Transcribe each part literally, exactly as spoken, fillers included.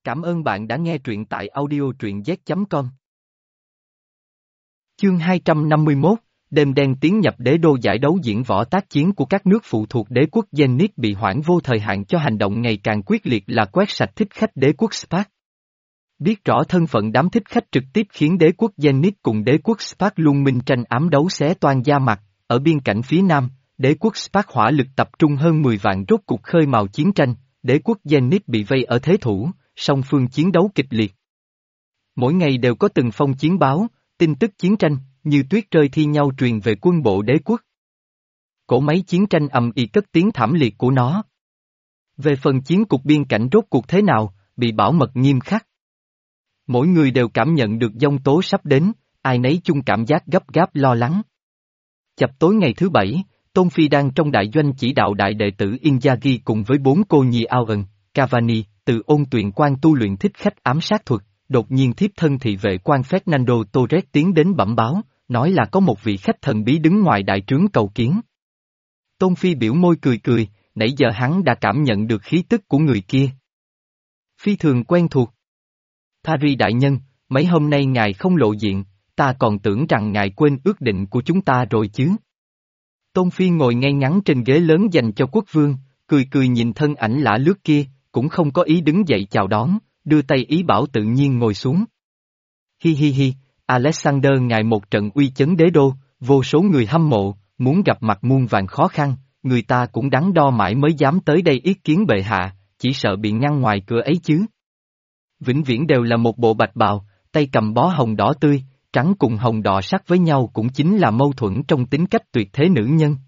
Cảm ơn bạn đã nghe truyện tại audio truyện z chấm com. Chương hai trăm năm mươi mốt, đêm đen tiến nhập đế đô. Giải đấu diễn võ tác chiến của các nước phụ thuộc đế quốc Zenith bị hoãn vô thời hạn cho hành động ngày càng quyết liệt là quét sạch thích khách đế quốc Spark. Biết rõ thân phận đám thích khách trực tiếp khiến đế quốc Zenith cùng đế quốc Spark luôn minh tranh ám đấu xé toang da mặt, ở biên cảnh phía nam, đế quốc Spark hỏa lực tập trung hơn mười vạn rốt cục khơi mào chiến tranh, đế quốc Zenith bị vây ở thế thủ, song phương chiến đấu kịch liệt. Mỗi ngày đều có từng phong chiến báo, tin tức chiến tranh, như tuyết rơi thi nhau truyền về quân bộ đế quốc. Cỗ máy chiến tranh ầm ĩ cất tiếng thảm liệt của nó. Về phần chiến cục biên cảnh rốt cuộc thế nào, bị bảo mật nghiêm khắc. Mỗi người đều cảm nhận được giông tố sắp đến, ai nấy chung cảm giác gấp gáp lo lắng. Chập tối ngày thứ bảy, Tôn Phi đang trong đại doanh chỉ đạo đại đệ tử Inzaghi cùng với bốn cô nhi Aoun, Cavani, từ ôn tuyền quan tu luyện thích khách ám sát thuật, đột nhiên thiếp thân thị vệ quan Fernando Torres tiến đến bẩm báo, nói là có một vị khách thần bí đứng ngoài đại trướng cầu kiến. Tôn Phi biểu môi cười cười, nãy giờ hắn đã cảm nhận được khí tức của người kia. Phi thường quen thuộc. Paris đại nhân, mấy hôm nay ngài không lộ diện, ta còn tưởng rằng ngài quên ước định của chúng ta rồi chứ. Tôn Phi ngồi ngay ngắn trên ghế lớn dành cho quốc vương, cười cười nhìn thân ảnh lạ lướt kia, cũng không có ý đứng dậy chào đón, đưa tay ý bảo tự nhiên ngồi xuống. Hi hi hi, Alexander ngài một trận uy chấn đế đô, vô số người hâm mộ, muốn gặp mặt muôn vàn khó khăn, người ta cũng đắn đo mãi mới dám tới đây ý kiến bệ hạ, chỉ sợ bị ngăn ngoài cửa ấy chứ. Vĩnh viễn đều là một bộ bạch bào, tay cầm bó hồng đỏ tươi, trắng cùng hồng đỏ sắc với nhau cũng chính là mâu thuẫn trong tính cách tuyệt thế nữ nhân.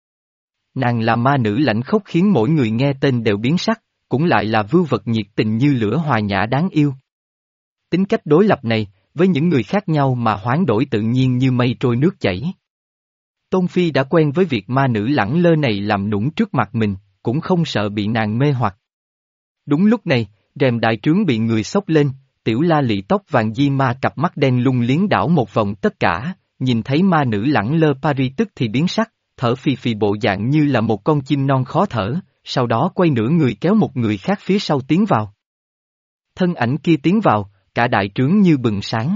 Nàng là ma nữ lãnh khốc khiến mỗi người nghe tên đều biến sắc, cũng lại là vưu vật nhiệt tình như lửa hòa nhã đáng yêu. Tính cách đối lập này, với những người khác nhau mà hoán đổi tự nhiên như mây trôi nước chảy. Tôn Phi đã quen với việc ma nữ lẳng lơ này làm nũng trước mặt mình, cũng không sợ bị nàng mê hoặc. Đúng lúc này, rèm đại trướng bị người xốc lên, tiểu la lị tóc vàng di ma cặp mắt đen lung liếng đảo một vòng tất cả, nhìn thấy ma nữ lẳng lơ Paris tức thì biến sắc, thở phì phì bộ dạng như là một con chim non khó thở, sau đó quay nửa người kéo một người khác phía sau tiến vào. Thân ảnh kia tiến vào, cả đại trướng như bừng sáng.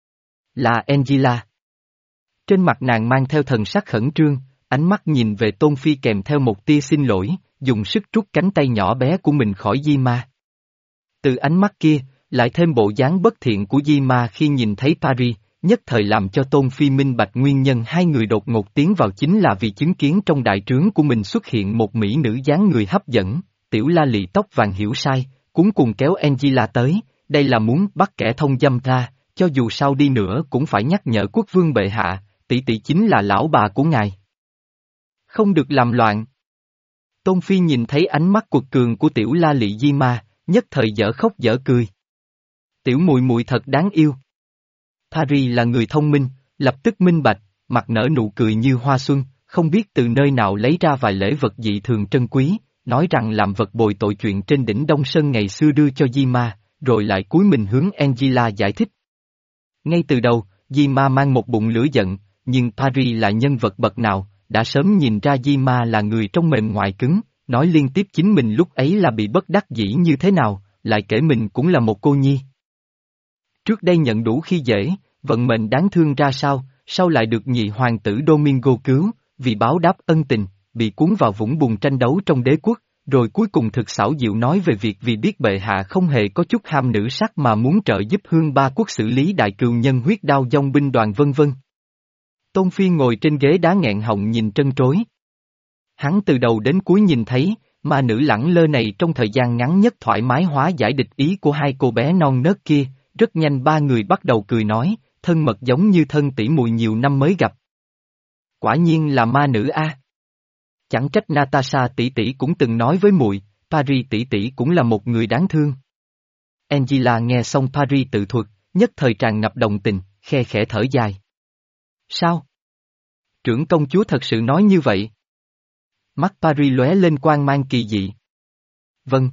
Là Angela. Trên mặt nàng mang theo thần sắc khẩn trương, ánh mắt nhìn về Tôn Phi kèm theo một tia xin lỗi, dùng sức trút cánh tay nhỏ bé của mình khỏi di ma. Từ ánh mắt kia, lại thêm bộ dáng bất thiện của di ma khi nhìn thấy Paris, nhất thời làm cho Tôn Phi minh bạch nguyên nhân hai người đột ngột tiến vào chính là vì chứng kiến trong đại trướng của mình xuất hiện một mỹ nữ dáng người hấp dẫn, tiểu la lị tóc vàng hiểu sai, cuống cuồng kéo Angela tới, đây là muốn bắt kẻ thông dâm ra, cho dù sao đi nữa cũng phải nhắc nhở quốc vương bệ hạ, tỷ tỷ chính là lão bà của ngài. Không được làm loạn. Tôn Phi nhìn thấy ánh mắt cuột cường của tiểu la lị di ma, nhất thời dở khóc dở cười. Tiểu mùi mùi thật đáng yêu. Paris là người thông minh, lập tức minh bạch, mặt nở nụ cười như hoa xuân, không biết từ nơi nào lấy ra vài lễ vật dị thường trân quý, nói rằng làm vật bồi tội chuyện trên đỉnh Đông Sơn ngày xưa đưa cho Di Ma, rồi lại cúi mình hướng Angela giải thích. Ngay từ đầu, Di Ma mang một bụng lửa giận, nhưng Paris là nhân vật bậc nào, đã sớm nhìn ra Di Ma là người trong mềm ngoài cứng, nói liên tiếp chính mình lúc ấy là bị bất đắc dĩ như thế nào, lại kể mình cũng là một cô nhi. Trước đây nhận đủ khi dễ, vận mệnh đáng thương ra sao, sau lại được nhị hoàng tử Domingo cứu, vì báo đáp ân tình, bị cuốn vào vũng bùn tranh đấu trong đế quốc, rồi cuối cùng thực xảo diệu nói về việc vì biết bệ hạ không hề có chút ham nữ sắc mà muốn trợ giúp hương ba quốc xử lý đại cừu nhân huyết đao dông binh đoàn vân vân. Tôn Phi ngồi trên ghế đá nghẹn họng nhìn trân trối. Hắn từ đầu đến cuối nhìn thấy, ma nữ lẳng lơ này trong thời gian ngắn nhất thoải mái hóa giải địch ý của hai cô bé non nớt kia, rất nhanh ba người bắt đầu cười nói, thân mật giống như thân tỷ muội nhiều năm mới gặp. Quả nhiên là ma nữ a. Chẳng trách Natasha tỷ tỷ cũng từng nói với muội, Paris tỷ tỷ cũng là một người đáng thương. Angela nghe xong Paris tự thuật, nhất thời tràn ngập đồng tình, khe khẽ thở dài. Sao? Trưởng công chúa thật sự nói như vậy? Mắt Paris lóe lên quang mang kỳ dị. Vâng.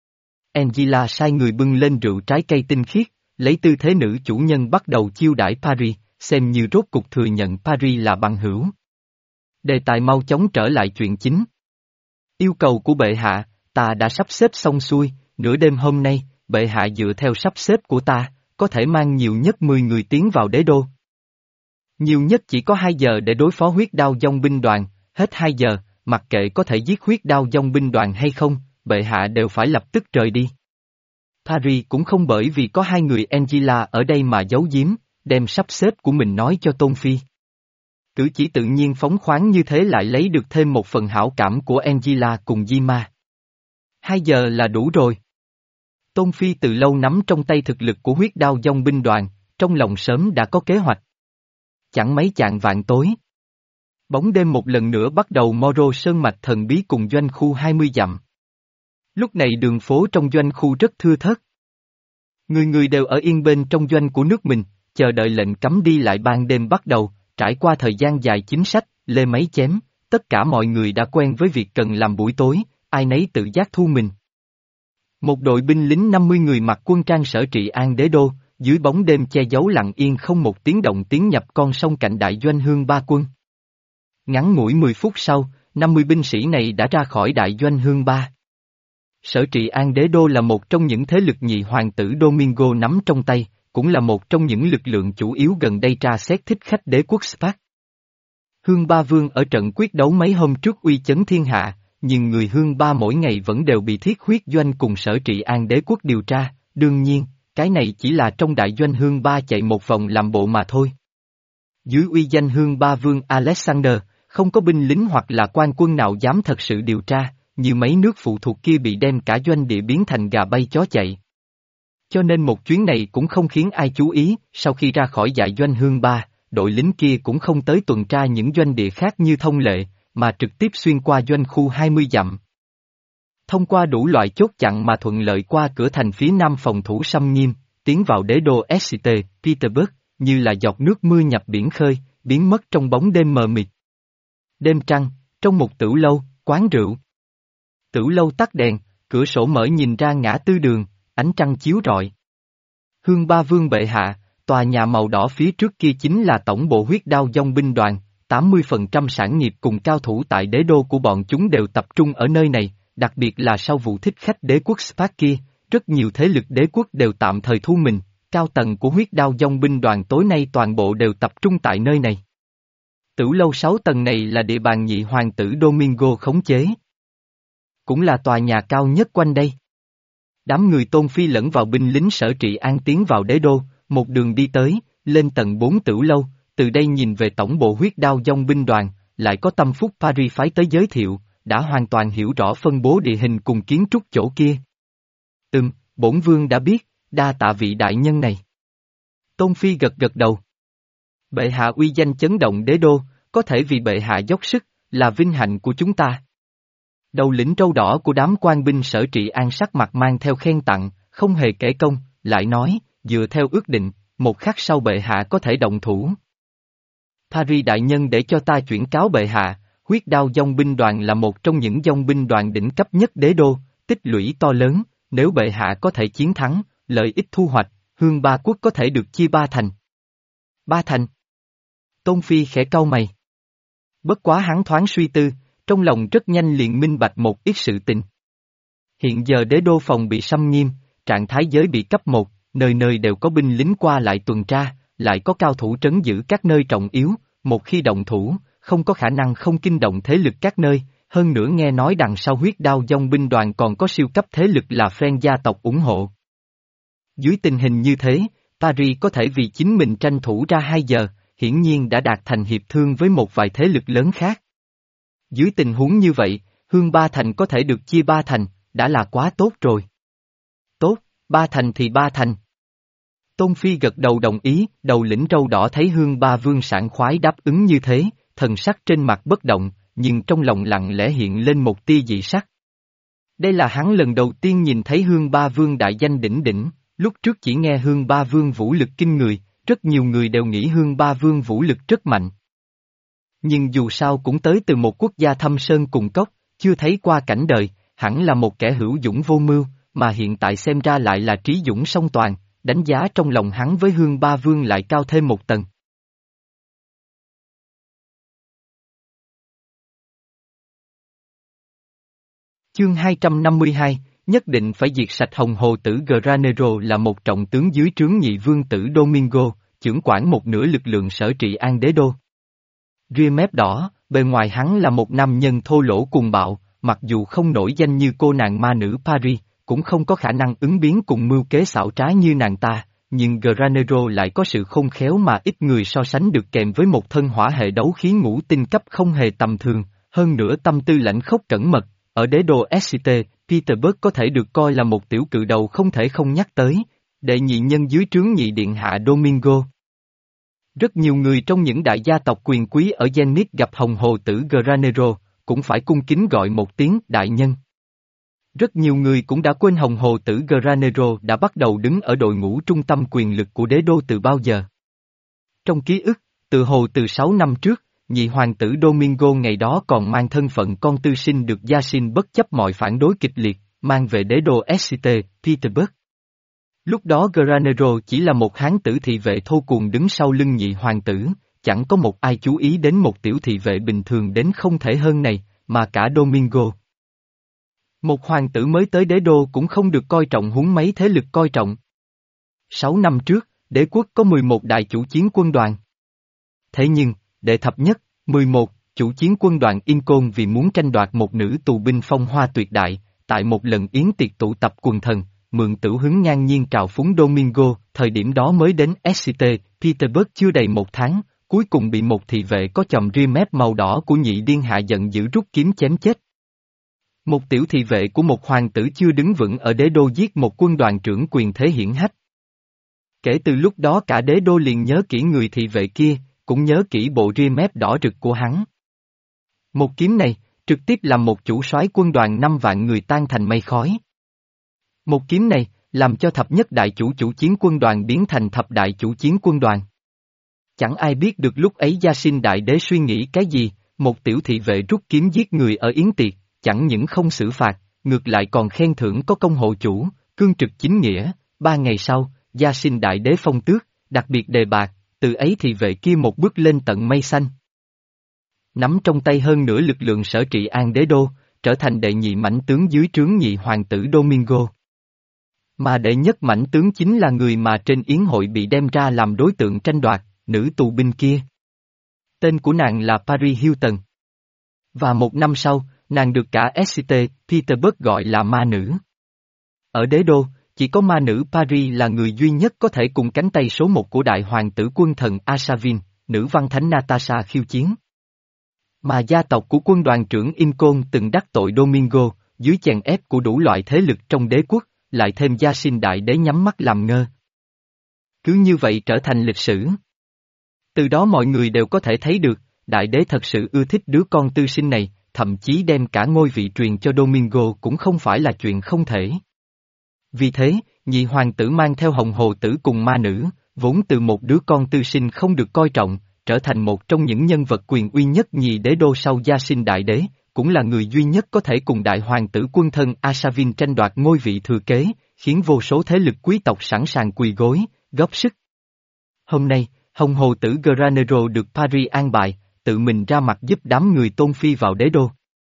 Angela sai người bưng lên rượu trái cây tinh khiết, lấy tư thế nữ chủ nhân bắt đầu chiêu đãi Paris, xem như rốt cục thừa nhận Paris là bằng hữu. Đề tài mau chóng trở lại chuyện chính. Yêu cầu của bệ hạ, ta đã sắp xếp xong xuôi, nửa đêm hôm nay, bệ hạ dựa theo sắp xếp của ta, có thể mang nhiều nhất mười người tiến vào đế đô. Nhiều nhất chỉ có hai giờ để đối phó huyết đao dòng binh đoàn, hết hai giờ, mặc kệ có thể giết huyết đao dòng binh đoàn hay không, bệ hạ đều phải lập tức rời đi. Paris cũng không bởi vì có hai người Angela ở đây mà giấu giếm, đem sắp xếp của mình nói cho Tôn Phi. Cử chỉ tự nhiên phóng khoáng như thế lại lấy được thêm một phần hảo cảm của Angela cùng Di Ma. Hai giờ là đủ rồi. Tôn Phi từ lâu nắm trong tay thực lực của huyết đao dòng binh đoàn, trong lòng sớm đã có kế hoạch. Chẳng mấy chạng vạn tối. Bóng đêm một lần nữa bắt đầu Moro sơn mạch thần bí cùng doanh khu hai mươi dặm. Lúc này đường phố trong doanh khu rất thưa thớt. Người người đều ở yên bên trong doanh của nước mình, chờ đợi lệnh cấm đi lại ban đêm bắt đầu, trải qua thời gian dài chính sách, lê máy chém, tất cả mọi người đã quen với việc cần làm buổi tối, ai nấy tự giác thu mình. Một đội binh lính năm mươi người mặc quân trang sở trị an đế đô, dưới bóng đêm che giấu lặng yên không một tiếng động tiến nhập con sông cạnh đại doanh hương ba quân. Ngắn ngủi mười phút sau, năm mươi binh sĩ này đã ra khỏi đại doanh hương ba. Sở trị an đế đô là một trong những thế lực nhị hoàng tử Domingo nắm trong tay, cũng là một trong những lực lượng chủ yếu gần đây tra xét thích khách đế quốc Spark. Hương Ba Vương ở trận quyết đấu mấy hôm trước uy chấn thiên hạ, nhưng người Hương Ba mỗi ngày vẫn đều bị thiết huyết doanh cùng sở trị an đế quốc điều tra, đương nhiên, cái này chỉ là trong đại doanh Hương Ba chạy một vòng làm bộ mà thôi. Dưới uy danh Hương Ba Vương Alexander, không có binh lính hoặc là quan quân nào dám thật sự điều tra, như mấy nước phụ thuộc kia bị đem cả doanh địa biến thành gà bay chó chạy. Cho nên một chuyến này cũng không khiến ai chú ý, sau khi ra khỏi dải doanh Hương Ba, đội lính kia cũng không tới tuần tra những doanh địa khác như thông lệ, mà trực tiếp xuyên qua doanh khu hai mươi dặm. Thông qua đủ loại chốt chặn mà thuận lợi qua cửa thành phía nam phòng thủ xâm nghiêm, tiến vào đế đô Saint Petersburg, như là giọt nước mưa nhập biển khơi, biến mất trong bóng đêm mờ mịt. Đêm trăng, trong một tửu lâu, quán rượu. Tửu lâu tắt đèn, cửa sổ mở nhìn ra ngã tư đường, ánh trăng chiếu rọi. Hương Ba Vương bệ hạ, tòa nhà màu đỏ phía trước kia chính là tổng bộ huyết đao dòng binh đoàn, tám mươi phần trăm sản nghiệp cùng cao thủ tại đế đô của bọn chúng đều tập trung ở nơi này, đặc biệt là sau vụ thích khách đế quốc Spark kia, rất nhiều thế lực đế quốc đều tạm thời thu mình, cao tầng của huyết đao dòng binh đoàn tối nay toàn bộ đều tập trung tại nơi này. Tửu lâu sáu tầng này là địa bàn nhị hoàng tử Domingo khống chế. Cũng là tòa nhà cao nhất quanh đây. Đám người Tôn Phi lẫn vào binh lính sở trị an tiến vào đế đô, một đường đi tới, lên tầng bốn tửu lâu, từ đây nhìn về tổng bộ huyết đao dòng binh đoàn, lại có tâm phúc Paris phái tới giới thiệu, đã hoàn toàn hiểu rõ phân bố địa hình cùng kiến trúc chỗ kia. Ừm, bổn vương đã biết, đa tạ vị đại nhân này. Tôn Phi gật gật đầu. Bệ hạ uy danh chấn động đế đô, có thể vì bệ hạ dốc sức, là vinh hạnh của chúng ta. Đầu lĩnh trâu đỏ của đám quan binh sở trị an sắc mặt mang theo khen tặng, không hề kể công, lại nói, dựa theo ước định, một khắc sau bệ hạ có thể động thủ. Paris đại nhân để cho ta chuyển cáo bệ hạ, huyết đao dòng binh đoàn là một trong những dòng binh đoàn đỉnh cấp nhất đế đô, tích lũy to lớn, nếu bệ hạ có thể chiến thắng, lợi ích thu hoạch, Hương Ba quốc có thể được chia ba thành. Ba thành. Tôn Phi khẽ cau mày. Bất quá hắn thoáng suy tư, trong lòng rất nhanh liền minh bạch một ít sự tình. Hiện giờ đế đô phòng bị xâm nghiêm, trạng thái giới bị cấp một, nơi nơi đều có binh lính qua lại tuần tra, lại có cao thủ trấn giữ các nơi trọng yếu, một khi động thủ, không có khả năng không kinh động thế lực các nơi, hơn nữa nghe nói đằng sau huyết đao dòng binh đoàn còn có siêu cấp thế lực là Phen gia tộc ủng hộ. Dưới tình hình như thế, Paris có thể vì chính mình tranh thủ ra hai giờ, hiển nhiên đã đạt thành hiệp thương với một vài thế lực lớn khác. Dưới tình huống như vậy, Hương Ba Thành có thể được chia ba thành, đã là quá tốt rồi. Tốt, ba thành thì ba thành. Tôn Phi gật đầu đồng ý, đầu lĩnh trâu đỏ thấy Hương Ba Vương sảng khoái đáp ứng như thế, thần sắc trên mặt bất động, nhưng trong lòng lặng lẽ hiện lên một tia dị sắc. Đây là hắn lần đầu tiên nhìn thấy Hương Ba Vương đại danh đỉnh đỉnh, lúc trước chỉ nghe Hương Ba Vương vũ lực kinh người, rất nhiều người đều nghĩ Hương Ba Vương vũ lực rất mạnh. Nhưng dù sao cũng tới từ một quốc gia thâm sơn cùng cốc, chưa thấy qua cảnh đời, hẳn là một kẻ hữu dũng vô mưu, mà hiện tại xem ra lại là trí dũng song toàn, đánh giá trong lòng hắn với Hương Ba Vương lại cao thêm một tầng. Chương hai trăm năm mươi hai, nhất định phải diệt sạch Hồng Hồ tử Granero là một trọng tướng dưới trướng nhị vương tử Domingo, chưởng quản một nửa lực lượng sở trị an đế đô. Ria mép đỏ, bề ngoài hắn là một nam nhân thô lỗ cuồng bạo, mặc dù không nổi danh như cô nàng ma nữ Paris, cũng không có khả năng ứng biến cùng mưu kế xảo trá như nàng ta, nhưng Granero lại có sự khôn khéo mà ít người so sánh được kèm với một thân hỏa hệ đấu khí ngũ tinh cấp không hề tầm thường, hơn nữa tâm tư lãnh khốc cẩn mật, ở đế đô ét xê tê, Petersburg có thể được coi là một tiểu cự đầu không thể không nhắc tới, đệ nhị nhân dưới trướng nhị điện hạ Domingo. Rất nhiều người trong những đại gia tộc quyền quý ở Zenith gặp Hồng Hồ tử Granero, cũng phải cung kính gọi một tiếng đại nhân. Rất nhiều người cũng đã quên Hồng Hồ tử Granero đã bắt đầu đứng ở đội ngũ trung tâm quyền lực của đế đô từ bao giờ. Trong ký ức, từ hồ từ sáu năm trước, nhị hoàng tử Domingo ngày đó còn mang thân phận con tư sinh được gia sinh bất chấp mọi phản đối kịch liệt, mang về đế đô ét xê tê, Petersburg. Lúc đó Granero chỉ là một hán tử thị vệ thô cuồng đứng sau lưng nhị hoàng tử, chẳng có một ai chú ý đến một tiểu thị vệ bình thường đến không thể hơn này, mà cả Domingo. Một hoàng tử mới tới đế đô cũng không được coi trọng huống mấy thế lực coi trọng. Sáu năm trước, đế quốc có mười một đại chủ chiến quân đoàn. Thế nhưng, đệ thập nhất, mười một, chủ chiến quân đoàn Yên Côn vì muốn tranh đoạt một nữ tù binh phong hoa tuyệt đại, tại một lần yến tiệc tụ tập quần thần, mượn tử hứng ngang nhiên trào phúng Domingo, thời điểm đó mới đến ét xê tê, Petersburg chưa đầy một tháng, cuối cùng bị một thị vệ có chòm ria mép màu đỏ của nhị điên hạ giận dữ rút kiếm chém chết. Một tiểu thị vệ của một hoàng tử chưa đứng vững ở đế đô giết một quân đoàn trưởng quyền thế hiển hách. Kể từ lúc đó cả đế đô liền nhớ kỹ người thị vệ kia, cũng nhớ kỹ bộ ria mép đỏ rực của hắn. Một kiếm này, trực tiếp làm một chủ soái quân đoàn năm vạn người tan thành mây khói. Một kiếm này, làm cho thập nhất đại chủ chủ chiến quân đoàn biến thành thập đại chủ chiến quân đoàn. Chẳng ai biết được lúc ấy gia sinh đại đế suy nghĩ cái gì, một tiểu thị vệ rút kiếm giết người ở yến tiệc, chẳng những không xử phạt, ngược lại còn khen thưởng có công hộ chủ, cương trực chính nghĩa, ba ngày sau, gia sinh đại đế phong tước, đặc biệt đề bạt, từ ấy thị vệ kia một bước lên tận mây xanh. Nắm trong tay hơn nửa lực lượng sở trị an đế đô, trở thành đệ nhị mãnh tướng dưới trướng nhị hoàng tử Domingo. Mà đệ nhất mãnh tướng chính là người mà trên yến hội bị đem ra làm đối tượng tranh đoạt, nữ tù binh kia. Tên của nàng là Paris Hilton. Và một năm sau, nàng được cả ét xê tê, Petersburg gọi là ma nữ. Ở đế đô, chỉ có ma nữ Paris là người duy nhất có thể cùng cánh tay số một của đại hoàng tử quân thần Asavin, nữ văn thánh Natasha khiêu chiến. Mà gia tộc của quân đoàn trưởng Incon từng đắc tội Domingo, dưới chèn ép của đủ loại thế lực trong đế quốc, lại thêm gia sinh đại đế nhắm mắt làm ngơ. Cứ như vậy trở thành lịch sử. Từ đó mọi người đều có thể thấy được, đại đế thật sự ưa thích đứa con tư sinh này, thậm chí đem cả ngôi vị truyền cho Domingo cũng không phải là chuyện không thể. Vì thế, nhị hoàng tử mang theo Hồng Hồ tử cùng ma nữ, vốn từ một đứa con tư sinh không được coi trọng, trở thành một trong những nhân vật quyền uy nhất nhì đế đô sau gia sinh đại đế, cũng là người duy nhất có thể cùng đại hoàng tử quân thân Asavin tranh đoạt ngôi vị thừa kế, khiến vô số thế lực quý tộc sẵn sàng quỳ gối, góp sức. Hôm nay, Hồng Hồ tử Granero được Paris an bài, tự mình ra mặt giúp đám người tôn phi vào đế đô.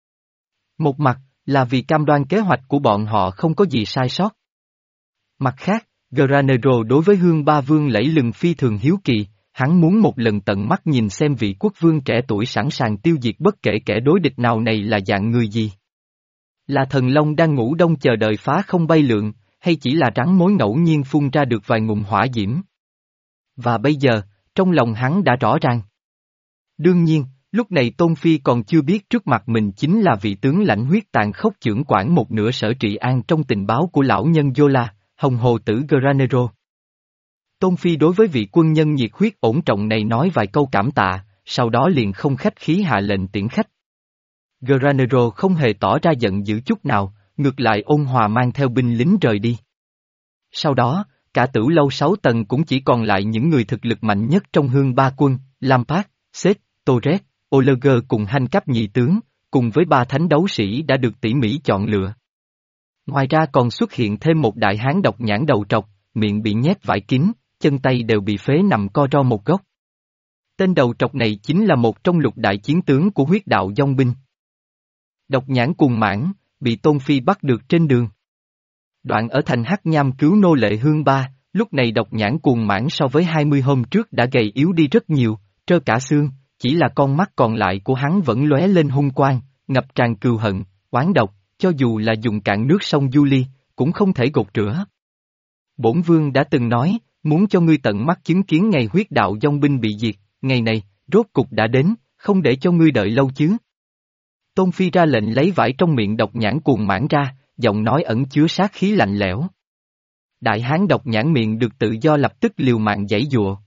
Một mặt, là vì cam đoan kế hoạch của bọn họ không có gì sai sót. Mặt khác, Granero đối với Hương Ba Vương lẫy lừng phi thường hiếu kỳ, hắn muốn một lần tận mắt nhìn xem vị quốc vương trẻ tuổi sẵn sàng tiêu diệt bất kể kẻ đối địch nào này là dạng người gì. Là thần long đang ngủ đông chờ đợi phá không bay lượn, hay chỉ là rắn mối ngẫu nhiên phun ra được vài ngụm hỏa diễm. Và bây giờ, trong lòng hắn đã rõ ràng. Đương nhiên, lúc này Tôn Phi còn chưa biết trước mặt mình chính là vị tướng lãnh huyết tàn khốc chưởng quản một nửa sở trị an trong tình báo của lão nhân Yola, Hồng Hồ tử Granero. Tôn Phi đối với vị quân nhân nhiệt huyết ổn trọng này nói vài câu cảm tạ, sau đó liền không khách khí hạ lệnh tiễn khách. Granero không hề tỏ ra giận dữ chút nào, ngược lại ôn hòa mang theo binh lính rời đi. Sau đó, cả tử lâu sáu tầng cũng chỉ còn lại những người thực lực mạnh nhất trong Hương Ba quân, Lampard, Seth, Torres, Oleger cùng Hanh cấp nhị tướng, cùng với ba thánh đấu sĩ đã được tỉ mỉ chọn lựa. Ngoài ra còn xuất hiện thêm một đại hán độc nhãn đầu trọc, miệng bị nhét vải kín, chân tay đều bị phế nằm co ro một góc. Tên đầu trọc này chính là một trong lục đại chiến tướng của huyết đạo dòng binh. Độc nhãn cuồng mãn, bị Tôn Phi bắt được trên đường. Đoạn ở thành Hắc Nham cứu nô lệ Hương Ba, lúc này độc nhãn cuồng mãn so với hai mươi hôm trước đã gầy yếu đi rất nhiều, trơ cả xương, chỉ là con mắt còn lại của hắn vẫn lóe lên hung quang, ngập tràn cừu hận, oán độc, cho dù là dùng cạn nước sông Du Ly, cũng không thể gột rửa. Bổn vương đã từng nói, muốn cho ngươi tận mắt chứng kiến ngày huyết đạo dòng binh bị diệt, ngày này, rốt cục đã đến, không để cho ngươi đợi lâu chứ. Tôn Phi ra lệnh lấy vải trong miệng độc nhãn cuồng mãn ra, giọng nói ẩn chứa sát khí lạnh lẽo. Đại hán độc nhãn miệng được tự do lập tức liều mạng giãy giụa.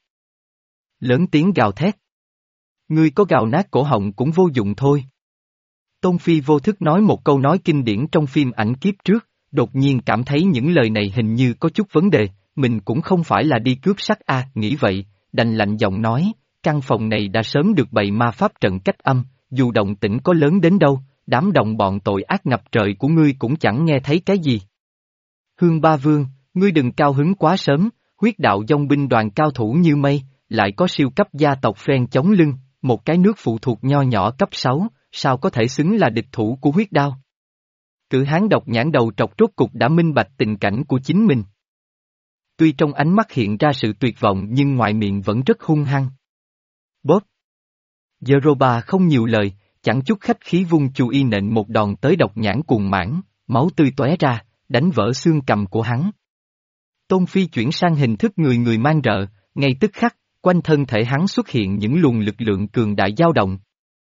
Lớn tiếng gào thét. Ngươi có gào nát cổ họng cũng vô dụng thôi. Tôn Phi vô thức nói một câu nói kinh điển trong phim ảnh kiếp trước, đột nhiên cảm thấy những lời này hình như có chút vấn đề, mình cũng không phải là đi cướp sắc a, à, nghĩ vậy, đành lạnh giọng nói, căn phòng này đã sớm được bày ma pháp trận cách âm, dù động tĩnh có lớn đến đâu, đám đồng bọn tội ác ngập trời của ngươi cũng chẳng nghe thấy cái gì. Hương Ba Vương, ngươi đừng cao hứng quá sớm, huyết đạo dòng binh đoàn cao thủ như mây, lại có siêu cấp gia tộc phen chống lưng, một cái nước phụ thuộc nho nhỏ cấp sáu, sao có thể xứng là địch thủ của huyết đao. Cử hán độc nhãn đầu trọc rốt cục đã minh bạch tình cảnh của chính mình. Tuy trong ánh mắt hiện ra sự tuyệt vọng nhưng ngoài miệng vẫn rất hung hăng. Bóp! Yeroba không nhiều lời, chẳng chút khách khí vung chu y nện một đòn tới độc nhãn cuồng mãn, máu tươi tóe ra, đánh vỡ xương cầm của hắn. Tôn Phi chuyển sang hình thức người người mang rợ, ngay tức khắc, quanh thân thể hắn xuất hiện những luồng lực lượng cường đại dao động.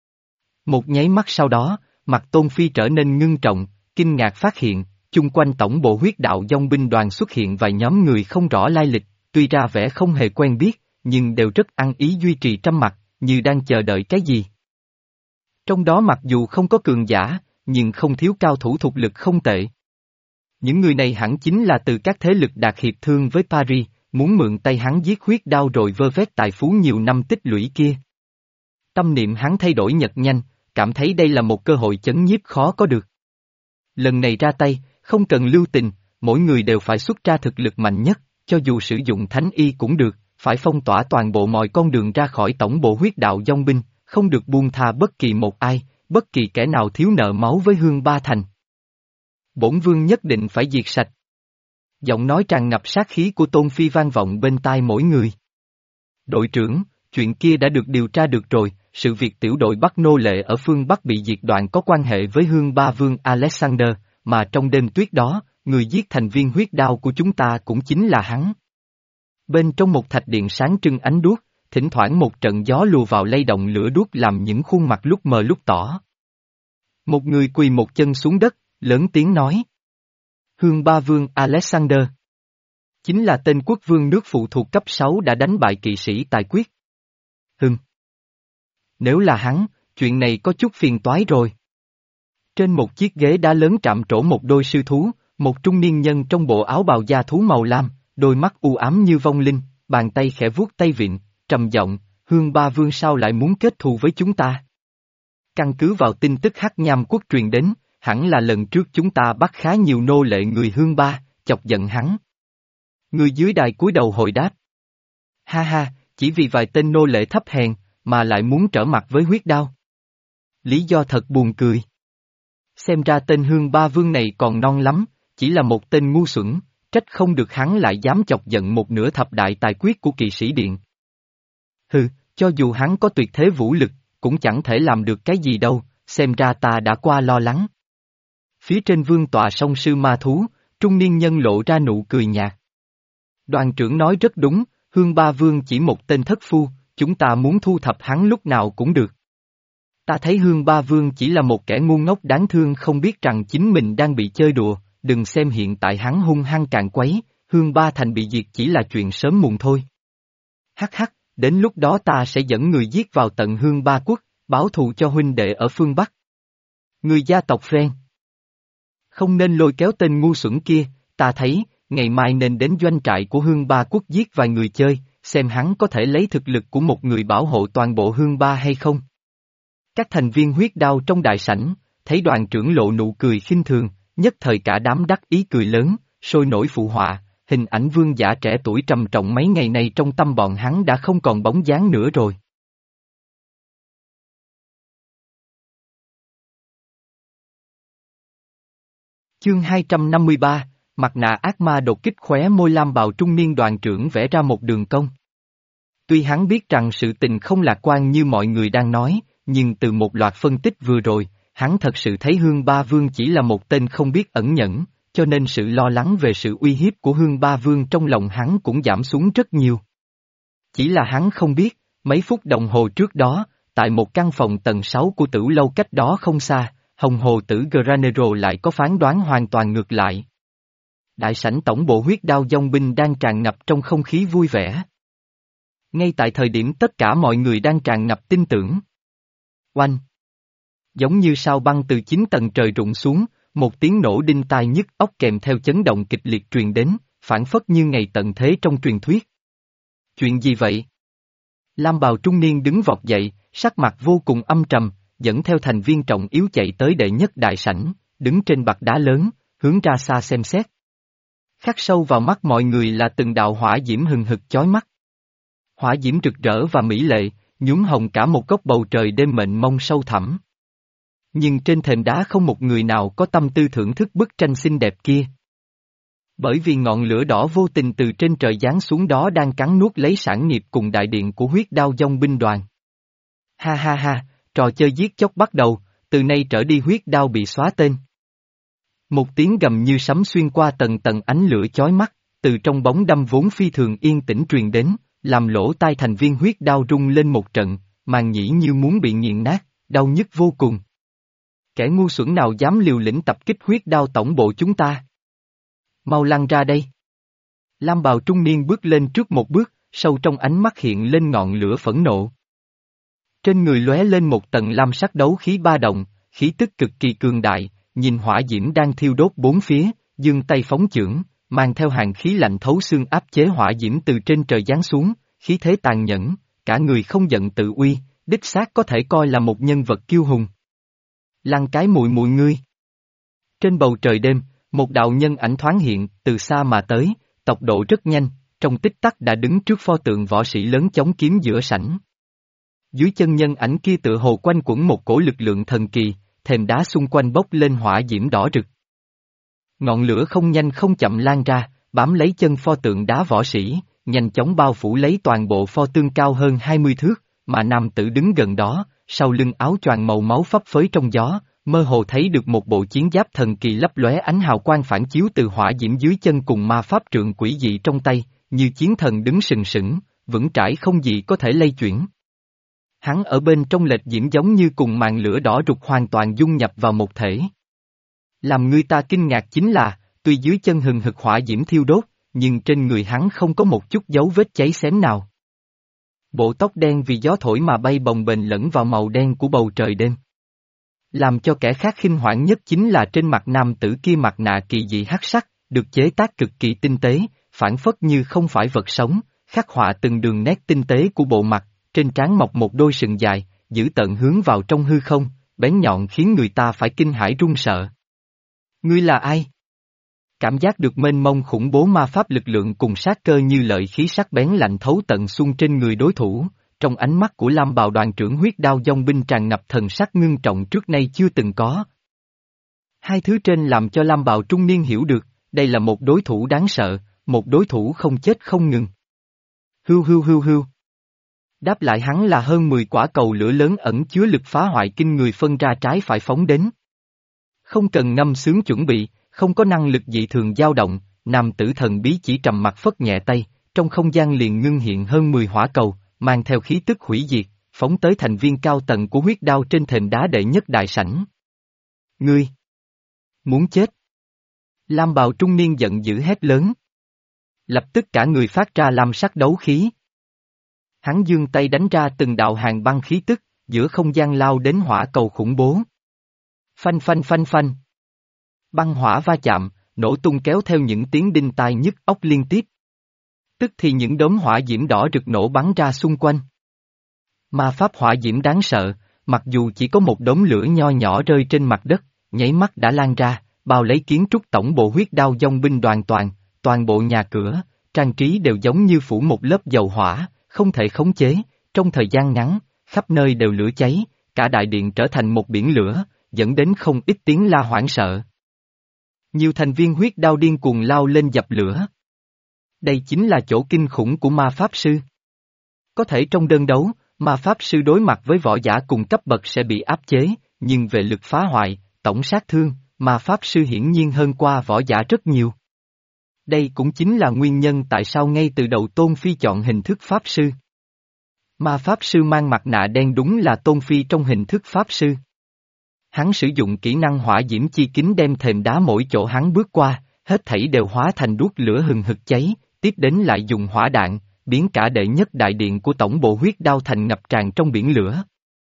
Một nháy mắt sau đó, mặt Tôn Phi trở nên ngưng trọng, kinh ngạc phát hiện, chung quanh tổng bộ huyết đạo dòng binh đoàn xuất hiện vài nhóm người không rõ lai lịch, tuy ra vẻ không hề quen biết, nhưng đều rất ăn ý duy trì trăm mặt, như đang chờ đợi cái gì. Trong đó mặc dù không có cường giả, nhưng không thiếu cao thủ thuộc lực không tệ. Những người này hẳn chính là từ các thế lực đạt hiệp thương với Paris, muốn mượn tay hắn giết huyết đao rồi vơ vét tài phú nhiều năm tích lũy kia. Tâm niệm hắn thay đổi nhật nhanh, cảm thấy đây là một cơ hội chấn nhiếp khó có được. Lần này ra tay, không cần lưu tình, mỗi người đều phải xuất ra thực lực mạnh nhất, cho dù sử dụng thánh y cũng được, phải phong tỏa toàn bộ mọi con đường ra khỏi tổng bộ huyết đạo dòng binh, không được buông tha bất kỳ một ai, bất kỳ kẻ nào thiếu nợ máu với Hương Ba Thành. Bổn vương nhất định phải diệt sạch. Giọng nói tràn ngập sát khí của Tôn Phi vang vọng bên tai mỗi người. Đội trưởng, chuyện kia đã được điều tra được rồi, sự việc tiểu đội bắt nô lệ ở phương Bắc bị diệt đoạn có quan hệ với Hương Ba Vương Alexander, mà trong đêm tuyết đó, người giết thành viên huyết đao của chúng ta cũng chính là hắn. Bên trong một thạch điện sáng trưng ánh đuốc, thỉnh thoảng một trận gió lùa vào lay động lửa đuốc làm những khuôn mặt lúc mờ lúc tỏ. Một người quỳ một chân xuống đất, lớn tiếng nói. Hương Ba Vương Alexander. Chính là tên quốc vương nước phụ thuộc cấp sáu đã đánh bại kỵ sĩ tài quyết. Hừm. Nếu là hắn, chuyện này có chút phiền toái rồi. Trên một chiếc ghế đá lớn trạm trổ một đôi sư thú, một trung niên nhân trong bộ áo bào da thú màu lam, đôi mắt u ám như vong linh, bàn tay khẽ vuốt tay vịn, trầm giọng, Hương Ba Vương sao lại muốn kết thù với chúng ta? Căn cứ vào tin tức Hắc Nham quốc truyền đến, hẳn là lần trước chúng ta bắt khá nhiều nô lệ người Hương Ba, chọc giận hắn. Người dưới đài cúi đầu hồi đáp. Ha ha, chỉ vì vài tên nô lệ thấp hèn, mà lại muốn trở mặt với huyết đao. Lý do thật buồn cười. Xem ra tên Hương Ba Vương này còn non lắm, chỉ là một tên ngu xuẩn, trách không được hắn lại dám chọc giận một nửa thập đại tài quyết của kỵ sĩ điện. Hừ, cho dù hắn có tuyệt thế vũ lực, cũng chẳng thể làm được cái gì đâu, xem ra ta đã qua lo lắng. Phía trên vương tọa song sư ma thú, trung niên nhân lộ ra nụ cười nhạt. Đoàn trưởng nói rất đúng, Hương Ba Vương chỉ một tên thất phu, chúng ta muốn thu thập hắn lúc nào cũng được. Ta thấy Hương Ba Vương chỉ là một kẻ ngu ngốc đáng thương không biết rằng chính mình đang bị chơi đùa, đừng xem hiện tại hắn hung hăng càn quấy, Hương Ba Thành bị diệt chỉ là chuyện sớm muộn thôi. Hắc hắc, đến lúc đó ta sẽ dẫn người giết vào tận Hương Ba Quốc, báo thù cho huynh đệ ở phương Bắc. Người gia tộc Phen. Không nên lôi kéo tên ngu xuẩn kia, ta thấy, ngày mai nên đến doanh trại của Hương Ba Quốc giết vài người chơi, xem hắn có thể lấy thực lực của một người bảo hộ toàn bộ Hương Ba hay không. Các thành viên huyết đao trong đại sảnh, thấy đoàn trưởng lộ nụ cười khinh thường, nhất thời cả đám đắc ý cười lớn, sôi nổi phụ họa, hình ảnh vương giả trẻ tuổi trầm trọng mấy ngày nay trong tâm bọn hắn đã không còn bóng dáng nữa rồi. Chương hai trăm năm mươi ba, Mặt nạ ác ma đột kích khóe môi lam bào trung niên đoàn trưởng vẽ ra một đường cong. Tuy hắn biết rằng sự tình không lạc quan như mọi người đang nói, nhưng từ một loạt phân tích vừa rồi, hắn thật sự thấy Hương Ba Vương chỉ là một tên không biết ẩn nhẫn, cho nên sự lo lắng về sự uy hiếp của Hương Ba Vương trong lòng hắn cũng giảm xuống rất nhiều. Chỉ là hắn không biết, mấy phút đồng hồ trước đó, tại một căn phòng tầng sáu của tử lâu cách đó không xa, Hồng Hồ tử Granero lại có phán đoán hoàn toàn ngược lại. Đại sảnh tổng bộ huyết đao dòng binh đang tràn ngập trong không khí vui vẻ. Ngay tại thời điểm tất cả mọi người đang tràn ngập tin tưởng. Oanh! Giống như sao băng từ chín tầng trời rụng xuống, một tiếng nổ đinh tai nhức óc kèm theo chấn động kịch liệt truyền đến, phản phất như ngày tận thế trong truyền thuyết. Chuyện gì vậy? Lam bào trung niên đứng vọt dậy, sắc mặt vô cùng âm trầm, dẫn theo thành viên trọng yếu chạy tới đệ nhất đại sảnh, đứng trên bậc đá lớn, hướng ra xa xem xét. Khắc sâu vào mắt mọi người là từng đạo hỏa diễm hừng hực chói mắt. Hỏa diễm rực rỡ và mỹ lệ, nhuốm hồng cả một góc bầu trời đêm mệnh mông sâu thẳm. Nhưng trên thềm đá không một người nào có tâm tư thưởng thức bức tranh xinh đẹp kia. Bởi vì ngọn lửa đỏ vô tình từ trên trời giáng xuống đó đang cắn nuốt lấy sản nghiệp cùng đại điện của huyết đao dòng binh đoàn. Ha ha ha, trò chơi giết chóc bắt đầu, từ nay trở đi huyết đao bị xóa tên. Một tiếng gầm như sấm xuyên qua tầng tầng ánh lửa chói mắt, từ trong bóng đâm vốn phi thường yên tĩnh truyền đến, làm lỗ tai thành viên huyết đao rung lên một trận, màng nhĩ như muốn bị nghiền nát, đau nhức vô cùng. Kẻ ngu xuẩn nào dám liều lĩnh tập kích huyết đao tổng bộ chúng ta? Mau lăn ra đây! Lam bào trung niên bước lên trước một bước, sâu trong ánh mắt hiện lên ngọn lửa phẫn nộ. Trên người lóe lên một tầng lam sắc đấu khí ba động, khí tức cực kỳ cường đại, nhìn hỏa diễm đang thiêu đốt bốn phía, giương tay phóng chưởng, mang theo hàng khí lạnh thấu xương áp chế hỏa diễm từ trên trời giáng xuống, khí thế tàn nhẫn, cả người không giận tự uy, đích xác có thể coi là một nhân vật kiêu hùng. Lăn cái mùi mùi ngươi! Trên bầu trời đêm, một đạo nhân ảnh thoáng hiện, từ xa mà tới, tốc độ rất nhanh, trong tích tắc đã đứng trước pho tượng võ sĩ lớn chống kiếm giữa sảnh. Dưới chân nhân ảnh kia tựa hồ quanh quẩn một cổ lực lượng thần kỳ, thềm đá xung quanh bốc lên hỏa diễm đỏ rực. Ngọn lửa không nhanh không chậm lan ra, bám lấy chân pho tượng đá võ sĩ, nhanh chóng bao phủ lấy toàn bộ pho tượng cao hơn hai mươi thước, mà nam tử đứng gần đó, sau lưng áo choàng màu máu phấp phới trong gió, mơ hồ thấy được một bộ chiến giáp thần kỳ lấp lóe ánh hào quang phản chiếu từ hỏa diễm dưới chân cùng ma pháp trượng quỷ dị trong tay, như chiến thần đứng sừng sững, vững trãi không gì có thể lay chuyển. Hắn ở bên trong lệch diễm giống như cùng màn lửa đỏ rực hoàn toàn dung nhập vào một thể. Làm người ta kinh ngạc chính là, tuy dưới chân hừng hực hỏa diễm thiêu đốt, nhưng trên người hắn không có một chút dấu vết cháy xém nào. Bộ tóc đen vì gió thổi mà bay bồng bềnh lẫn vào màu đen của bầu trời đêm. Làm cho kẻ khác khinh hoảng nhất chính là trên mặt nam tử kia mặt nạ kỳ dị hắc sắc, được chế tác cực kỳ tinh tế, phản phất như không phải vật sống, khắc họa từng đường nét tinh tế của bộ mặt, trên trán mọc một đôi sừng dài, giữ tợn hướng vào trong hư không, bén nhọn khiến người ta phải kinh hãi run sợ. Ngươi là ai? Cảm giác được mênh mông khủng bố ma pháp lực lượng cùng sát cơ như lợi khí sắc bén lạnh thấu tận xung trên người đối thủ, trong ánh mắt của Lam bào đoàn trưởng huyết đao dòng binh tràn ngập thần sắc ngưng trọng trước nay chưa từng có. Hai thứ trên làm cho Lam bào trung niên hiểu được, đây là một đối thủ đáng sợ, một đối thủ không chết không ngừng. Hưu hưu hưu hưu. Đáp lại hắn là hơn mười quả cầu lửa lớn ẩn chứa lực phá hoại kinh người phân ra trái phải phóng đến. Không cần ngâm sướng chuẩn bị, không có năng lực dị thường dao động, nam tử thần bí chỉ trầm mặt phất nhẹ tay, trong không gian liền ngưng hiện hơn mười hỏa cầu, mang theo khí tức hủy diệt, phóng tới thành viên cao tầng của huyết đao trên thềm đá đệ nhất đại sảnh. Ngươi! Muốn chết! Lam bào trung niên giận dữ hét lớn. Lập tức cả người phát ra lam sắc đấu khí. Hắn giương tay đánh ra từng đạo hàng băng khí tức, giữa không gian lao đến hỏa cầu khủng bố. Phanh phanh phanh phanh. Băng hỏa va chạm, nổ tung kéo theo những tiếng đinh tai nhức óc liên tiếp. Tức thì những đốm hỏa diễm đỏ rực nổ bắn ra xung quanh. Ma pháp hỏa diễm đáng sợ, mặc dù chỉ có một đốm lửa nho nhỏ rơi trên mặt đất, nháy mắt đã lan ra, bao lấy kiến trúc tổng bộ huyết đao dòng binh đoàn toàn, toàn bộ nhà cửa, trang trí đều giống như phủ một lớp dầu hỏa, không thể khống chế, trong thời gian ngắn, khắp nơi đều lửa cháy, cả đại điện trở thành một biển lửa, dẫn đến không ít tiếng la hoảng sợ. Nhiều thành viên huyết đao điên cuồng lao lên dập lửa. Đây chính là chỗ kinh khủng của ma pháp sư. Có thể trong đơn đấu, ma pháp sư đối mặt với võ giả cùng cấp bậc sẽ bị áp chế, nhưng về lực phá hoại, tổng sát thương, ma pháp sư hiển nhiên hơn qua võ giả rất nhiều. Đây cũng chính là nguyên nhân tại sao ngay từ đầu Tôn Phi chọn hình thức pháp sư. Ma pháp sư mang mặt nạ đen đúng là Tôn Phi trong hình thức pháp sư. Hắn sử dụng kỹ năng hỏa diễm chi kính đem thềm đá mỗi chỗ hắn bước qua, hết thảy đều hóa thành đuốc lửa hừng hực cháy, tiếp đến lại dùng hỏa đạn, biến cả đệ nhất đại điện của tổng bộ huyết đao thành ngập tràn trong biển lửa.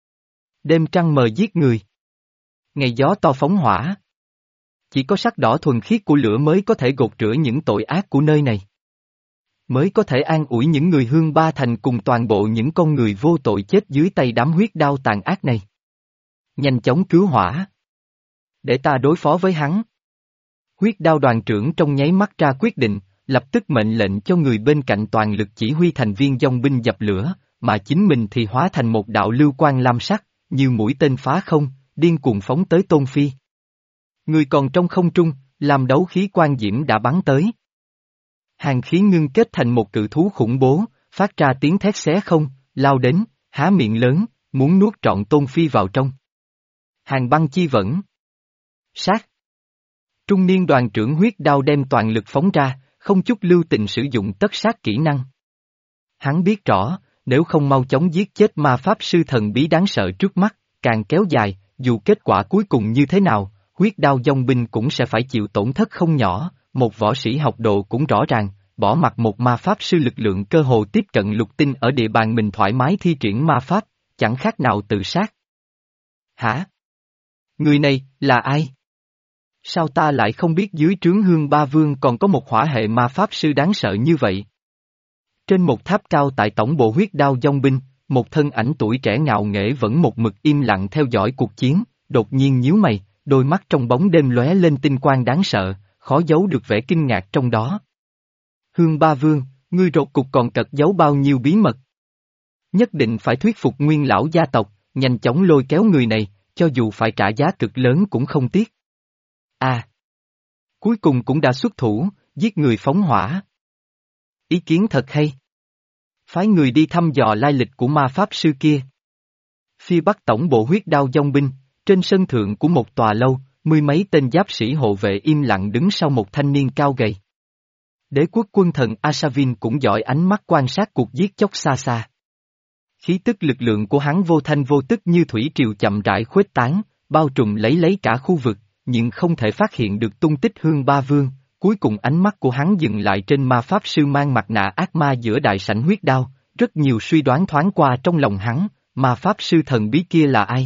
Đêm trăng mờ giết người. Ngày gió to phóng hỏa. Chỉ có sắc đỏ thuần khiết của lửa mới có thể gột rửa những tội ác của nơi này. Mới có thể an ủi những người hương ba thành cùng toàn bộ những con người vô tội chết dưới tay đám huyết đao tàn ác này. Nhanh chóng cứu hỏa. Để ta đối phó với hắn. Huyết đao đoàn trưởng trong nháy mắt ra quyết định, lập tức mệnh lệnh cho người bên cạnh toàn lực chỉ huy thành viên dòng binh dập lửa, mà chính mình thì hóa thành một đạo lưu quang lam sắc, như mũi tên phá không, điên cuồng phóng tới Tôn Phi. Người còn trong không trung, làm đấu khí quan diễm đã bắn tới. Hàng khí ngưng kết thành một cự thú khủng bố, phát ra tiếng thét xé không, lao đến, há miệng lớn, muốn nuốt trọn Tôn Phi vào trong. Hàng băng chi vẫn. Sát. Trung niên đoàn trưởng huyết đao đem toàn lực phóng ra, không chút lưu tình sử dụng tất sát kỹ năng. Hắn biết rõ, nếu không mau chóng giết chết ma pháp sư thần bí đáng sợ trước mắt, càng kéo dài, dù kết quả cuối cùng như thế nào, huyết đao dòng binh cũng sẽ phải chịu tổn thất không nhỏ, một võ sĩ học độ cũng rõ ràng, bỏ mặc một ma pháp sư lực lượng cơ hồ tiếp cận lục tinh ở địa bàn mình thoải mái thi triển ma pháp, chẳng khác nào tự sát. Hả? Người này, là ai? Sao ta lại không biết dưới trướng Hương Ba Vương còn có một hỏa hệ ma pháp sư đáng sợ như vậy? Trên một tháp cao tại tổng bộ huyết đao dòng binh, một thân ảnh tuổi trẻ ngạo nghễ vẫn một mực im lặng theo dõi cuộc chiến, đột nhiên nhíu mày, đôi mắt trong bóng đêm lóe lên tinh quang đáng sợ, khó giấu được vẻ kinh ngạc trong đó. Hương Ba Vương, ngươi rốt cục còn cất giấu bao nhiêu bí mật? Nhất định phải thuyết phục nguyên lão gia tộc, nhanh chóng lôi kéo người này, cho dù phải trả giá cực lớn cũng không tiếc. À! Cuối cùng cũng đã xuất thủ, giết người phóng hỏa. Ý kiến thật hay. Phái người đi thăm dò lai lịch của ma pháp sư kia. Phía bắc tổng bộ huyết đao dòng binh, trên sân thượng của một tòa lâu, mười mấy tên giáp sĩ hộ vệ im lặng đứng sau một thanh niên cao gầy. Đế quốc quân thần Asavin cũng giỏi ánh mắt quan sát cuộc giết chóc xa xa. Khí tức lực lượng của hắn vô thanh vô tức như thủy triều chậm rãi khuếch tán, bao trùm lấy lấy cả khu vực, nhưng không thể phát hiện được tung tích Hương Ba Vương. Cuối cùng ánh mắt của hắn dừng lại trên ma pháp sư mang mặt nạ ác ma giữa đại sảnh huyết đao, rất nhiều suy đoán thoáng qua trong lòng hắn, ma pháp sư thần bí kia là ai?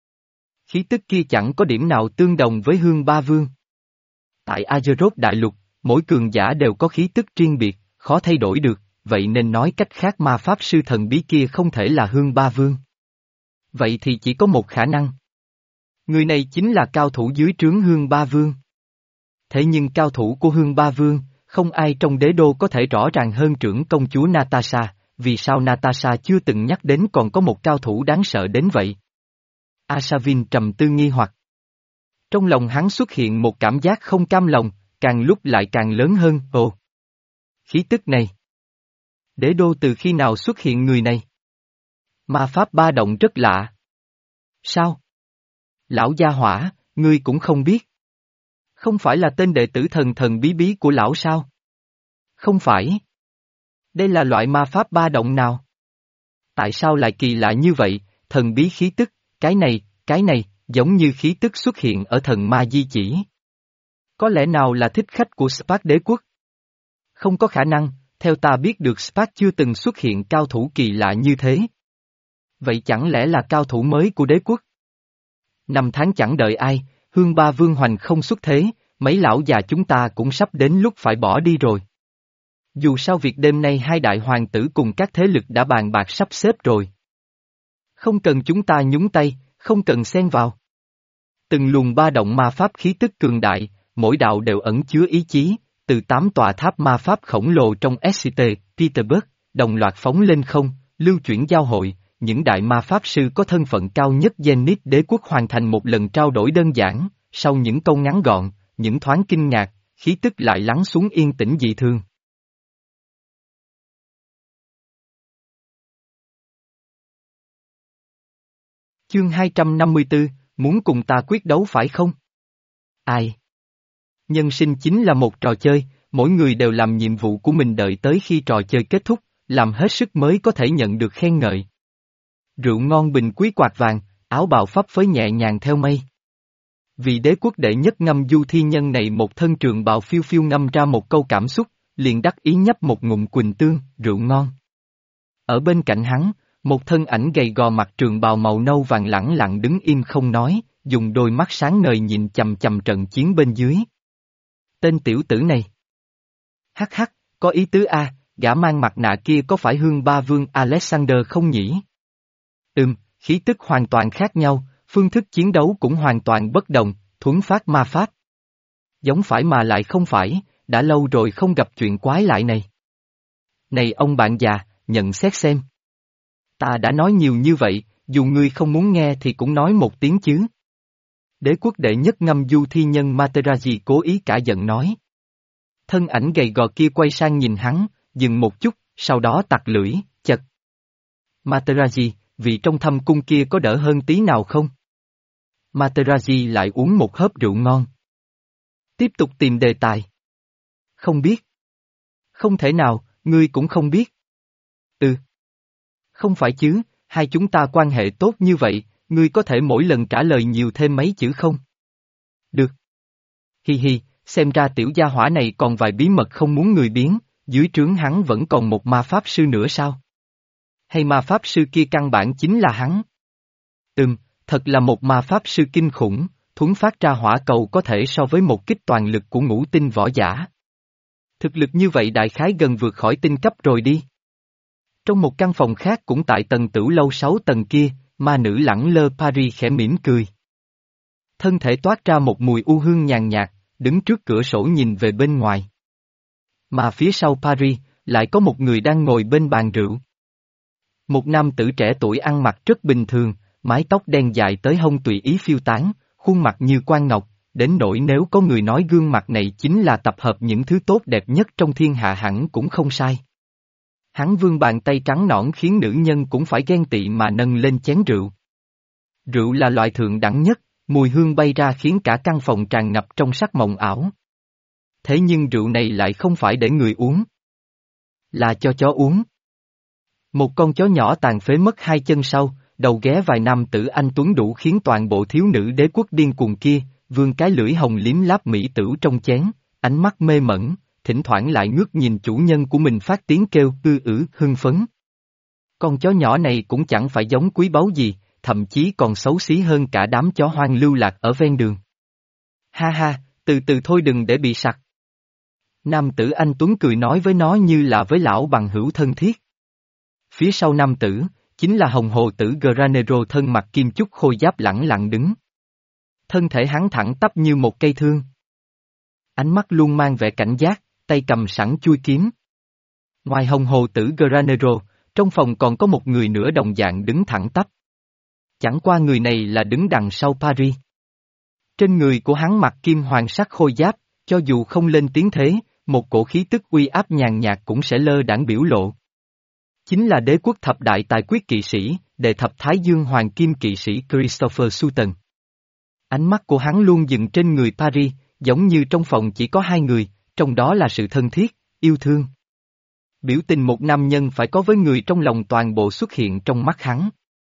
Khí tức kia chẳng có điểm nào tương đồng với Hương Ba Vương. Tại Azeroth đại lục, mỗi cường giả đều có khí tức riêng biệt, khó thay đổi được, vậy nên nói cách khác ma pháp sư thần bí kia không thể là Hương Ba Vương. Vậy thì chỉ có một khả năng. Người này chính là cao thủ dưới trướng Hương Ba Vương. Thế nhưng cao thủ của Hương Ba Vương, không ai trong đế đô có thể rõ ràng hơn trưởng công chúa Natasha, vì sao Natasha chưa từng nhắc đến còn có một cao thủ đáng sợ đến vậy? Asavin trầm tư nghi hoặc. Trong lòng hắn xuất hiện một cảm giác không cam lòng, càng lúc lại càng lớn hơn, ồ. Khí tức này. Đế đô từ khi nào xuất hiện người này? Ma pháp ba động rất lạ. Sao? Lão gia hỏa, ngươi cũng không biết. Không phải là tên đệ tử thần thần bí bí của lão sao? Không phải. Đây là loại ma pháp ba động nào? Tại sao lại kỳ lạ như vậy, thần bí khí tức, cái này, cái này, giống như khí tức xuất hiện ở thần ma di chỉ. Có lẽ nào là thích khách của Spark đế quốc? Không có khả năng, theo ta biết được Spark chưa từng xuất hiện cao thủ kỳ lạ như thế. Vậy chẳng lẽ là cao thủ mới của đế quốc? Năm tháng chẳng đợi ai, Hương Ba Vương hoành không xuất thế, mấy lão già chúng ta cũng sắp đến lúc phải bỏ đi rồi. Dù sao việc đêm nay hai đại hoàng tử cùng các thế lực đã bàn bạc sắp xếp rồi. Không cần chúng ta nhúng tay, không cần xen vào. Từng luồng ba động ma pháp khí tức cường đại, mỗi đạo đều ẩn chứa ý chí, từ tám tòa tháp ma pháp khổng lồ trong ét xê tê, Petersburg, đồng loạt phóng lên không, lưu chuyển giao hội, những đại ma pháp sư có thân phận cao nhất Zenith đế quốc hoàn thành một lần trao đổi đơn giản, sau những câu ngắn gọn, những thoáng kinh ngạc, khí tức lại lắng xuống yên tĩnh dị thường. Chương hai trăm năm mươi tư, muốn cùng ta quyết đấu phải không? Ai? Nhân sinh chính là một trò chơi, mỗi người đều làm nhiệm vụ của mình đợi tới khi trò chơi kết thúc, làm hết sức mới có thể nhận được khen ngợi. Rượu ngon bình quý quạt vàng, áo bào phấp phới nhẹ nhàng theo mây. Vị đế quốc đệ nhất ngâm du thi nhân này một thân trường bào phiêu phiêu ngâm ra một câu cảm xúc, liền đắc ý nhấp một ngụm quỳnh tương, rượu ngon. Ở bên cạnh hắn, một thân ảnh gầy gò mặc trường bào màu nâu vàng lẳng lặng đứng im không nói, dùng đôi mắt sáng ngời nhìn chằm chằm trận chiến bên dưới. Tên tiểu tử này. Hắc hắc, có ý tứ a, gã mang mặt nạ kia có phải Hương Ba Vương Alexander không nhỉ? Ừm, khí tức hoàn toàn khác nhau, phương thức chiến đấu cũng hoàn toàn bất đồng, thuấn phát ma pháp. Giống phải mà lại không phải, đã lâu rồi không gặp chuyện quái lại này. Này ông bạn già, nhận xét xem. Ta đã nói nhiều như vậy, dù ngươi không muốn nghe thì cũng nói một tiếng chứ. Đế quốc đệ nhất ngâm du thi nhân Materazzi cố ý cả giận nói. Thân ảnh gầy gò kia quay sang nhìn hắn, dừng một chút, sau đó tặc lưỡi, chật. Materazzi, vị trong thâm cung kia có đỡ hơn tí nào không? Materazzi lại uống một hớp rượu ngon. Tiếp tục tìm đề tài. Không biết. Không thể nào, ngươi cũng không biết. Ừ. Không phải chứ, hai chúng ta quan hệ tốt như vậy, ngươi có thể mỗi lần trả lời nhiều thêm mấy chữ không? Được. Hi hi, xem ra tiểu gia hỏa này còn vài bí mật không muốn người biến, dưới trướng hắn vẫn còn một ma pháp sư nữa sao? Hay ma pháp sư kia căn bản chính là hắn? Ừm, thật là một ma pháp sư kinh khủng, thuấn phát ra hỏa cầu có thể so với một kích toàn lực của ngũ tinh võ giả. Thực lực như vậy đại khái gần vượt khỏi tinh cấp rồi đi. Trong một căn phòng khác cũng tại tầng tửu lâu sáu tầng kia, ma nữ lẳng lơ Paris khẽ mỉm cười. Thân thể toát ra một mùi u hương nhàn nhạt, đứng trước cửa sổ nhìn về bên ngoài. Mà phía sau Paris, lại có một người đang ngồi bên bàn rượu. Một nam tử trẻ tuổi ăn mặc rất bình thường, mái tóc đen dài tới hông tùy ý phiêu tán, khuôn mặt như quan ngọc, đến nỗi nếu có người nói gương mặt này chính là tập hợp những thứ tốt đẹp nhất trong thiên hạ hẳn cũng không sai. Hắn vươn bàn tay trắng nõn khiến nữ nhân cũng phải ghen tị mà nâng lên chén rượu. Rượu là loại thượng đẳng nhất, mùi hương bay ra khiến cả căn phòng tràn ngập trong sắc mộng ảo. Thế nhưng rượu này lại không phải để người uống. Là cho chó uống. Một con chó nhỏ tàn phế mất hai chân sau, đầu ghé vài nam tử anh tuấn đủ khiến toàn bộ thiếu nữ đế quốc điên cuồng kia, vươn cái lưỡi hồng liếm láp mỹ tửu trong chén, ánh mắt mê mẩn, thỉnh thoảng lại ngước nhìn chủ nhân của mình phát tiếng kêu ư ử hưng phấn. Con chó nhỏ này cũng chẳng phải giống quý báu gì, thậm chí còn xấu xí hơn cả đám chó hoang lưu lạc ở ven đường. Ha ha, từ từ thôi đừng để bị sặc. Nam tử anh tuấn cười nói với nó như là với lão bằng hữu thân thiết. Phía sau nam tử, chính là hồng hồ tử Granero thân mặc kim chúc khôi giáp lẳng lặng đứng. Thân thể hắn thẳng tắp như một cây thương. Ánh mắt luôn mang vẻ cảnh giác, tay cầm sẵn chuôi kiếm. Ngoài hồng hồ tử Granero, trong phòng còn có một người nữa đồng dạng đứng thẳng tắp. Chẳng qua người này là đứng đằng sau Paris. Trên người của hắn mặc kim hoàng sắc khôi giáp, cho dù không lên tiếng thế, một cổ khí tức uy áp nhàn nhạt cũng sẽ lơ đãng biểu lộ. Chính là đế quốc thập đại tài quyết kỵ sĩ, đệ thập Thái Dương Hoàng Kim kỵ sĩ Christopher Sutton. Ánh mắt của hắn luôn dừng trên người Paris, giống như trong phòng chỉ có hai người, trong đó là sự thân thiết, yêu thương. Biểu tình một nam nhân phải có với người trong lòng toàn bộ xuất hiện trong mắt hắn.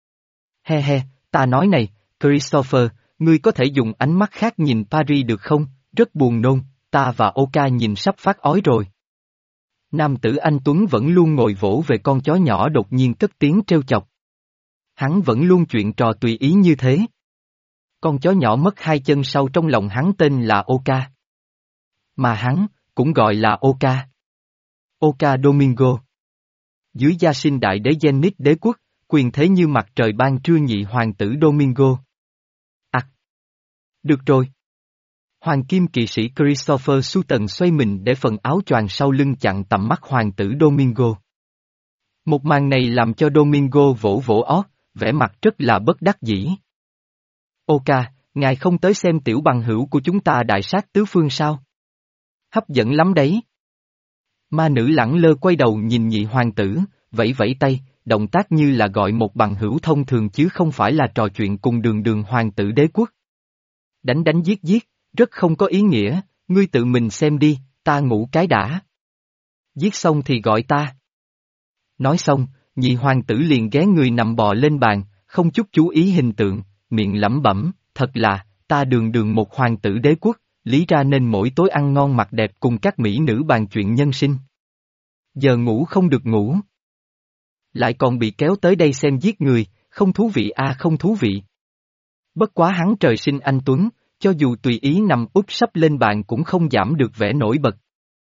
He he, ta nói này, Christopher, ngươi có thể dùng ánh mắt khác nhìn Paris được không? Rất buồn nôn, ta và Oka nhìn sắp phát ói rồi. Nam tử anh Tuấn vẫn luôn ngồi vỗ về con chó nhỏ đột nhiên cất tiếng trêu chọc. Hắn vẫn luôn chuyện trò tùy ý như thế. Con chó nhỏ mất hai chân sau trong lòng hắn tên là Oka. Mà hắn, cũng gọi là Oka. Oka Domingo. Dưới gia sinh đại đế Zenith đế quốc, quyền thế như mặt trời ban trưa nhị hoàng tử Domingo. À! Được rồi. Hoàng kim kỵ sĩ Christopher Sutton xoay mình để phần áo choàng sau lưng chặn tầm mắt hoàng tử Domingo. Một màn này làm cho Domingo vỗ vỗ ót, vẻ mặt rất là bất đắc dĩ. Oka, ngài không tới xem tiểu bằng hữu của chúng ta đại sát tứ phương sao? Hấp dẫn lắm đấy. Ma nữ lẳng lơ quay đầu nhìn nhị hoàng tử, vẫy vẫy tay, động tác như là gọi một bằng hữu thông thường chứ không phải là trò chuyện cùng đường đường hoàng tử đế quốc. Đánh đánh giết giết, rất không có ý nghĩa, ngươi tự mình xem đi, ta ngủ cái đã. Giết xong thì gọi ta. Nói xong, nhị hoàng tử liền ghé người nằm bò lên bàn, không chút chú ý hình tượng, miệng lẩm bẩm, thật là, ta đường đường một hoàng tử đế quốc, lý ra nên mỗi tối ăn ngon mặc đẹp cùng các mỹ nữ bàn chuyện nhân sinh. Giờ ngủ không được ngủ. Lại còn bị kéo tới đây xem giết người, không thú vị a à, không thú vị. Bất quá hắn trời sinh anh tuấn, cho dù tùy ý nằm úp sấp lên bàn cũng không giảm được vẻ nổi bật.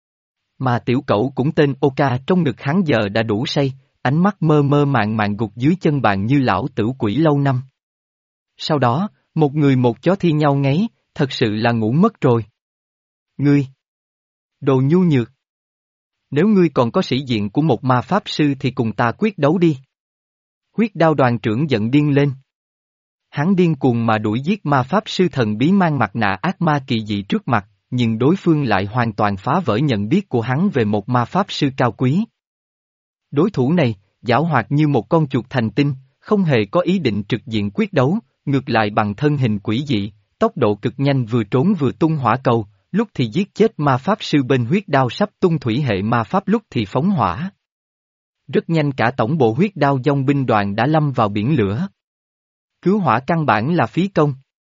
Mà tiểu cẩu cũng tên Oka trong ngực hắn giờ đã đủ say, ánh mắt mơ mơ màng màng gục dưới chân bàn như lão tử quỷ lâu năm. Sau đó, một người một chó thi nhau ngáy, thật sự là ngủ mất rồi. Ngươi! Đồ nhu nhược! Nếu ngươi còn có sĩ diện của một ma pháp sư thì cùng ta quyết đấu đi. Huyết đao đoàn trưởng giận điên lên. Hắn điên cuồng mà đuổi giết ma pháp sư thần bí mang mặt nạ ác ma kỳ dị trước mặt, nhưng đối phương lại hoàn toàn phá vỡ nhận biết của hắn về một ma pháp sư cao quý. Đối thủ này, giảo hoạt như một con chuột thành tinh, không hề có ý định trực diện quyết đấu, ngược lại bằng thân hình quỷ dị, tốc độ cực nhanh vừa trốn vừa tung hỏa cầu, lúc thì giết chết ma pháp sư bên huyết đao sắp tung thủy hệ ma pháp lúc thì phóng hỏa. Rất nhanh cả tổng bộ huyết đao dòng binh đoàn đã lâm vào biển lửa. Cứu hỏa căn bản là phí công.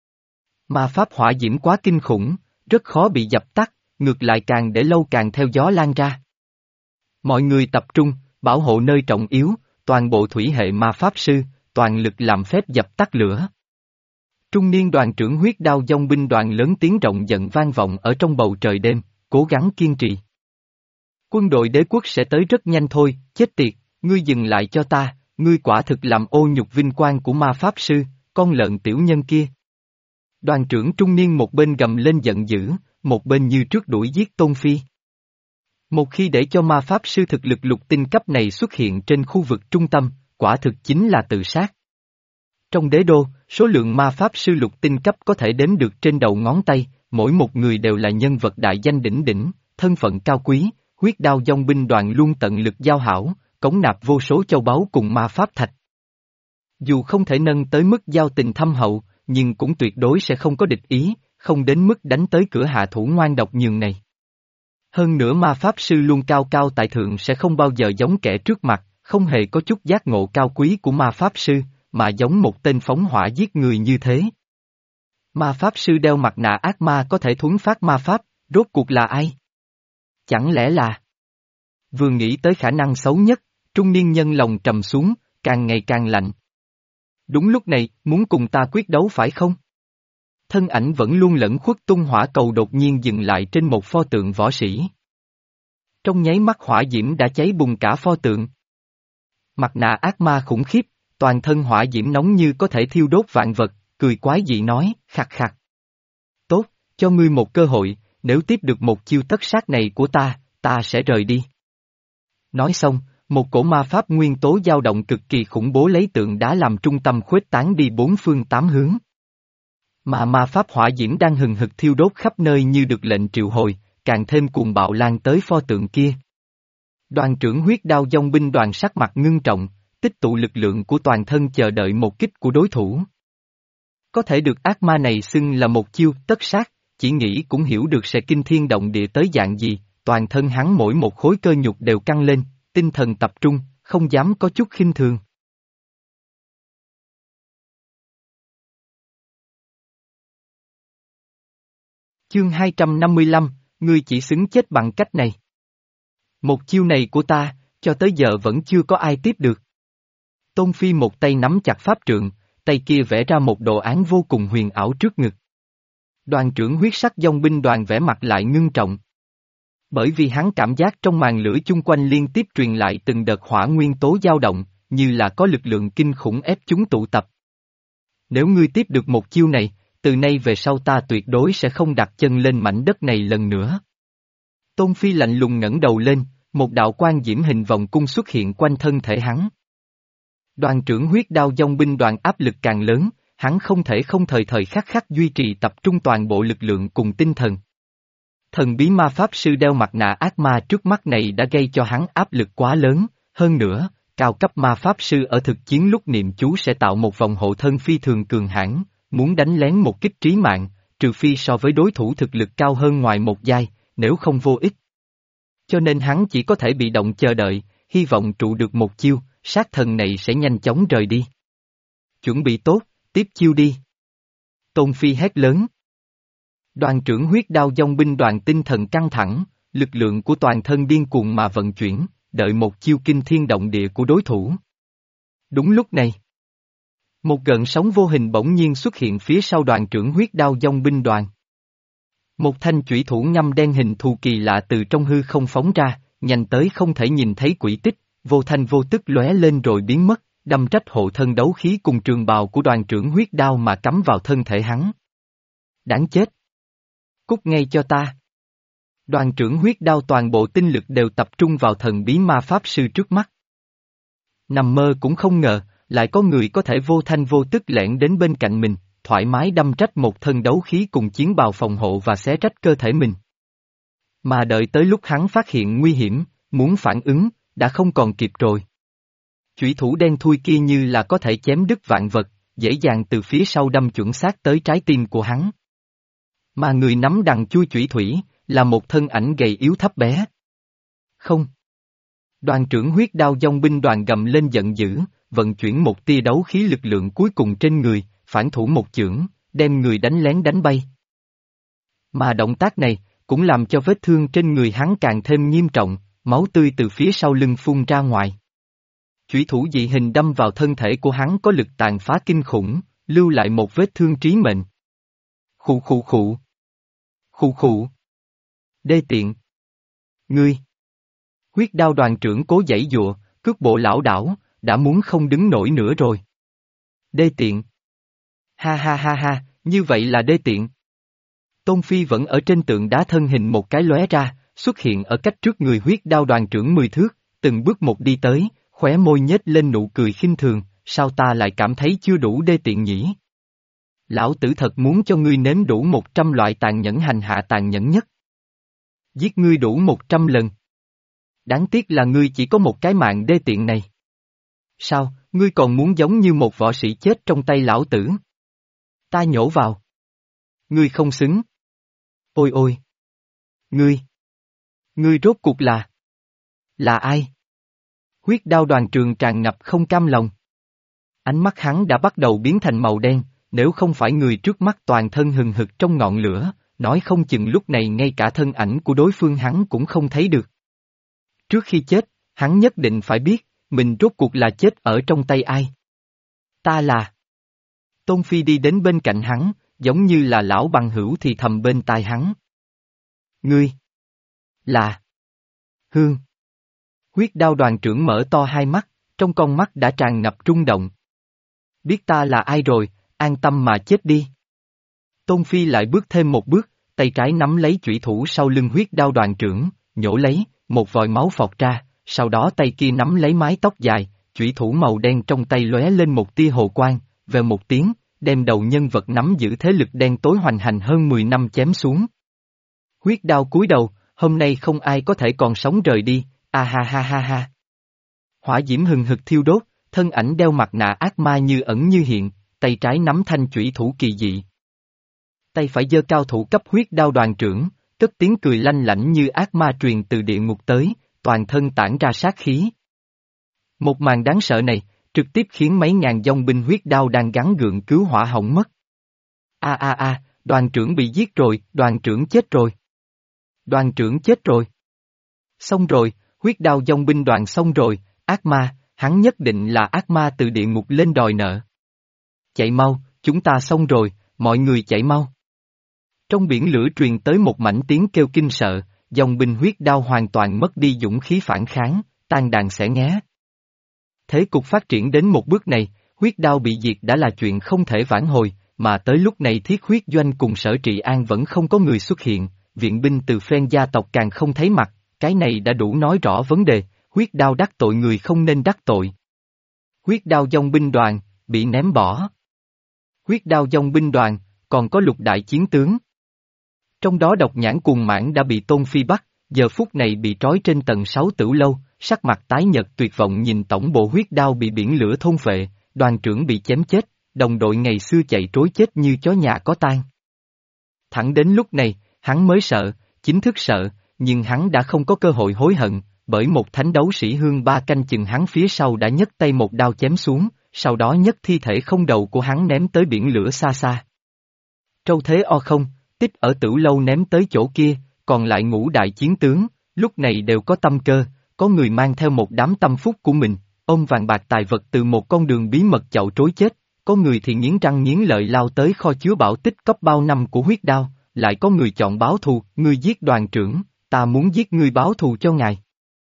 Ma pháp hỏa diễm quá kinh khủng, rất khó bị dập tắt, ngược lại càng để lâu càng theo gió lan ra. Mọi người tập trung, bảo hộ nơi trọng yếu, toàn bộ thủy hệ ma pháp sư, toàn lực làm phép dập tắt lửa. Trung niên đoàn trưởng huyết đao dòng binh đoàn lớn tiếng rộng giận vang vọng ở trong bầu trời đêm, cố gắng kiên trì. Quân đội đế quốc sẽ tới rất nhanh thôi, chết tiệt, ngươi dừng lại cho ta, ngươi quả thực làm ô nhục vinh quang của ma pháp sư, con lợn tiểu nhân kia. Đoàn trưởng trung niên một bên gầm lên giận dữ, một bên như trước đuổi giết Tôn Phi. Một khi để cho ma pháp sư thực lực lục tinh cấp này xuất hiện trên khu vực trung tâm, quả thực chính là tự sát. Trong đế đô, số lượng ma pháp sư lục tinh cấp có thể đếm được trên đầu ngón tay, mỗi một người đều là nhân vật đại danh đỉnh đỉnh, thân phận cao quý, huyết đao dòng binh đoàn luôn tận lực giao hảo, cống nạp vô số châu báu cùng ma pháp thạch. Dù không thể nâng tới mức giao tình thâm hậu, nhưng cũng tuyệt đối sẽ không có địch ý, không đến mức đánh tới cửa hạ thủ ngoan độc nhường này. Hơn nữa ma pháp sư luôn cao cao tại thượng sẽ không bao giờ giống kẻ trước mặt, không hề có chút giác ngộ cao quý của ma pháp sư, mà giống một tên phóng hỏa giết người như thế. Ma pháp sư đeo mặt nạ ác ma có thể thuấn phát ma pháp, rốt cuộc là ai? Chẳng lẽ là... Vừa nghĩ tới khả năng xấu nhất, trung niên nhân lòng trầm xuống, càng ngày càng lạnh. Đúng lúc này, muốn cùng ta quyết đấu phải không? Thân ảnh vẫn luôn lẫn khuất tung hỏa cầu đột nhiên dừng lại trên một pho tượng võ sĩ. Trong nháy mắt hỏa diễm đã cháy bùng cả pho tượng. Mặt nạ ác ma khủng khiếp, toàn thân hỏa diễm nóng như có thể thiêu đốt vạn vật, cười quái dị nói, khặt khặt. Tốt, cho ngươi một cơ hội, nếu tiếp được một chiêu tất sát này của ta, ta sẽ rời đi. Nói xong, một cổ ma pháp nguyên tố dao động cực kỳ khủng bố lấy tượng đá làm trung tâm khuếch tán đi bốn phương tám hướng. Mà ma pháp hỏa diễm đang hừng hực thiêu đốt khắp nơi như được lệnh triệu hồi, càng thêm cuồng bạo lan tới pho tượng kia. Đoàn trưởng huyết đao dòng binh đoàn sắc mặt ngưng trọng, tích tụ lực lượng của toàn thân chờ đợi một kích của đối thủ. Có thể được ác ma này xưng là một chiêu tất sát, chỉ nghĩ cũng hiểu được sẽ kinh thiên động địa tới dạng gì, toàn thân hắn mỗi một khối cơ nhục đều căng lên, tinh thần tập trung, không dám có chút khinh thường. Chương hai trăm năm mươi lăm, ngươi chỉ xứng chết bằng cách này. Một chiêu này của ta, cho tới giờ vẫn chưa có ai tiếp được. Tôn Phi một tay nắm chặt pháp trượng, tay kia vẽ ra một đồ án vô cùng huyền ảo trước ngực. Đoàn trưởng huyết sắc dòng binh đoàn vẽ mặt lại ngưng trọng. Bởi vì hắn cảm giác trong màn lửa chung quanh liên tiếp truyền lại từng đợt hỏa nguyên tố dao động, như là có lực lượng kinh khủng ép chúng tụ tập. Nếu ngươi tiếp được một chiêu này, từ nay về sau ta tuyệt đối sẽ không đặt chân lên mảnh đất này lần nữa. Tôn Phi lạnh lùng ngẩng đầu lên, một đạo quang diễm hình vòng cung xuất hiện quanh thân thể hắn. Đoàn trưởng huyết đao dòng binh đoàn áp lực càng lớn, hắn không thể không thời thời khắc khắc duy trì tập trung toàn bộ lực lượng cùng tinh thần. Thần bí ma pháp sư đeo mặt nạ ác ma trước mắt này đã gây cho hắn áp lực quá lớn, hơn nữa, cao cấp ma pháp sư ở thực chiến lúc niệm chú sẽ tạo một vòng hộ thân phi thường cường hãn, muốn đánh lén một kích trí mạng, trừ phi so với đối thủ thực lực cao hơn ngoài một giai, nếu không vô ích. Cho nên hắn chỉ có thể bị động chờ đợi, hy vọng trụ được một chiêu, sát thần này sẽ nhanh chóng rời đi. Chuẩn bị tốt, tiếp chiêu đi. Tôn Phi hét lớn. Đoàn trưởng huyết đao dòng binh đoàn tinh thần căng thẳng, lực lượng của toàn thân điên cuồng mà vận chuyển, đợi một chiêu kinh thiên động địa của đối thủ. Đúng lúc này, một gợn sóng vô hình bỗng nhiên xuất hiện phía sau đoàn trưởng huyết đao dòng binh đoàn. Một thanh chủy thủ ngăm đen hình thù kỳ lạ từ trong hư không phóng ra, nhanh tới không thể nhìn thấy quỹ tích, vô thanh vô tức lóe lên rồi biến mất, đâm trách hộ thân đấu khí cùng trường bào của đoàn trưởng huyết đao mà cắm vào thân thể hắn. Đáng chết! Cút ngay cho ta! Đoàn trưởng huyết đao toàn bộ tinh lực đều tập trung vào thần bí ma pháp sư trước mắt. Nằm mơ cũng không ngờ, lại có người có thể vô thanh vô tức lẻn đến bên cạnh mình, thoải mái đâm trách một thân đấu khí cùng chiến bào phòng hộ và xé rách cơ thể mình. Mà đợi tới lúc hắn phát hiện nguy hiểm, muốn phản ứng, đã không còn kịp rồi. Chủy thủ đen thui kia như là có thể chém đứt vạn vật, dễ dàng từ phía sau đâm chuẩn xác tới trái tim của hắn. Mà người nắm đằng chui chủy thủy, là một thân ảnh gầy yếu thấp bé. Không. Đoàn trưởng huyết đao dòng binh đoàn gầm lên giận dữ, vận chuyển một tia đấu khí lực lượng cuối cùng trên người, phản thủ một chưởng, đem người đánh lén đánh bay. Mà động tác này, cũng làm cho vết thương trên người hắn càng thêm nghiêm trọng, máu tươi từ phía sau lưng phun ra ngoài. Chủy thủ dị hình đâm vào thân thể của hắn có lực tàn phá kinh khủng, lưu lại một vết thương trí mệnh. Khụ khụ khụ. Khụ khụ. Đê tiện. Ngươi. Huyết đao đoàn trưởng cố giãy giụa, cước bộ lảo đảo, đã muốn không đứng nổi nữa rồi. Đê tiện. Ha ha ha ha, như vậy là đê tiện. Tôn Phi vẫn ở trên tượng đá thân hình một cái lóe ra, xuất hiện ở cách trước người huyết đao đoàn trưởng mười thước, từng bước một đi tới, khóe môi nhếch lên nụ cười khinh thường, sao ta lại cảm thấy chưa đủ đê tiện nhỉ? Lão tử thật muốn cho ngươi nếm đủ một trăm loại tàn nhẫn hành hạ tàn nhẫn nhất. Giết ngươi đủ một trăm lần. Đáng tiếc là ngươi chỉ có một cái mạng đê tiện này. Sao, ngươi còn muốn giống như một võ sĩ chết trong tay lão tử? Ta nhổ vào. Ngươi không xứng. Ôi ôi. Ngươi. Ngươi rốt cuộc là. Là ai? Huyết đao đoàn trường tràn ngập không cam lòng. Ánh mắt hắn đã bắt đầu biến thành màu đen, nếu không phải người trước mắt toàn thân hừng hực trong ngọn lửa, nói không chừng lúc này ngay cả thân ảnh của đối phương hắn cũng không thấy được. Trước khi chết, hắn nhất định phải biết, mình rốt cuộc là chết ở trong tay ai. Ta là. Tôn Phi đi đến bên cạnh hắn, giống như là lão bằng hữu thì thầm bên tai hắn. Ngươi. Là. Hương. Huyết đao đoàn trưởng mở to hai mắt, trong con mắt đã tràn ngập rung động. Biết ta là ai rồi, an tâm mà chết đi. Tôn Phi lại bước thêm một bước, tay trái nắm lấy chủy thủ sau lưng huyết đao đoàn trưởng, nhổ lấy, một vòi máu phọt ra, sau đó tay kia nắm lấy mái tóc dài, chủy thủ màu đen trong tay lóe lên một tia hồ quang, về một tiếng, đem đầu nhân vật nắm giữ thế lực đen tối hoành hành hơn mười năm chém xuống. Huyết đao cúi đầu, hôm nay không ai có thể còn sống rời đi, a ha ha ha ha. Hỏa diễm hừng hực thiêu đốt, thân ảnh đeo mặt nạ ác ma như ẩn như hiện, tay trái nắm thanh chủy thủ kỳ dị. Tay phải giơ cao thủ cấp huyết đao đoàn trưởng, cất tiếng cười lanh lảnh như ác ma truyền từ địa ngục tới, toàn thân tản ra sát khí. Một màn đáng sợ này, trực tiếp khiến mấy ngàn dòng binh huyết đao đang gắng gượng cứu hỏa hỏng mất. A a a, đoàn trưởng bị giết rồi, đoàn trưởng chết rồi. Đoàn trưởng chết rồi. Xong rồi, huyết đao dòng binh đoàn xong rồi, ác ma, hắn nhất định là ác ma từ địa ngục lên đòi nợ. Chạy mau, chúng ta xong rồi, mọi người chạy mau. Trong biển lửa truyền tới một mảnh tiếng kêu kinh sợ, dòng binh huyết đao hoàn toàn mất đi dũng khí phản kháng, tan đàn xẻ nghé. Thế cục phát triển đến một bước này, huyết đao bị diệt đã là chuyện không thể vãn hồi, mà tới lúc này thiết huyết doanh cùng sở trị an vẫn không có người xuất hiện, viện binh từ phen gia tộc càng không thấy mặt, cái này đã đủ nói rõ vấn đề, huyết đao đắc tội người không nên đắc tội. Huyết đao dòng binh đoàn, bị ném bỏ. Huyết đao dòng binh đoàn, còn có lục đại chiến tướng. Trong đó độc nhãn cuồng mãn đã bị Tôn Phi bắt, giờ phút này bị trói trên tầng sáu tửu lâu, sắc mặt tái nhợt tuyệt vọng nhìn tổng bộ huyết đao bị biển lửa thôn phệ, đoàn trưởng bị chém chết, đồng đội ngày xưa chạy trối chết như chó nhà có tang. Thẳng đến lúc này, hắn mới sợ, chính thức sợ, nhưng hắn đã không có cơ hội hối hận, bởi một thánh đấu sĩ hương ba canh chừng hắn phía sau đã nhấc tay một đao chém xuống, sau đó nhấc thi thể không đầu của hắn ném tới biển lửa xa xa. Trâu thế o không, tích ở tửu lâu ném tới chỗ kia, còn lại ngũ đại chiến tướng, lúc này đều có tâm cơ, có người mang theo một đám tâm phúc của mình, ôm vàng bạc tài vật từ một con đường bí mật chậu trối chết, có người thì nghiến răng nghiến lợi lao tới kho chứa bảo tích cấp bao năm của huyết đao, lại có người chọn báo thù, ngươi giết đoàn trưởng, ta muốn giết ngươi báo thù cho ngài.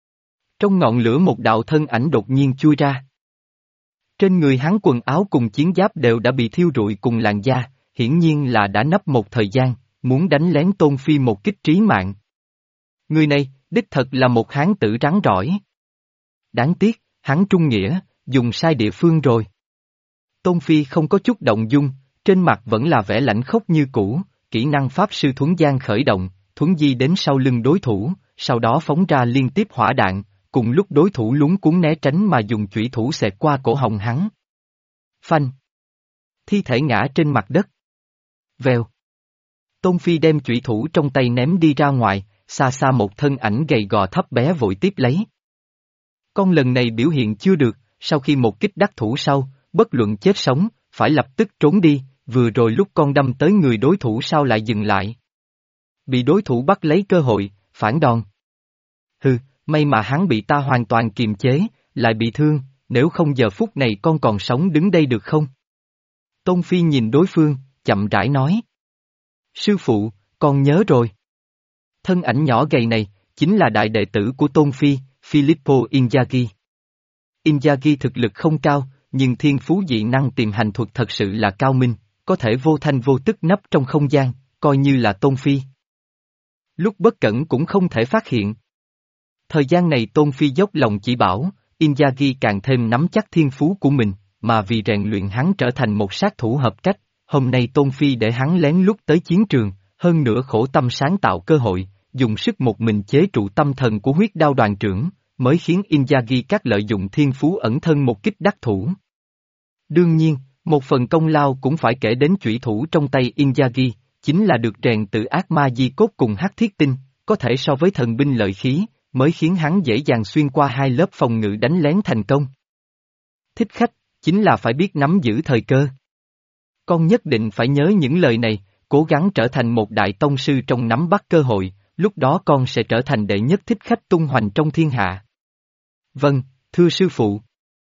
Trong ngọn lửa một đạo thân ảnh đột nhiên chui ra. Trên người hắn quần áo cùng chiến giáp đều đã bị thiêu rụi cùng làn da, hiển nhiên là đã nấp một thời gian, muốn đánh lén Tôn Phi một kích trí mạng. Người này, đích thật là một hán tử rắn rỏi. Đáng tiếc, hắn trung nghĩa, dùng sai địa phương rồi. Tôn Phi không có chút động dung, trên mặt vẫn là vẻ lãnh khốc như cũ, kỹ năng pháp sư thuấn gian khởi động, thuấn di đến sau lưng đối thủ, sau đó phóng ra liên tiếp hỏa đạn, cùng lúc đối thủ lúng cuốn né tránh mà dùng chủy thủ xẹt qua cổ họng hắn. Phanh. Thi thể ngã trên mặt đất. Vèo. Tôn Phi đem chủy thủ trong tay ném đi ra ngoài, xa xa một thân ảnh gầy gò thấp bé vội tiếp lấy. Con lần này biểu hiện chưa được, sau khi một kích đắc thủ sau, bất luận chết sống, phải lập tức trốn đi, vừa rồi lúc con đâm tới người đối thủ sao lại dừng lại. Bị đối thủ bắt lấy cơ hội, phản đòn. Hừ, may mà hắn bị ta hoàn toàn kiềm chế, lại bị thương, nếu không giờ phút này con còn sống đứng đây được không? Tôn Phi nhìn đối phương, chậm rãi nói. Sư phụ, con nhớ rồi. Thân ảnh nhỏ gầy này, chính là đại đệ tử của Tôn Phi, Filippo Inzaghi. Inzaghi thực lực không cao, nhưng thiên phú dị năng tìm hành thuật thật sự là cao minh, có thể vô thanh vô tức nấp trong không gian, coi như là Tôn Phi. Lúc bất cẩn cũng không thể phát hiện. Thời gian này Tôn Phi dốc lòng chỉ bảo, Inzaghi càng thêm nắm chắc thiên phú của mình, mà vì rèn luyện hắn trở thành một sát thủ hợp cách, hôm nay Tôn Phi để hắn lén lút tới chiến trường, hơn nữa khổ tâm sáng tạo cơ hội, dùng sức một mình chế trụ tâm thần của huyết đao đoàn trưởng, mới khiến Inzaghi các lợi dụng thiên phú ẩn thân một kích đắc thủ. Đương nhiên, một phần công lao cũng phải kể đến chủy thủ trong tay Inzaghi, chính là được rèn từ ác ma di cốt cùng hắc thiết tinh, có thể so với thần binh lợi khí, mới khiến hắn dễ dàng xuyên qua hai lớp phòng ngự đánh lén thành công. Thích khách, chính là phải biết nắm giữ thời cơ. Con nhất định phải nhớ những lời này, cố gắng trở thành một đại tông sư trong nắm bắt cơ hội, lúc đó con sẽ trở thành đệ nhất thích khách tung hoành trong thiên hạ. Vâng, thưa sư phụ.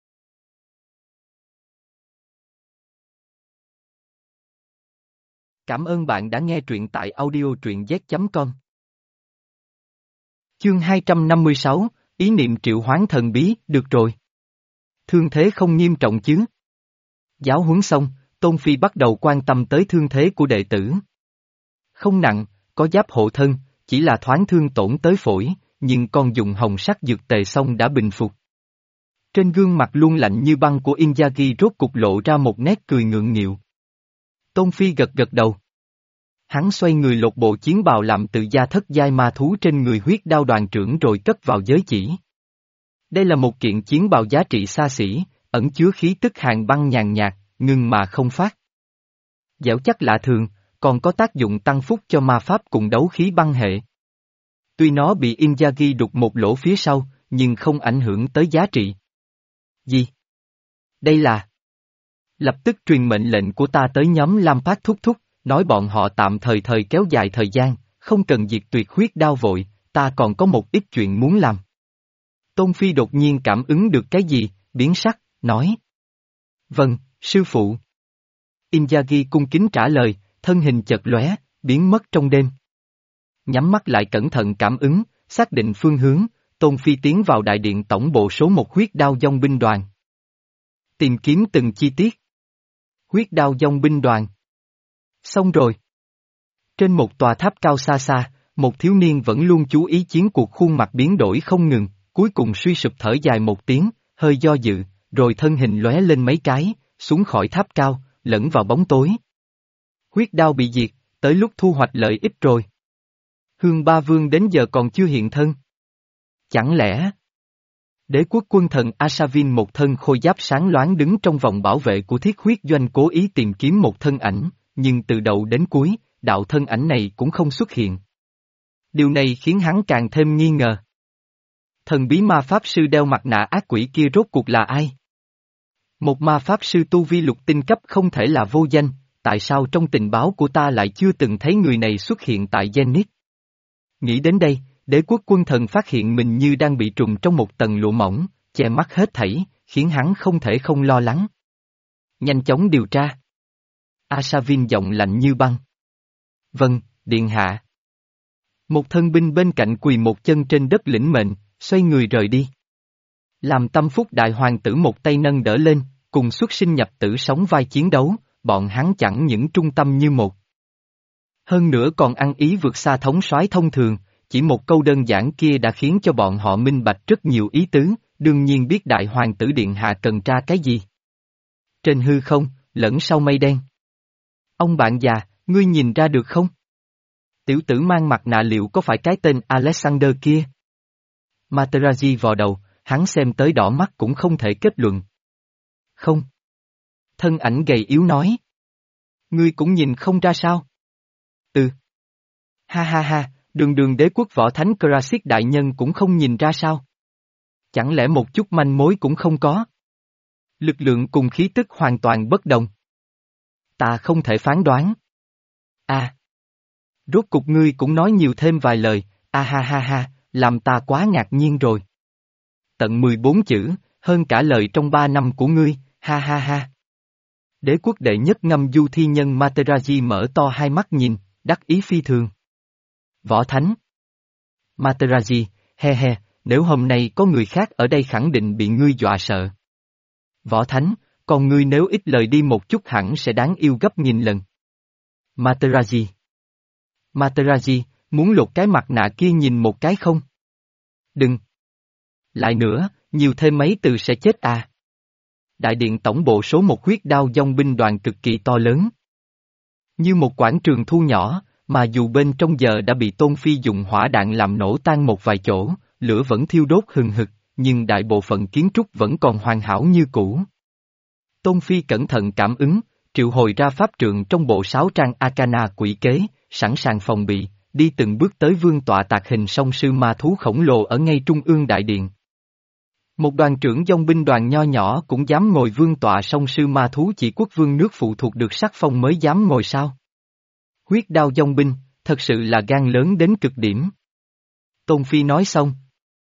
Cảm ơn bạn đã nghe truyện tại audio truyện z chấm com. Chương hai trăm năm mươi sáu, ý niệm triệu hoán thần bí, được rồi. Thương thế không nghiêm trọng chứ? Giáo huấn xong, Tôn Phi bắt đầu quan tâm tới thương thế của đệ tử. Không nặng, có giáp hộ thân, chỉ là thoáng thương tổn tới phổi, nhưng con dùng hồng sắc dược tề xong đã bình phục. Trên gương mặt luôn lạnh như băng của Inzaghi rốt cục lộ ra một nét cười ngượng nghịu. Tôn Phi gật gật đầu. Hắn xoay người lột bộ chiến bào làm từ da thất giai ma thú trên người huyết đao đoàn trưởng rồi cất vào giới chỉ. Đây là một kiện chiến bào giá trị xa xỉ, ẩn chứa khí tức hàn băng nhàn nhạt, ngưng mà không phát. Dẻo chắc lạ thường, còn có tác dụng tăng phúc cho ma pháp cùng đấu khí băng hệ. Tuy nó bị Inzaghi đục một lỗ phía sau, nhưng không ảnh hưởng tới giá trị. Gì? Đây là... Lập tức truyền mệnh lệnh của ta tới nhóm Lam Phát thúc thúc, nói bọn họ tạm thời thời kéo dài thời gian, không cần diệt tuyệt huyết đao vội, ta còn có một ít chuyện muốn làm. Tôn Phi đột nhiên cảm ứng được cái gì, biến sắc, nói. Vâng, sư phụ. Inzaghi cung kính trả lời, thân hình chợt lóe, biến mất trong đêm. Nhắm mắt lại cẩn thận cảm ứng, xác định phương hướng, Tôn Phi tiến vào đại điện tổng bộ số một huyết đao dòng binh đoàn. Tìm kiếm từng chi tiết. Huyết đao dòng binh đoàn. Xong rồi. Trên một tòa tháp cao xa xa, một thiếu niên vẫn luôn chú ý chiến cuộc khuôn mặt biến đổi không ngừng, cuối cùng suy sụp thở dài một tiếng, hơi do dự, rồi thân hình lóe lên mấy cái, xuống khỏi tháp cao, lẫn vào bóng tối. Huyết đao bị diệt, tới lúc thu hoạch lợi ích rồi. Hương Ba Vương đến giờ còn chưa hiện thân. Chẳng lẽ... Đế quốc quân thần Asavin một thân khôi giáp sáng loáng đứng trong vòng bảo vệ của thiết huyết doanh cố ý tìm kiếm một thân ảnh, nhưng từ đầu đến cuối, đạo thân ảnh này cũng không xuất hiện. Điều này khiến hắn càng thêm nghi ngờ. Thần bí ma pháp sư đeo mặt nạ ác quỷ kia rốt cuộc là ai? Một ma pháp sư tu vi lục tinh cấp không thể là vô danh, tại sao trong tình báo của ta lại chưa từng thấy người này xuất hiện tại Zenith? Nghĩ đến đây, đế quốc quân thần phát hiện mình như đang bị trùm trong một tầng lụa mỏng, che mắt hết thảy, khiến hắn không thể không lo lắng. Nhanh chóng điều tra. Asavin giọng lạnh như băng. Vâng, điện hạ. Một thân binh bên cạnh quỳ một chân trên đất lĩnh mệnh, xoay người rời đi. Làm tâm phúc đại hoàng tử một tay nâng đỡ lên, cùng xuất sinh nhập tử sóng vai chiến đấu, bọn hắn chẳng những trung tâm như một. Hơn nữa còn ăn ý vượt xa thống soái thông thường, chỉ một câu đơn giản kia đã khiến cho bọn họ minh bạch rất nhiều ý tứ, đương nhiên biết đại hoàng tử điện hạ cần tra cái gì. Trên hư không, lẫn sau mây đen. Ông bạn già, ngươi nhìn ra được không? Tiểu tử mang mặt nạ liệu có phải cái tên Alexander kia? Materazzi vò đầu, hắn xem tới đỏ mắt cũng không thể kết luận. Không. Thân ảnh gầy yếu nói. Ngươi cũng nhìn không ra sao? Ừ. Ha ha ha, đường đường đế quốc võ thánh Krasik đại nhân cũng không nhìn ra sao? Chẳng lẽ một chút manh mối cũng không có? Lực lượng cùng khí tức hoàn toàn bất đồng. Ta không thể phán đoán. À. Rốt cục ngươi cũng nói nhiều thêm vài lời, a ha ha ha, làm ta quá ngạc nhiên rồi. Tận mười bốn chữ, hơn cả lời trong ba năm của ngươi, ha ha ha. Đế quốc đệ nhất ngâm du thi nhân Materazzi mở to hai mắt nhìn, đắc ý phi thường. Võ thánh. Materazzi, he he, nếu hôm nay có người khác ở đây khẳng định bị ngươi dọa sợ. Võ thánh, còn ngươi nếu ít lời đi một chút hẳn sẽ đáng yêu gấp nghìn lần. Materazzi. Materazzi, muốn lột cái mặt nạ kia nhìn một cái không? Đừng. Lại nữa, nhiều thêm mấy từ sẽ chết à. Đại điện tổng bộ số một huyết đao dòng binh đoàn cực kỳ to lớn. Như một quảng trường thu nhỏ, mà dù bên trong giờ đã bị Tôn Phi dùng hỏa đạn làm nổ tan một vài chỗ, lửa vẫn thiêu đốt hừng hực, nhưng đại bộ phận kiến trúc vẫn còn hoàn hảo như cũ. Tôn Phi cẩn thận cảm ứng, triệu hồi ra pháp trượng trong bộ sáu trang Arcana quỷ kế, sẵn sàng phòng bị, đi từng bước tới vương tọa tạc hình song sư ma thú khổng lồ ở ngay trung ương đại điện. Một đoàn trưởng dòng binh đoàn nho nhỏ cũng dám ngồi vương tọa song sư ma thú chỉ quốc vương nước phụ thuộc được sắc phong mới dám ngồi sao? Huyết đao dòng binh, thật sự là gan lớn đến cực điểm. Tôn Phi nói xong.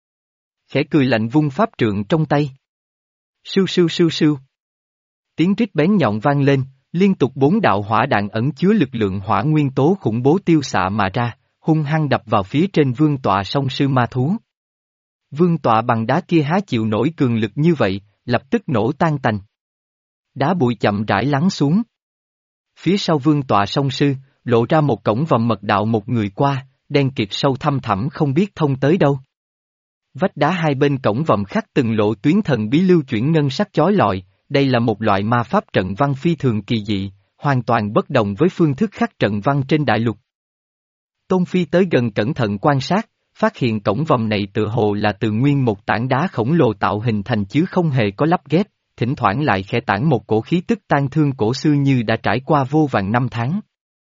Khẽ cười lạnh vung pháp trượng trong tay. Sưu sưu sưu sưu. Tiếng rít bén nhọn vang lên, liên tục bốn đạo hỏa đạn ẩn chứa lực lượng hỏa nguyên tố khủng bố tiêu xạ mà ra, hung hăng đập vào phía trên vương tọa song sư ma thú. Vương tọa bằng đá kia há chịu nổi cường lực như vậy, lập tức nổ tan tành. Đá bụi chậm rãi lắng xuống. Phía sau vương tọa song sư, lộ ra một cổng vòm mật đạo một người qua, đen kịt sâu thăm thẳm không biết thông tới đâu. Vách đá hai bên cổng vòm khắc từng lộ tuyến thần bí lưu chuyển ngân sắc chói lọi, đây là một loại ma pháp trận văn phi thường kỳ dị, hoàn toàn bất đồng với phương thức khắc trận văn trên đại lục. Tôn Phi tới gần cẩn thận quan sát, phát hiện cổng vòm này tựa hồ là từ nguyên một tảng đá khổng lồ tạo hình thành chứ không hề có lắp ghép, thỉnh thoảng lại khẽ tản một cổ khí tức tan thương cổ xưa như đã trải qua vô vàn năm tháng.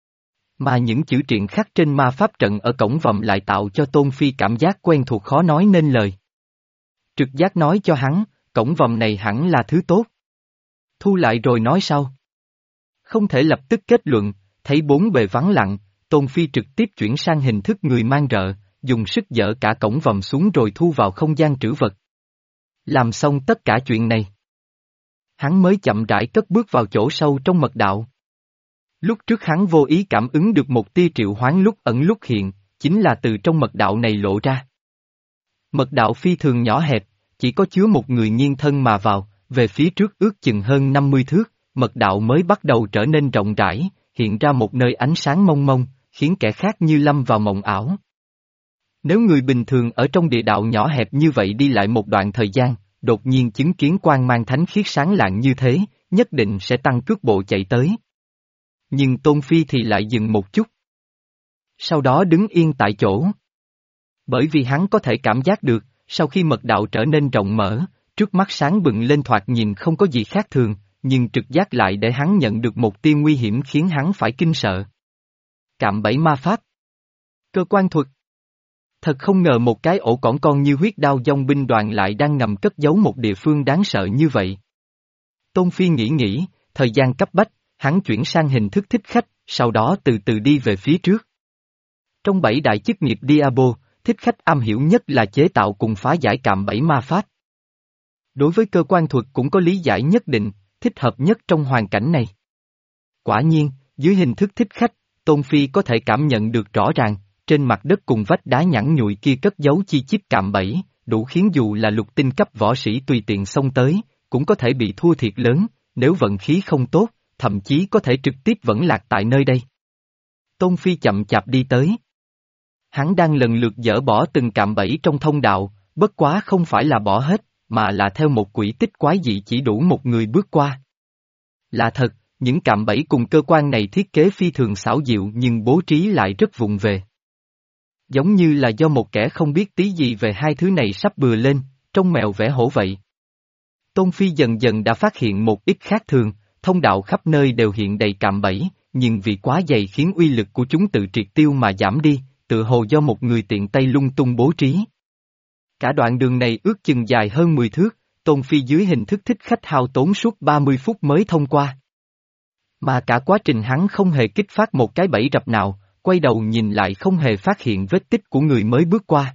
Mà những chữ triện khắc trên ma pháp trận ở cổng vòm lại tạo cho Tôn Phi cảm giác quen thuộc khó nói nên lời. Trực giác nói cho hắn, cổng vòm này hẳn là thứ tốt. Thu lại rồi nói sau. Không thể lập tức kết luận, thấy bốn bề vắng lặng, Tôn Phi trực tiếp chuyển sang hình thức người mang rợ, dùng sức dỡ cả cổng vòm xuống rồi thu vào không gian trữ vật. Làm xong tất cả chuyện này, hắn mới chậm rãi cất bước vào chỗ sâu trong mật đạo. Lúc trước hắn vô ý cảm ứng được một tia triệu hoán lúc ẩn lúc hiện, chính là từ trong mật đạo này lộ ra. Mật đạo phi thường nhỏ hẹp, chỉ có chứa một người nghiêng thân mà vào, về phía trước ước chừng hơn năm mươi thước, mật đạo mới bắt đầu trở nên rộng rãi, hiện ra một nơi ánh sáng mông mông, khiến kẻ khác như lâm vào mộng ảo. Nếu người bình thường ở trong địa đạo nhỏ hẹp như vậy đi lại một đoạn thời gian, đột nhiên chứng kiến quang mang thánh khiết sáng lạng như thế, nhất định sẽ tăng cước bộ chạy tới. Nhưng Tôn Phi thì lại dừng một chút. Sau đó đứng yên tại chỗ. Bởi vì hắn có thể cảm giác được, sau khi mật đạo trở nên rộng mở, trước mắt sáng bừng lên thoạt nhìn không có gì khác thường, nhưng trực giác lại để hắn nhận được một tia nguy hiểm khiến hắn phải kinh sợ. Cạm bẫy ma pháp. Cơ quan thuật. Thật không ngờ một cái ổ cỏn con như huyết đao dòng binh đoàn lại đang ngầm cất giấu một địa phương đáng sợ như vậy. Tôn Phi nghĩ nghĩ, thời gian cấp bách, hắn chuyển sang hình thức thích khách, sau đó từ từ đi về phía trước. Trong bảy đại chức nghiệp Diabo, thích khách am hiểu nhất là chế tạo cùng phá giải cạm bẫy ma pháp. Đối với cơ quan thuật cũng có lý giải nhất định, thích hợp nhất trong hoàn cảnh này. Quả nhiên, dưới hình thức thích khách, Tôn Phi có thể cảm nhận được rõ ràng, trên mặt đất cùng vách đá nhẵn nhụi kia cất giấu chi chít cạm bẫy, đủ khiến dù là lục tinh cấp võ sĩ tùy tiện xông tới, cũng có thể bị thua thiệt lớn, nếu vận khí không tốt, thậm chí có thể trực tiếp vẫn lạc tại nơi đây. Tôn Phi chậm chạp đi tới. Hắn đang lần lượt dỡ bỏ từng cạm bẫy trong thông đạo, bất quá không phải là bỏ hết, mà là theo một quỹ tích quái dị chỉ đủ một người bước qua. Là thật, những cạm bẫy cùng cơ quan này thiết kế phi thường xảo diệu nhưng bố trí lại rất vụng về. Giống như là do một kẻ không biết tí gì về hai thứ này sắp bừa lên, trông mèo vẽ hổ vậy. Tôn Phi dần dần đã phát hiện một ít khác thường, thông đạo khắp nơi đều hiện đầy cạm bẫy, nhưng vì quá dày khiến uy lực của chúng tự triệt tiêu mà giảm đi, tự hồ do một người tiện tay lung tung bố trí. Cả đoạn đường này ước chừng dài hơn mười thước, Tôn Phi dưới hình thức thích khách hao tốn suốt ba mươi phút mới thông qua. Mà cả quá trình hắn không hề kích phát một cái bẫy rập nào, quay đầu nhìn lại không hề phát hiện vết tích của người mới bước qua.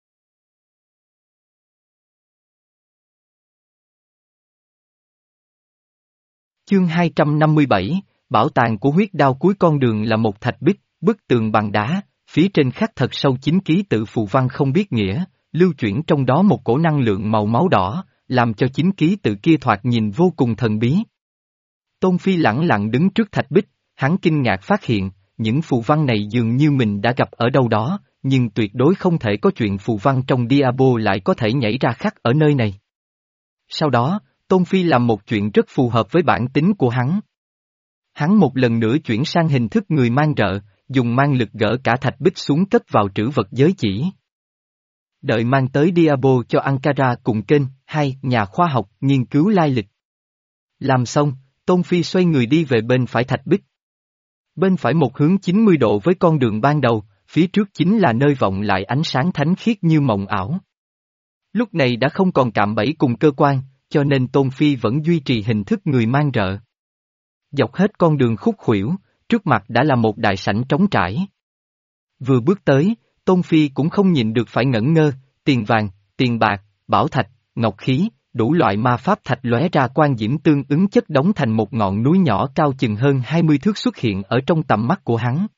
Chương hai trăm năm mươi bảy, bảo tàng của huyết đao cuối con đường là một thạch bích, bức tường bằng đá, phía trên khắc thật sâu chín ký tự phù văn không biết nghĩa, lưu chuyển trong đó một cổ năng lượng màu máu đỏ, làm cho chín ký tự kia thoạt nhìn vô cùng thần bí. Tôn Phi lẳng lặng đứng trước thạch bích, hắn kinh ngạc phát hiện, những phù văn này dường như mình đã gặp ở đâu đó, nhưng tuyệt đối không thể có chuyện phù văn trong Diabo lại có thể nhảy ra khắc ở nơi này. Sau đó, Tôn Phi làm một chuyện rất phù hợp với bản tính của hắn. Hắn một lần nữa chuyển sang hình thức người mang rợ, dùng mang lực gỡ cả thạch bích xuống cất vào trữ vật giới chỉ. Đợi mang tới Diabo cho Ankara cùng kênh, hai nhà khoa học nghiên cứu lai lịch. Làm xong, Tôn Phi xoay người đi về bên phải thạch bích. Bên phải một hướng chín mươi độ với con đường ban đầu, phía trước chính là nơi vọng lại ánh sáng thánh khiết như mộng ảo. Lúc này đã không còn cạm bẫy cùng cơ quan, cho nên Tôn Phi vẫn duy trì hình thức người mang rợ. Dọc hết con đường khúc khuỷu, trước mặt đã là một đại sảnh trống trải. Vừa bước tới, Tôn Phi cũng không nhìn được phải ngẩn ngơ, tiền vàng, tiền bạc, bảo thạch, ngọc khí, đủ loại ma pháp thạch lóe ra quang diễm tương ứng chất đóng thành một ngọn núi nhỏ cao chừng hơn hai mươi thước xuất hiện ở trong tầm mắt của hắn.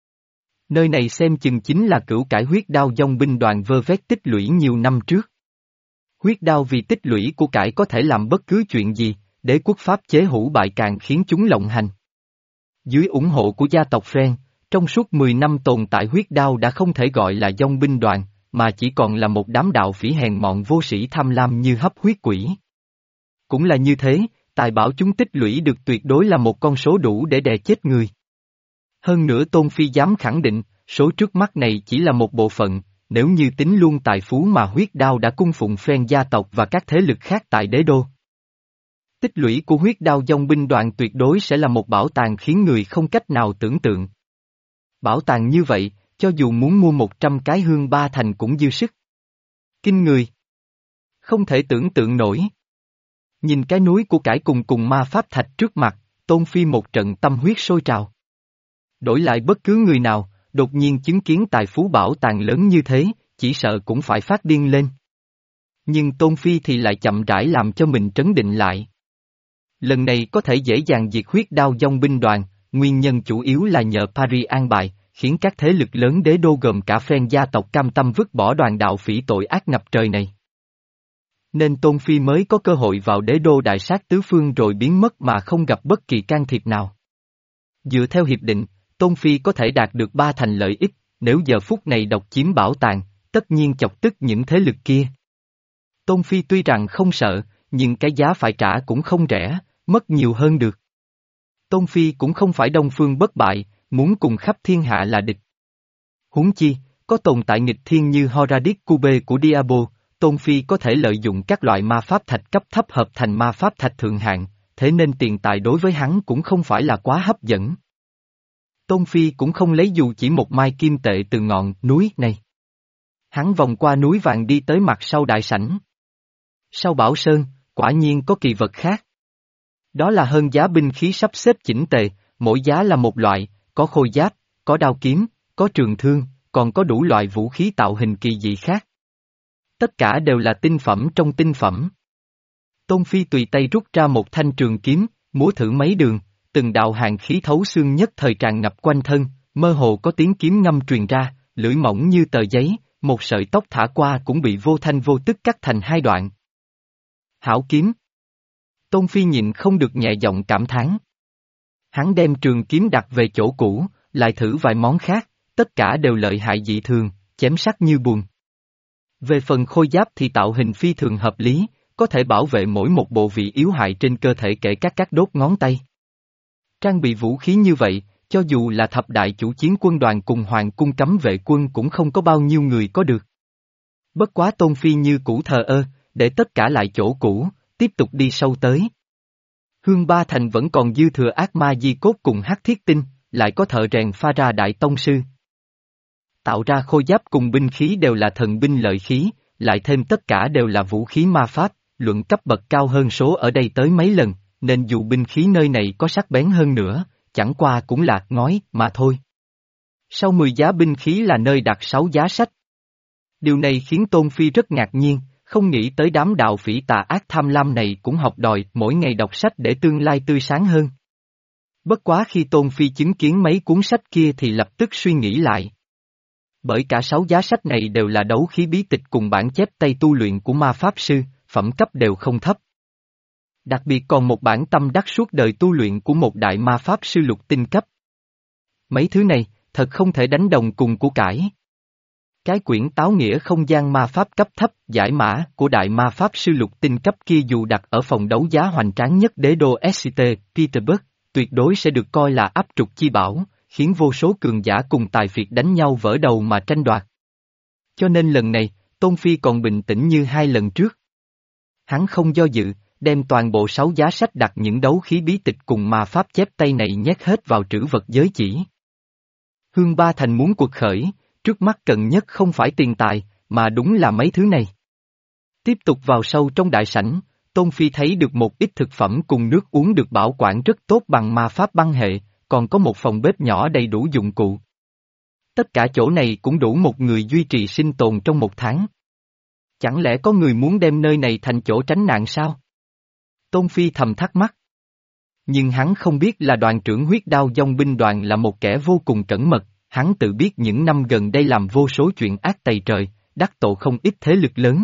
Nơi này xem chừng chính là cửu cải huyết đao dòng binh đoàn vơ vét tích lũy nhiều năm trước. Huyết đao vì tích lũy của cải có thể làm bất cứ chuyện gì, đế quốc Pháp chế hữu bại càng khiến chúng lộng hành. Dưới ủng hộ của gia tộc Fren, trong suốt mười năm tồn tại huyết đao đã không thể gọi là dòng binh đoàn, mà chỉ còn là một đám đạo phỉ hèn mọn vô sĩ tham lam như hấp huyết quỷ. Cũng là như thế, tài bảo chúng tích lũy được tuyệt đối là một con số đủ để đè chết người. Hơn nữa Tôn Phi dám khẳng định, số trước mắt này chỉ là một bộ phận, nếu như tính luôn tài phú mà huyết đao đã cung phụng Fren gia tộc và các thế lực khác tại đế đô. Tích lũy của huyết đao dòng binh đoàn tuyệt đối sẽ là một bảo tàng khiến người không cách nào tưởng tượng. Bảo tàng như vậy, cho dù muốn mua một trăm cái hương ba thành cũng dư sức. Kinh người. Không thể tưởng tượng nổi. Nhìn cái núi của cải cùng cùng ma pháp thạch trước mặt, Tôn Phi một trận tâm huyết sôi trào. Đổi lại bất cứ người nào, đột nhiên chứng kiến tài phú bảo tàng lớn như thế, chỉ sợ cũng phải phát điên lên. Nhưng Tôn Phi thì lại chậm rãi làm cho mình trấn định lại. Lần này có thể dễ dàng diệt huyết đao dòng binh đoàn, nguyên nhân chủ yếu là nhờ Paris an bài, khiến các thế lực lớn đế đô gồm cả Fren gia tộc cam tâm vứt bỏ đoàn đạo phỉ tội ác ngập trời này. Nên Tôn Phi mới có cơ hội vào đế đô đại sát tứ phương rồi biến mất mà không gặp bất kỳ can thiệp nào. Dựa theo hiệp định, Tôn Phi có thể đạt được ba thành lợi ích, nếu giờ phút này độc chiếm bảo tàng, tất nhiên chọc tức những thế lực kia. Tôn Phi tuy rằng không sợ, nhưng cái giá phải trả cũng không rẻ, mất nhiều hơn được. Tôn Phi cũng không phải đông phương bất bại, muốn cùng khắp thiên hạ là địch. Huống chi, có tồn tại nghịch thiên như Horadic Cube của Diablo, Tôn Phi có thể lợi dụng các loại ma pháp thạch cấp thấp hợp thành ma pháp thạch thượng hạng, thế nên tiền tài đối với hắn cũng không phải là quá hấp dẫn. Tôn Phi cũng không lấy dù chỉ một mai kim tệ từ ngọn núi này. Hắn vòng qua núi vàng đi tới mặt sau đại sảnh. Sau Bảo Sơn, quả nhiên có kỳ vật khác. Đó là hơn giá binh khí sắp xếp chỉnh tề, mỗi giá là một loại, có khôi giáp, có đao kiếm, có trường thương, còn có đủ loại vũ khí tạo hình kỳ dị khác. Tất cả đều là tinh phẩm trong tinh phẩm. Tôn Phi tùy tay rút ra một thanh trường kiếm, múa thử mấy đường, từng đạo hàng khí thấu xương nhất thời tràn ngập quanh thân, mơ hồ có tiếng kiếm ngâm truyền ra, lưỡi mỏng như tờ giấy, một sợi tóc thả qua cũng bị vô thanh vô tức cắt thành hai đoạn. Hảo kiếm. Tôn Phi nhịn không được nhẹ giọng cảm thán. Hắn đem trường kiếm đặt về chỗ cũ, lại thử vài món khác, tất cả đều lợi hại dị thường, chém sắc như buồn. Về phần khôi giáp thì tạo hình phi thường hợp lý, có thể bảo vệ mỗi một bộ vị yếu hại trên cơ thể kể cả các đốt ngón tay. Trang bị vũ khí như vậy, cho dù là thập đại chủ chiến quân đoàn cùng hoàng cung cấm vệ quân cũng không có bao nhiêu người có được. Bất quá Tôn Phi như cũ thờ ơ, để tất cả lại chỗ cũ, tiếp tục đi sâu tới. Hương Ba Thành vẫn còn dư thừa ác ma di cốt cùng hắc thiết tinh, lại có thợ rèn pha ra đại tông sư. Tạo ra khôi giáp cùng binh khí đều là thần binh lợi khí, lại thêm tất cả đều là vũ khí ma pháp, luận cấp bậc cao hơn số ở đây tới mấy lần, nên dù binh khí nơi này có sắc bén hơn nữa, chẳng qua cũng là ngói mà thôi. Sau mười giá binh khí là nơi đặt sáu giá sách. Điều này khiến Tôn Phi rất ngạc nhiên, không nghĩ tới đám đạo phỉ tà ác tham lam này cũng học đòi mỗi ngày đọc sách để tương lai tươi sáng hơn. Bất quá khi Tôn Phi chứng kiến mấy cuốn sách kia thì lập tức suy nghĩ lại. Bởi cả sáu giá sách này đều là đấu khí bí tịch cùng bản chép tay tu luyện của ma pháp sư, phẩm cấp đều không thấp. Đặc biệt còn một bản tâm đắc suốt đời tu luyện của một đại ma pháp sư lục tinh cấp. Mấy thứ này, thật không thể đánh đồng cùng của cải. Cái quyển táo nghĩa không gian ma pháp cấp thấp giải mã của đại ma pháp sư lục tinh cấp kia dù đặt ở phòng đấu giá hoành tráng nhất đế đô ét tê Petersburg, tuyệt đối sẽ được coi là áp trục chi bảo, khiến vô số cường giả cùng tài phiệt đánh nhau vỡ đầu mà tranh đoạt. Cho nên lần này, Tôn Phi còn bình tĩnh như hai lần trước. Hắn không do dự, đem toàn bộ sáu giá sách đặt những đấu khí bí tịch cùng ma pháp chép tay này nhét hết vào trữ vật giới chỉ. Hương Ba Thành muốn cuộc khởi, trước mắt cần nhất không phải tiền tài, mà đúng là mấy thứ này. Tiếp tục vào sâu trong đại sảnh, Tôn Phi thấy được một ít thực phẩm cùng nước uống được bảo quản rất tốt bằng ma pháp băng hệ, còn có một phòng bếp nhỏ đầy đủ dụng cụ. Tất cả chỗ này cũng đủ một người duy trì sinh tồn trong một tháng. Chẳng lẽ có người muốn đem nơi này thành chỗ tránh nạn sao? Tôn Phi thầm thắc mắc. Nhưng hắn không biết là đoàn trưởng huyết đao dòng binh đoàn là một kẻ vô cùng cẩn mật, hắn tự biết những năm gần đây làm vô số chuyện ác tày trời, đắc tội không ít thế lực lớn.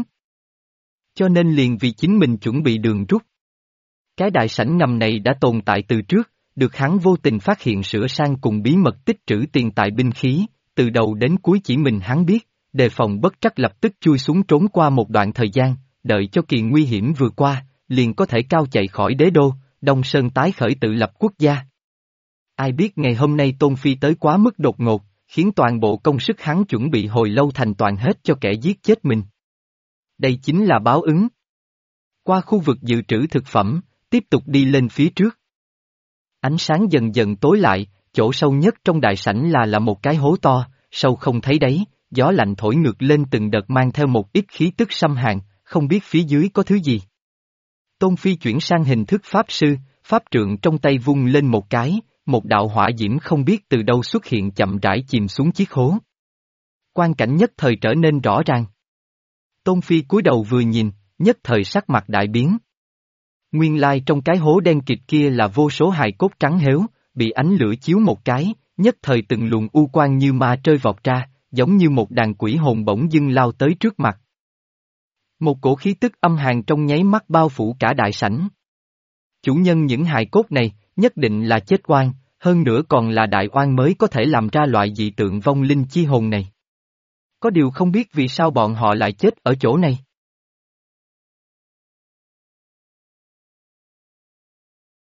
Cho nên liền vì chính mình chuẩn bị đường rút. Cái đại sảnh ngầm này đã tồn tại từ trước, được hắn vô tình phát hiện sửa sang cùng bí mật tích trữ tiền tài binh khí, từ đầu đến cuối chỉ mình hắn biết, đề phòng bất trắc lập tức chui xuống trốn qua một đoạn thời gian, đợi cho kỳ nguy hiểm vừa qua, liền có thể cao chạy khỏi đế đô, Đông Sơn tái khởi tự lập quốc gia. Ai biết ngày hôm nay Tôn Phi tới quá mức đột ngột, khiến toàn bộ công sức hắn chuẩn bị hồi lâu thành toàn hết cho kẻ giết chết mình. Đây chính là báo ứng. Qua khu vực dự trữ thực phẩm, tiếp tục đi lên phía trước. Ánh sáng dần dần tối lại, chỗ sâu nhất trong đại sảnh là là một cái hố to, sâu không thấy đáy, gió lạnh thổi ngược lên từng đợt mang theo một ít khí tức xâm hàn, không biết phía dưới có thứ gì. Tôn Phi chuyển sang hình thức pháp sư, pháp trượng trong tay vung lên một cái, một đạo hỏa diễm không biết từ đâu xuất hiện chậm rãi chìm xuống chiếc hố. Quan cảnh nhất thời trở nên rõ ràng. Tôn Phi cúi đầu vừa nhìn, nhất thời sắc mặt đại biến. Nguyên lai trong cái hố đen kịt kia là vô số hài cốt trắng héo, bị ánh lửa chiếu một cái, nhất thời từng luồng u quang như ma trơi vọt ra, giống như một đàn quỷ hồn bỗng dưng lao tới trước mặt. Một cổ khí tức âm hàn trong nháy mắt bao phủ cả đại sảnh. Chủ nhân những hài cốt này, nhất định là chết oan, hơn nữa còn là đại oan mới có thể làm ra loại dị tượng vong linh chi hồn này. Có điều không biết vì sao bọn họ lại chết ở chỗ này.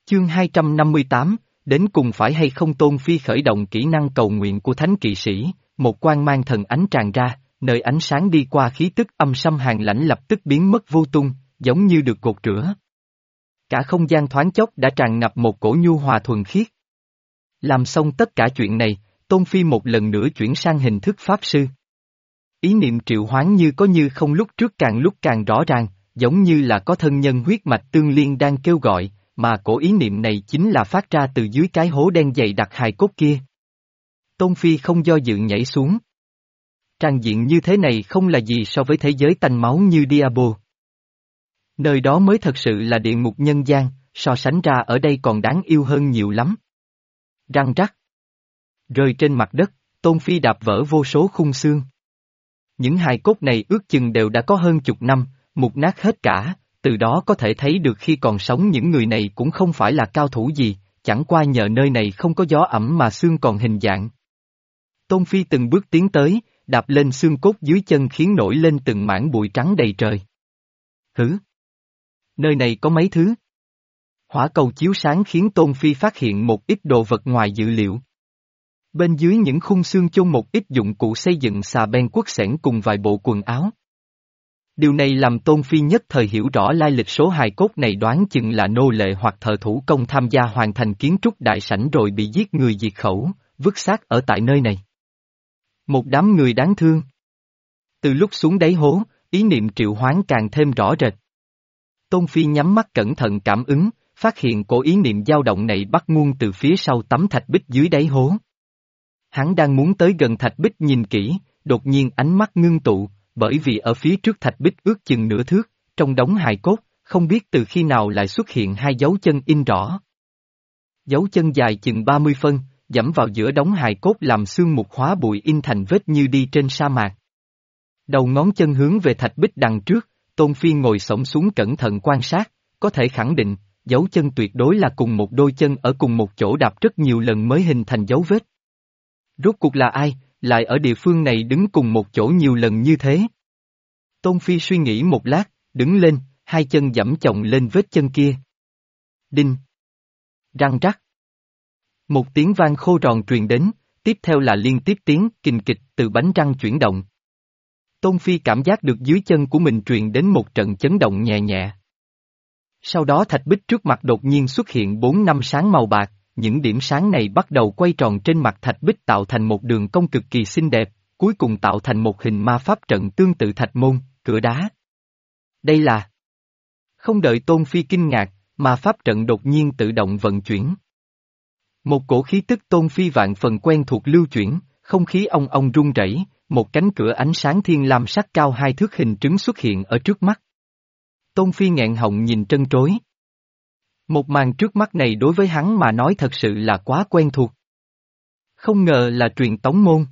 Chương hai trăm năm mươi tám, đến cùng phải hay không Tôn Phi khởi động kỹ năng cầu nguyện của thánh kỵ sĩ, một quang mang thần ánh tràn ra, nơi ánh sáng đi qua khí tức âm xâm hàn lãnh lập tức biến mất vô tung, giống như được cột rửa. Cả không gian thoáng chốc đã tràn ngập một cổ nhu hòa thuần khiết. Làm xong tất cả chuyện này, Tôn Phi một lần nữa chuyển sang hình thức pháp sư. Ý niệm triệu hoán như có như không lúc trước càng lúc càng rõ ràng, giống như là có thân nhân huyết mạch tương liên đang kêu gọi, mà cổ ý niệm này chính là phát ra từ dưới cái hố đen dày đặc hài cốt kia. Tôn Phi không do dự nhảy xuống. Tràng diện như thế này không là gì so với thế giới tanh máu như Diablo. Nơi đó mới thật sự là địa ngục nhân gian, so sánh ra ở đây còn đáng yêu hơn nhiều lắm. Răng rắc. Rơi trên mặt đất, Tôn Phi đạp vỡ vô số khung xương. Những hài cốt này ước chừng đều đã có hơn chục năm, mục nát hết cả, từ đó có thể thấy được khi còn sống những người này cũng không phải là cao thủ gì, chẳng qua nhờ nơi này không có gió ẩm mà xương còn hình dạng. Tôn Phi từng bước tiến tới, đạp lên xương cốt dưới chân khiến nổi lên từng mảng bụi trắng đầy trời. Hử? Nơi này có mấy thứ? Hỏa cầu chiếu sáng khiến Tôn Phi phát hiện một ít đồ vật ngoài dự liệu. Bên dưới những khung xương chôn một ít dụng cụ xây dựng xà beng quất xẻng cùng vài bộ quần áo. Điều này làm Tôn Phi nhất thời hiểu rõ lai lịch số hài cốt này, đoán chừng là nô lệ hoặc thợ thủ công tham gia hoàn thành kiến trúc đại sảnh rồi bị giết người diệt khẩu, vứt xác ở tại nơi này. Một đám người đáng thương. Từ lúc xuống đáy hố, ý niệm triệu hoán càng thêm rõ rệt. Tôn Phi nhắm mắt cẩn thận cảm ứng, phát hiện cổ ý niệm dao động này bắt nguồn từ phía sau tấm thạch bích dưới đáy hố. Hắn đang muốn tới gần thạch bích nhìn kỹ, đột nhiên ánh mắt ngưng tụ, bởi vì ở phía trước thạch bích ước chừng nửa thước, trong đống hài cốt, không biết từ khi nào lại xuất hiện hai dấu chân in rõ. Dấu chân dài chừng ba mươi phân, dẫm vào giữa đống hài cốt làm xương mục hóa bụi in thành vết như đi trên sa mạc. Đầu ngón chân hướng về thạch bích đằng trước, Tôn Phi ngồi xổm xuống cẩn thận quan sát, có thể khẳng định, dấu chân tuyệt đối là cùng một đôi chân ở cùng một chỗ đạp rất nhiều lần mới hình thành dấu vết. Rốt cuộc là ai, lại ở địa phương này đứng cùng một chỗ nhiều lần như thế? Tôn Phi suy nghĩ một lát, đứng lên, hai chân giẫm chồng lên vết chân kia. Đinh! Răng rắc! Một tiếng vang khô ròn truyền đến, tiếp theo là liên tiếp tiếng kình kịch từ bánh răng chuyển động. Tôn Phi cảm giác được dưới chân của mình truyền đến một trận chấn động nhẹ nhẹ. Sau đó thạch bích trước mặt đột nhiên xuất hiện bốn năm sáng màu bạc, những điểm sáng này bắt đầu quay tròn trên mặt thạch bích tạo thành một đường cong cực kỳ xinh đẹp, cuối cùng tạo thành một hình ma pháp trận tương tự thạch môn, cửa đá. Đây là... Không đợi Tôn Phi kinh ngạc, ma pháp trận đột nhiên tự động vận chuyển. Một cổ khí tức Tôn Phi vạn phần quen thuộc lưu chuyển, không khí ong ong rung rẩy, một cánh cửa ánh sáng thiên lam sắc cao hai thước hình trứng xuất hiện ở trước mắt. Tôn Phi nghẹn họng nhìn trân trối. Một màn trước mắt này đối với hắn mà nói thật sự là quá quen thuộc. Không ngờ là truyền tống môn.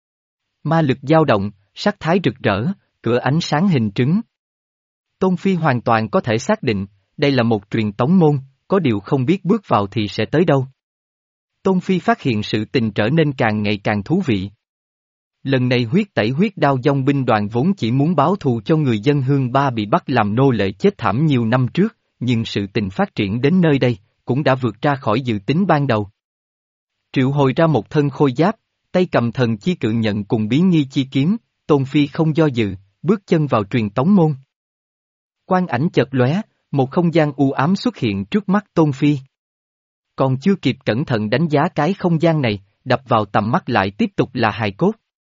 Ma lực dao động, sắc thái rực rỡ, cửa ánh sáng hình trứng. Tôn Phi hoàn toàn có thể xác định, đây là một truyền tống môn, có điều không biết bước vào thì sẽ tới đâu. Tôn Phi phát hiện sự tình trở nên càng ngày càng thú vị. Lần này huyết tẩy huyết đao dòng binh đoàn vốn chỉ muốn báo thù cho người dân Hương Ba bị bắt làm nô lệ chết thảm nhiều năm trước, nhưng sự tình phát triển đến nơi đây, cũng đã vượt ra khỏi dự tính ban đầu. Triệu hồi ra một thân khôi giáp, tay cầm thần chi cự nhận cùng bí nghi chi kiếm, Tôn Phi không do dự, bước chân vào truyền tống môn. Quang ảnh chợt lóe, một không gian u ám xuất hiện trước mắt Tôn Phi. Còn chưa kịp cẩn thận đánh giá cái không gian này, đập vào tầm mắt lại tiếp tục là hài cốt.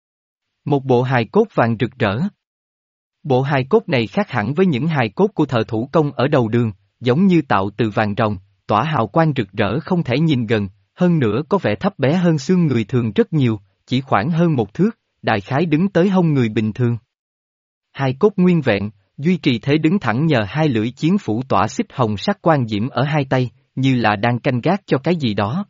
Một bộ hài cốt vàng rực rỡ. Bộ hài cốt này khác hẳn với những hài cốt của thợ thủ công ở đầu đường, giống như tạo từ vàng ròng, tỏa hào quang rực rỡ không thể nhìn gần, hơn nữa có vẻ thấp bé hơn xương người thường rất nhiều, chỉ khoảng hơn một thước, đại khái đứng tới hông người bình thường. Hài cốt nguyên vẹn, duy trì thế đứng thẳng nhờ hai lưỡi chiến phủ tỏa xích hồng sắc quang diễm ở hai tay, như là đang canh gác cho cái gì đó.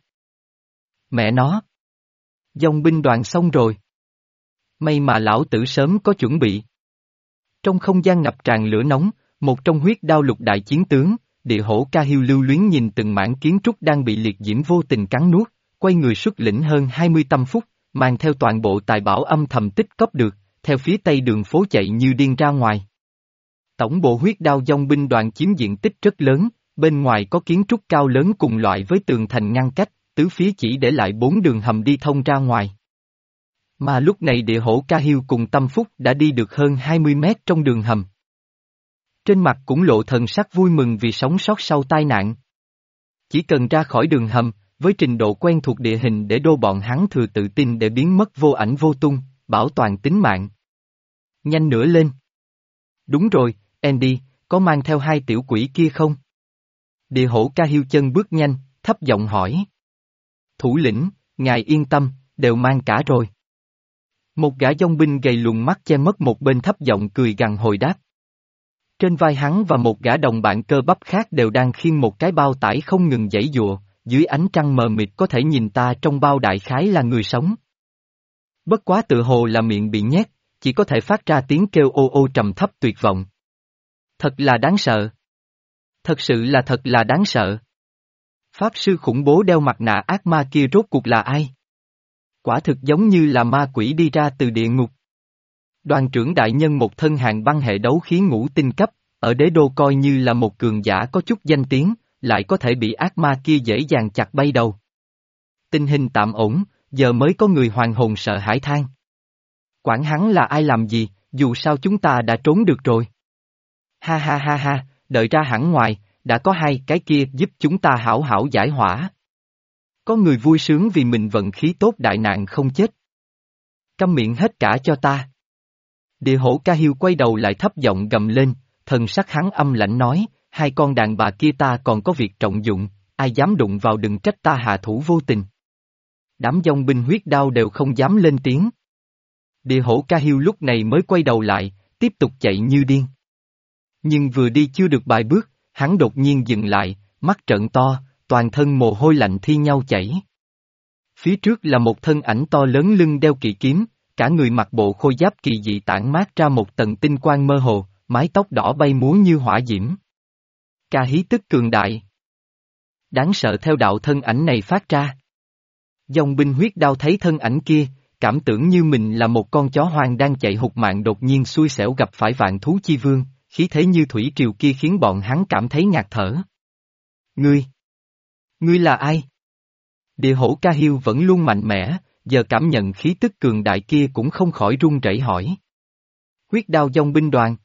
Mẹ nó! Dòng binh đoàn xong rồi. May mà lão tử sớm có chuẩn bị. Trong không gian ngập tràn lửa nóng, một trong huyết đao lục đại chiến tướng, địa hổ ca hiêu lưu luyến nhìn từng mảng kiến trúc đang bị liệt diễm vô tình cắn nuốt, quay người xuất lĩnh hơn hai mươi tâm phúc, mang theo toàn bộ tài bảo âm thầm tích cóp được, theo phía tây đường phố chạy như điên ra ngoài. Tổng bộ huyết đao dòng binh đoàn chiếm diện tích rất lớn, bên ngoài có kiến trúc cao lớn cùng loại với tường thành ngăn cách, tứ phía chỉ để lại bốn đường hầm đi thông ra ngoài. Mà lúc này địa hổ Ca Hiêu cùng Tâm Phúc đã đi được hơn hai mươi mét trong đường hầm. Trên mặt cũng lộ thần sắc vui mừng vì sống sót sau tai nạn. Chỉ cần ra khỏi đường hầm, với trình độ quen thuộc địa hình để đô bọn hắn thừa tự tin để biến mất vô ảnh vô tung, bảo toàn tính mạng. Nhanh nữa lên. Đúng rồi, Andy, có mang theo hai tiểu quỷ kia không? Địa hổ Ca Hiêu chân bước nhanh, thấp giọng hỏi. Thủ lĩnh, ngài yên tâm, đều mang cả rồi. Một gã dòng binh gầy lùn mắt che mất một bên thấp giọng cười gằn hồi đáp. Trên vai hắn và một gã đồng bạn cơ bắp khác đều đang khiêng một cái bao tải không ngừng giãy giụa, dưới ánh trăng mờ mịt có thể nhìn ta trong bao đại khái là người sống. Bất quá tự hồ là miệng bị nhét, chỉ có thể phát ra tiếng kêu ô ô trầm thấp tuyệt vọng. Thật là đáng sợ. Thật sự là thật là đáng sợ. Pháp sư khủng bố đeo mặt nạ ác ma kia rốt cuộc là ai? Quả thực giống như là ma quỷ đi ra từ địa ngục. Đoàn trưởng đại nhân một thân hàng băng hệ đấu khí ngũ tinh cấp, ở đế đô coi như là một cường giả có chút danh tiếng, lại có thể bị ác ma kia dễ dàng chặt bay đầu. Tình hình tạm ổn, giờ mới có người hoàng hồn sợ hãi than. Quản hắn là ai làm gì, dù sao chúng ta đã trốn được rồi. Ha ha ha ha, đợi ra hẳn ngoài, đã có hai cái kia giúp chúng ta hảo hảo giải hỏa. Có người vui sướng vì mình vận khí tốt đại nạn không chết. Câm miệng hết cả cho ta. Địa hổ Ca Hiêu quay đầu lại thấp giọng gầm lên, thần sắc hắn âm lãnh nói, hai con đàn bà kia ta còn có việc trọng dụng, ai dám đụng vào đừng trách ta hạ thủ vô tình. Đám dòng binh huyết đao đều không dám lên tiếng. Địa hổ Ca Hiêu lúc này mới quay đầu lại, tiếp tục chạy như điên. Nhưng vừa đi chưa được vài bước, hắn đột nhiên dừng lại, mắt trợn to, toàn thân mồ hôi lạnh thi nhau chảy. Phía trước là một thân ảnh to lớn lưng đeo kỵ kiếm, cả người mặc bộ khôi giáp kỳ dị tản mát ra một tầng tinh quang mơ hồ, mái tóc đỏ bay múa như hỏa diễm. Ca hí tức cường đại. Đáng sợ theo đạo thân ảnh này phát ra. Dòng binh huyết đao thấy thân ảnh kia, cảm tưởng như mình là một con chó hoang đang chạy hụt mạng đột nhiên xui xẻo gặp phải vạn thú chi vương, khí thế như thủy triều kia khiến bọn hắn cảm thấy ngạt thở. Ngươi! Ngươi là ai? Địa hổ Ca Hiêu vẫn luôn mạnh mẽ, giờ cảm nhận khí tức cường đại kia cũng không khỏi run rẩy hỏi. Huyết đao dòng binh đoàn.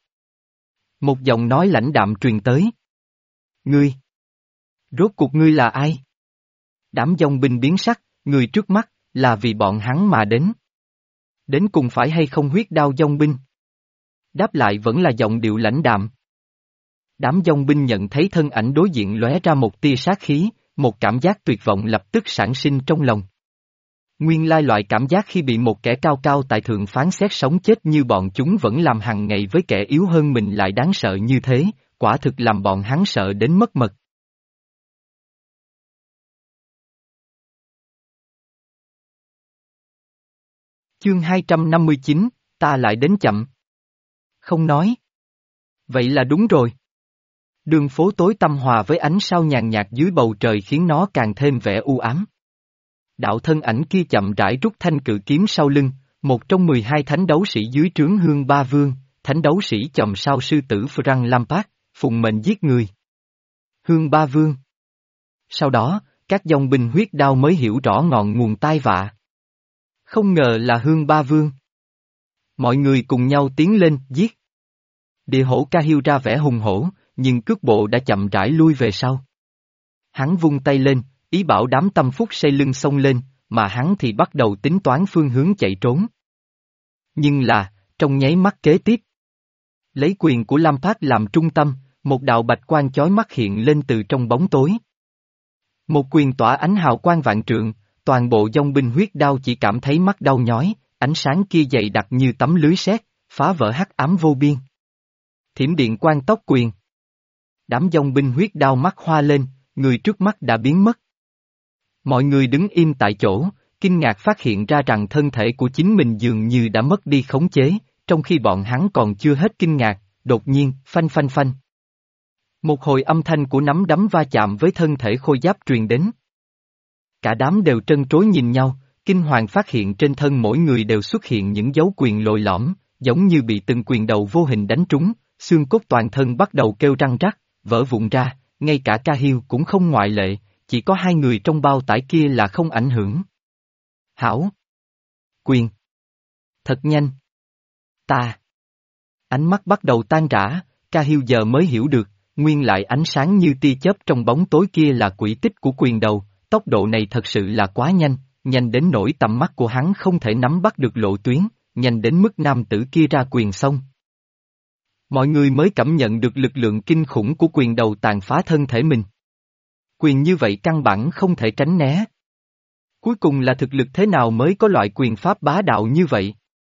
Một giọng nói lãnh đạm truyền tới. Ngươi! Rốt cuộc ngươi là ai? Đám dòng binh biến sắc, người trước mắt, là vì bọn hắn mà đến. Đến cùng phải hay không huyết đao dòng binh? Đáp lại vẫn là giọng điệu lãnh đạm. Đám dòng binh nhận thấy thân ảnh đối diện lóe ra một tia sát khí, một cảm giác tuyệt vọng lập tức sản sinh trong lòng. Nguyên lai loại cảm giác khi bị một kẻ cao cao tại thượng phán xét sống chết như bọn chúng vẫn làm hàng ngày với kẻ yếu hơn mình lại đáng sợ như thế, quả thực làm bọn hắn sợ đến mất mật. Chương hai trăm năm mươi chín, ta lại đến chậm. Không nói. Vậy là đúng rồi. Đường phố tối tăm hòa với ánh sao nhàn nhạt dưới bầu trời khiến nó càng thêm vẻ u ám. Đạo thân ảnh kia chậm rãi rút thanh cự kiếm sau lưng, một trong mười hai thánh đấu sĩ dưới trướng Hương Ba Vương, thánh đấu sĩ chòm sao sư tử Frank Lampard, phụng mệnh giết người. Hương Ba Vương. Sau đó, các dòng binh huyết đao mới hiểu rõ ngọn nguồn tai vạ. Không ngờ là Hương Ba Vương. Mọi người cùng nhau tiến lên, giết. Địa hổ Ca Hiêu ra vẻ hùng hổ, nhưng cước bộ đã chậm rãi lui về sau. Hắn vung tay lên, ý bảo đám Tâm Phúc xây lưng xông lên, mà hắn thì bắt đầu tính toán phương hướng chạy trốn. Nhưng là, trong nháy mắt kế tiếp. Lấy quyền của Lampard làm trung tâm, một đạo bạch quang chói mắt hiện lên từ trong bóng tối. Một quyền tỏa ánh hào quang vạn trượng, toàn bộ dòng binh huyết đao chỉ cảm thấy mắt đau nhói, ánh sáng kia dày đặc như tấm lưới sét, phá vỡ hắc ám vô biên. Thiểm điện quang tốc quyền. Đám dòng binh huyết đao mắt hoa lên, người trước mắt đã biến mất. Mọi người đứng im tại chỗ, kinh ngạc phát hiện ra rằng thân thể của chính mình dường như đã mất đi khống chế, trong khi bọn hắn còn chưa hết kinh ngạc, đột nhiên, phanh phanh phanh. Một hồi âm thanh của nắm đấm va chạm với thân thể khôi giáp truyền đến. Cả đám đều trân trối nhìn nhau, kinh hoàng phát hiện trên thân mỗi người đều xuất hiện những dấu quyền lồi lõm, giống như bị từng quyền đầu vô hình đánh trúng, xương cốt toàn thân bắt đầu kêu răng rắc, vỡ vụn ra, ngay cả Ca Hiêu cũng không ngoại lệ, chỉ có hai người trong bao tải kia là không ảnh hưởng. Hảo! Quyền! Thật nhanh! Ta! Ánh mắt bắt đầu tan rã, Ca Hiêu giờ mới hiểu được, nguyên lại ánh sáng như tia chớp trong bóng tối kia là quỹ tích của quyền đầu, tốc độ này thật sự là quá nhanh, nhanh đến nỗi tầm mắt của hắn không thể nắm bắt được lộ tuyến, nhanh đến mức nam tử kia ra quyền xong. Mọi người mới cảm nhận được lực lượng kinh khủng của quyền đầu tàn phá thân thể mình. Quyền như vậy căn bản không thể tránh né. Cuối cùng là thực lực thế nào mới có loại quyền pháp bá đạo như vậy?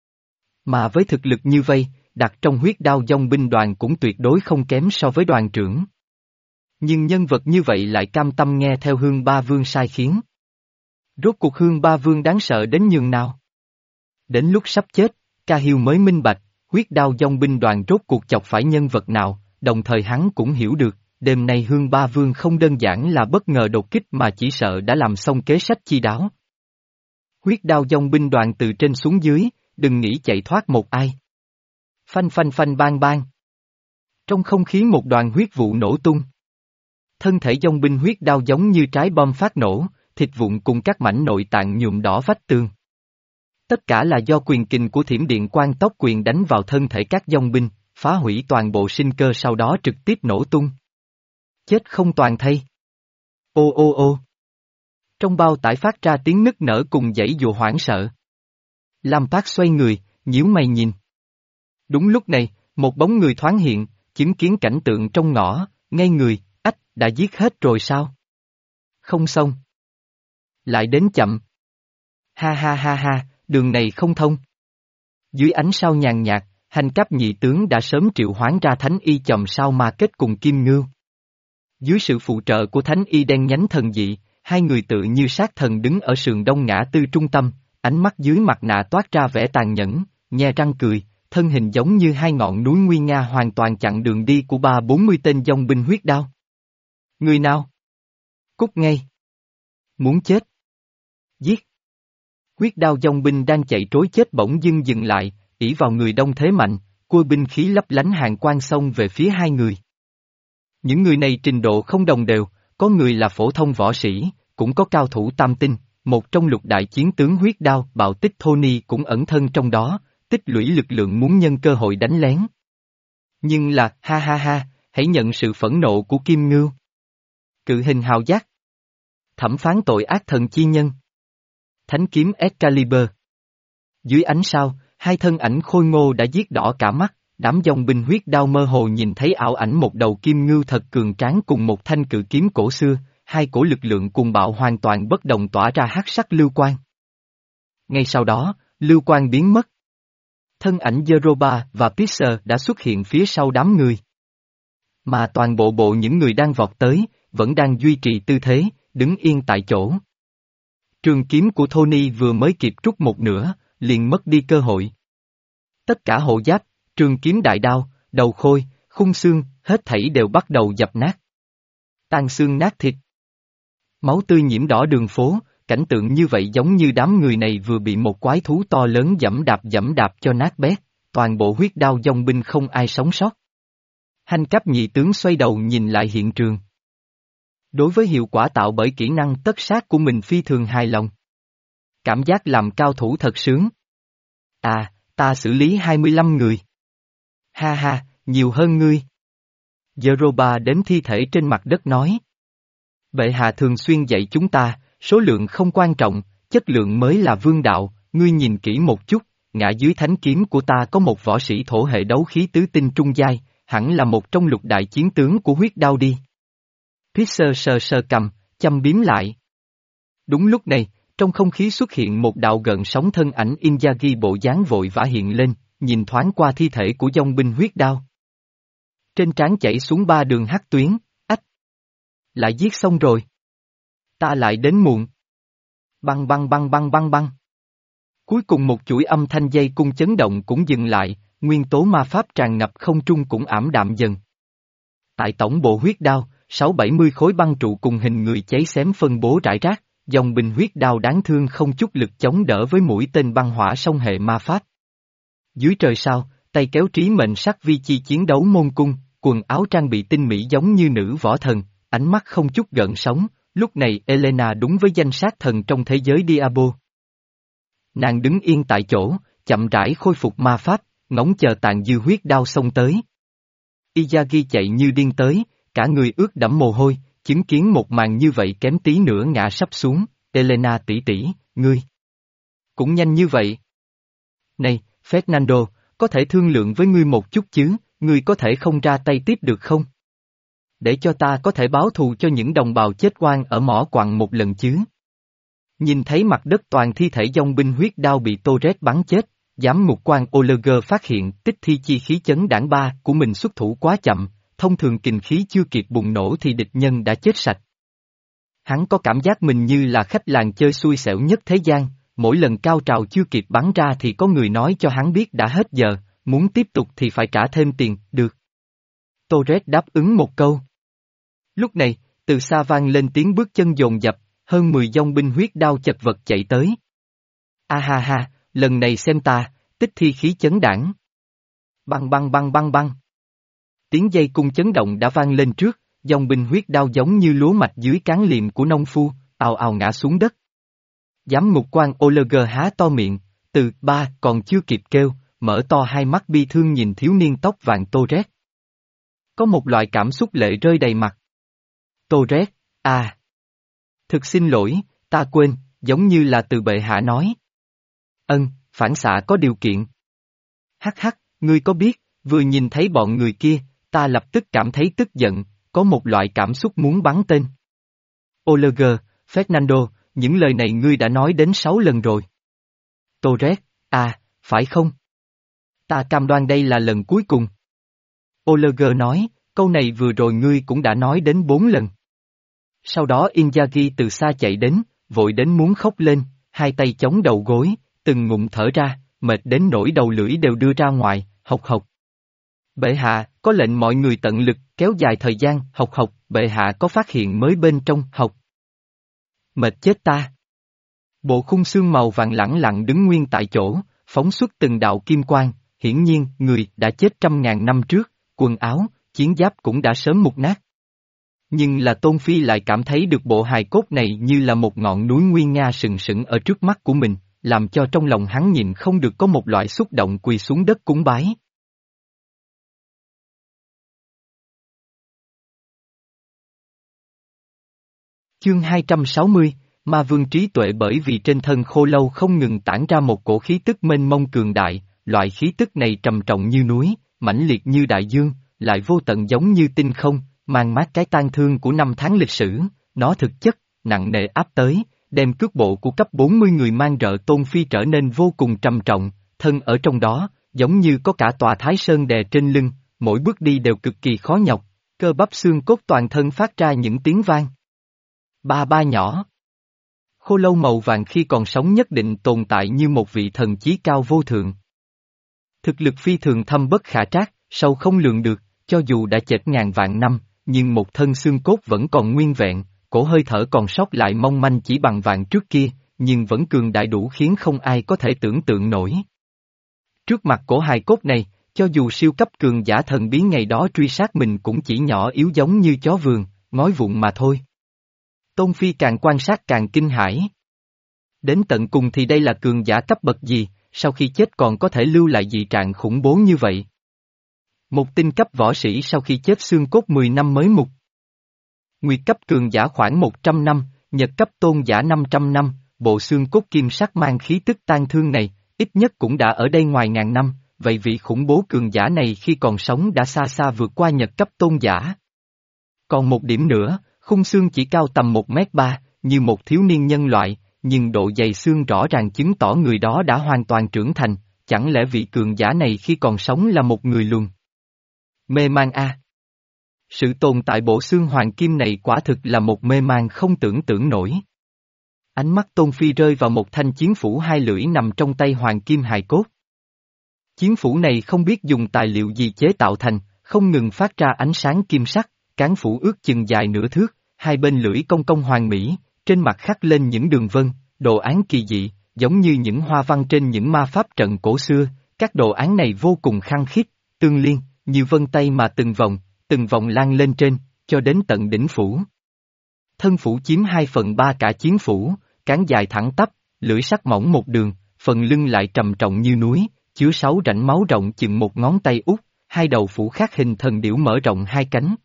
Mà với thực lực như vậy, đặt trong huyết đao dòng binh đoàn cũng tuyệt đối không kém so với đoàn trưởng. Nhưng nhân vật như vậy lại cam tâm nghe theo Hương Ba Vương sai khiến. Rốt cuộc Hương Ba Vương đáng sợ đến nhường nào? Đến lúc sắp chết, Ca Hiêu mới minh bạch, huyết đao dòng binh đoàn rốt cuộc chọc phải nhân vật nào, đồng thời hắn cũng hiểu được, đêm nay Hương Ba Vương không đơn giản là bất ngờ đột kích mà chỉ sợ đã làm xong kế sách chi đáo. Huyết đao dòng binh đoàn từ trên xuống dưới, đừng nghĩ chạy thoát một ai. Phanh phanh phanh bang bang. Trong không khí một đoàn huyết vụ nổ tung. Thân thể dòng binh huyết đao giống như trái bom phát nổ, thịt vụn cùng các mảnh nội tạng nhuộm đỏ vách tường. Tất cả là do quyền kình của thiểm điện quan tốc quyền đánh vào thân thể các dòng binh, phá hủy toàn bộ sinh cơ sau đó trực tiếp nổ tung. Chết không toàn thây. Ô ô ô. Trong bao tải phát ra tiếng nức nở cùng dãy dụa hoảng sợ. Lam Phát xoay người, nhíu mày nhìn. Đúng lúc này, một bóng người thoáng hiện, chứng kiến cảnh tượng trong ngõ, ngay người, ách, đã giết hết rồi sao? Không xong. Lại đến chậm. Ha ha ha ha, đường này không thông. Dưới ánh sao nhàn nhạt, hành cấp nhị tướng đã sớm triệu hoán ra thánh y chòm sao ma kết cùng Kim Ngưu. Dưới sự phụ trợ của thánh y đen nhánh thần dị, hai người tự như sát thần đứng ở sườn đông ngã tư trung tâm, ánh mắt dưới mặt nạ toát ra vẻ tàn nhẫn, nhe răng cười, thân hình giống như hai ngọn núi nguy nga hoàn toàn chặn đường đi của ba bốn mươi tên dòng binh huyết đao. Người nào? Cút ngay! Muốn chết? Giết! Huyết đao dòng binh đang chạy trối chết bỗng dưng dừng lại, ỷ vào người đông thế mạnh, cua binh khí lấp lánh hàng quang xông về phía hai người. Những người này trình độ không đồng đều, có người là phổ thông võ sĩ, cũng có cao thủ tam tinh, một trong lục đại chiến tướng huyết đao bạo tích Tony cũng ẩn thân trong đó, tích lũy lực lượng muốn nhân cơ hội đánh lén. Nhưng là, ha ha ha, hãy nhận sự phẫn nộ của Kim Ngưu. Cự hình hào giác. Thẩm phán tội ác thần chi nhân. Thánh kiếm Excalibur. Dưới ánh sao, hai thân ảnh khôi ngô đã giết đỏ cả mắt, đám dòng binh huyết đao mơ hồ nhìn thấy ảo ảnh một đầu kim ngưu thật cường tráng cùng một thanh cự kiếm cổ xưa, hai cổ lực lượng cùng bạo hoàn toàn bất đồng tỏa ra hắc sắc lưu quang. Ngay sau đó, lưu quang biến mất. Thân ảnh Jeroba và Pisser đã xuất hiện phía sau đám người. Mà toàn bộ bộ những người đang vọt tới, vẫn đang duy trì tư thế, đứng yên tại chỗ. Trường kiếm của Tony vừa mới kịp rút một nửa, liền mất đi cơ hội. Tất cả hộ giáp, trường kiếm đại đao, đầu khôi, khung xương, hết thảy đều bắt đầu dập nát. Tan xương nát thịt. Máu tươi nhiễm đỏ đường phố, cảnh tượng như vậy giống như đám người này vừa bị một quái thú to lớn giẫm đạp giẫm đạp cho nát bét, toàn bộ huyết đao dòng binh không ai sống sót. Hành cấp nhị tướng xoay đầu nhìn lại hiện trường. Đối với hiệu quả tạo bởi kỹ năng tất sát của mình phi thường hài lòng. Cảm giác làm cao thủ thật sướng. À, ta xử lý hai mươi lăm người. Ha ha, nhiều hơn ngươi. Jeroba đếm thi thể trên mặt đất nói. Bệ hạ thường xuyên dạy chúng ta, số lượng không quan trọng, chất lượng mới là vương đạo, ngươi nhìn kỹ một chút, ngã dưới thánh kiếm của ta có một võ sĩ thổ hệ đấu khí tứ tinh trung giai, hẳn là một trong lục đại chiến tướng của huyết đao đi. Pisser sờ sờ cầm, châm biếm lại. Đúng lúc này, trong không khí xuất hiện một đạo gợn sóng thân ảnh Inzaghi bộ dáng vội vã hiện lên, nhìn thoáng qua thi thể của dòng binh huyết đao. Trên trán chảy xuống ba đường hắc tuyến, ách. Lại giết xong rồi. Ta lại đến muộn. Băng băng băng băng băng băng. Cuối cùng một chuỗi âm thanh dây cung chấn động cũng dừng lại, nguyên tố ma pháp tràn ngập không trung cũng ảm đạm dần. Tại tổng bộ huyết đao, sáu bảy mươi khối băng trụ cùng hình người cháy xém phân bố rải rác, dòng binh huyết đao đáng thương không chút lực chống đỡ với mũi tên băng hỏa song hệ ma pháp. Dưới trời sao, tay kéo trí mệnh sắc vi chi chiến đấu môn cung, quần áo trang bị tinh mỹ giống như nữ võ thần, ánh mắt không chút gợn sóng, lúc này Elena đúng với danh sát thần trong thế giới Diablo. Nàng đứng yên tại chỗ, chậm rãi khôi phục ma pháp, ngóng chờ tàn dư huyết đao xông tới. Iyagi chạy như điên tới, cả người ướt đẫm mồ hôi, chứng kiến một màn như vậy kém tí nữa ngã sắp xuống. Elena tỷ tỷ, ngươi cũng nhanh như vậy. Này, Fernando, có thể thương lượng với ngươi một chút chứ, ngươi có thể không ra tay tiếp được không? Để cho ta có thể báo thù cho những đồng bào chết oan ở mỏ quặng một lần chứ. Nhìn thấy mặt đất toàn thi thể dòng binh huyết đao bị Torres bắn chết, giám mục quan Oleger phát hiện tích thi chi khí chấn đảng ba của mình xuất thủ quá chậm, thông thường kình khí chưa kịp bùng nổ thì địch nhân đã chết sạch. Hắn có cảm giác mình như là khách làng chơi xui xẻo nhất thế gian, mỗi lần cao trào chưa kịp bắn ra thì có người nói cho hắn biết đã hết giờ, muốn tiếp tục thì phải trả thêm tiền, được. Torres đáp ứng một câu. Lúc này, từ xa vang lên tiếng bước chân dồn dập, hơn mười dòng binh huyết đao chật vật chạy tới. A ha ha, lần này xem ta, tích thi khí chấn đảng. Băng băng băng băng băng. Tiếng dây cung chấn động đã vang lên trước, dòng binh huyết đao giống như lúa mạch dưới cán liệm của nông phu, ào ào ngã xuống đất. Giám ngục quan Oleger há to miệng, từ ba còn chưa kịp kêu, mở to hai mắt bi thương nhìn thiếu niên tóc vàng Torres. Có một loại cảm xúc lệ rơi đầy mặt. Torres, à. Thực xin lỗi, ta quên, giống như là từ bệ hạ nói. Ân, phản xạ có điều kiện. Hắc hắc, ngươi có biết, vừa nhìn thấy bọn người kia, ta lập tức cảm thấy tức giận, có một loại cảm xúc muốn bắn tên. Oleger, Fernando, những lời này ngươi đã nói đến sáu lần rồi. Torres, à, phải không? Ta cam đoan đây là lần cuối cùng. Oleger nói, câu này vừa rồi ngươi cũng đã nói đến bốn lần. Sau đó Inzaghi từ xa chạy đến, vội đến muốn khóc lên, hai tay chống đầu gối, từng ngụm thở ra, mệt đến nỗi đầu lưỡi đều đưa ra ngoài, hộc hộc. Bệ hạ, có lệnh mọi người tận lực, kéo dài thời gian, hộc hộc, bệ hạ có phát hiện mới bên trong, hộc. Mệt chết ta. Bộ khung xương màu vàng lẳng lặng đứng nguyên tại chỗ, phóng xuất từng đạo kim quang, hiển nhiên, người đã chết trăm ngàn năm trước, quần áo, chiến giáp cũng đã sớm mục nát. Nhưng là Tôn Phi lại cảm thấy được bộ hài cốt này như là một ngọn núi nguy nga sừng sững ở trước mắt của mình, làm cho trong lòng hắn nhịn không được có một loại xúc động quỳ xuống đất cúng bái. Chương hai trăm sáu mươi, Ma Vương trí tuệ. Bởi vì trên thân Khô Lâu không ngừng tản ra một cổ khí tức mênh mông cường đại, loại khí tức này trầm trọng như núi, mãnh liệt như đại dương, lại vô tận giống như tinh không, mang mát cái tang thương của năm tháng lịch sử, nó thực chất, nặng nề áp tới, đem cước bộ của cấp bốn mươi người mang rợ Tôn Phi trở nên vô cùng trầm trọng, thân ở trong đó, giống như có cả tòa Thái Sơn đè trên lưng, mỗi bước đi đều cực kỳ khó nhọc, cơ bắp xương cốt toàn thân phát ra những tiếng vang. Ba ba nhỏ. Khô Lâu màu vàng khi còn sống nhất định tồn tại như một vị thần chí cao vô thượng. Thực lực phi thường thâm bất khả trác, sâu không lường được, cho dù đã chết ngàn vạn năm, nhưng một thân xương cốt vẫn còn nguyên vẹn, cổ hơi thở còn sót lại mong manh chỉ bằng vàng trước kia, nhưng vẫn cường đại đủ khiến không ai có thể tưởng tượng nổi. Trước mặt cổ hài cốt này, cho dù siêu cấp cường giả thần bí ngày đó truy sát mình cũng chỉ nhỏ yếu giống như chó vườn, ngói vụn mà thôi. Tôn Phi càng quan sát càng kinh hãi. Đến tận cùng thì đây là cường giả cấp bậc gì, sau khi chết còn có thể lưu lại dị trạng khủng bố như vậy. Một tinh cấp võ sĩ sau khi chết xương cốt mười năm mới mục. Nguyệt cấp cường giả khoảng một trăm năm, nhật cấp tôn giả năm trăm năm, bộ xương cốt kim sắc mang khí tức tan thương này, ít nhất cũng đã ở đây ngoài ngàn năm, vậy vị khủng bố cường giả này khi còn sống đã xa xa vượt qua nhật cấp tôn giả. Còn một điểm nữa, khung xương chỉ cao tầm một mét ba, như một thiếu niên nhân loại, nhưng độ dày xương rõ ràng chứng tỏ người đó đã hoàn toàn trưởng thành, chẳng lẽ vị cường giả này khi còn sống là một người luân? Mê man a. À. Sự tồn tại bộ xương hoàng kim này quả thực là một mê man không tưởng tượng nổi. Ánh mắt Tôn Phi rơi vào một thanh chiến phủ hai lưỡi nằm trong tay hoàng kim hài cốt. Chiến phủ này không biết dùng tài liệu gì chế tạo thành, không ngừng phát ra ánh sáng kim sắc, cán phủ ước chừng dài nửa thước, hai bên lưỡi cong cong hoàn mỹ, trên mặt khắc lên những đường vân, đồ án kỳ dị, giống như những hoa văn trên những ma pháp trận cổ xưa, các đồ án này vô cùng khăng khít, tương liên, như vân tay mà từng vòng, từng vòng lan lên trên, cho đến tận đỉnh phủ. Thân phủ chiếm hai phần ba cả chiến phủ, cán dài thẳng tắp, lưỡi sắc mỏng một đường, phần lưng lại trầm trọng như núi, chứa sáu rãnh máu rộng chừng một ngón tay út, hai đầu phủ khác hình thần điểu mở rộng hai cánh.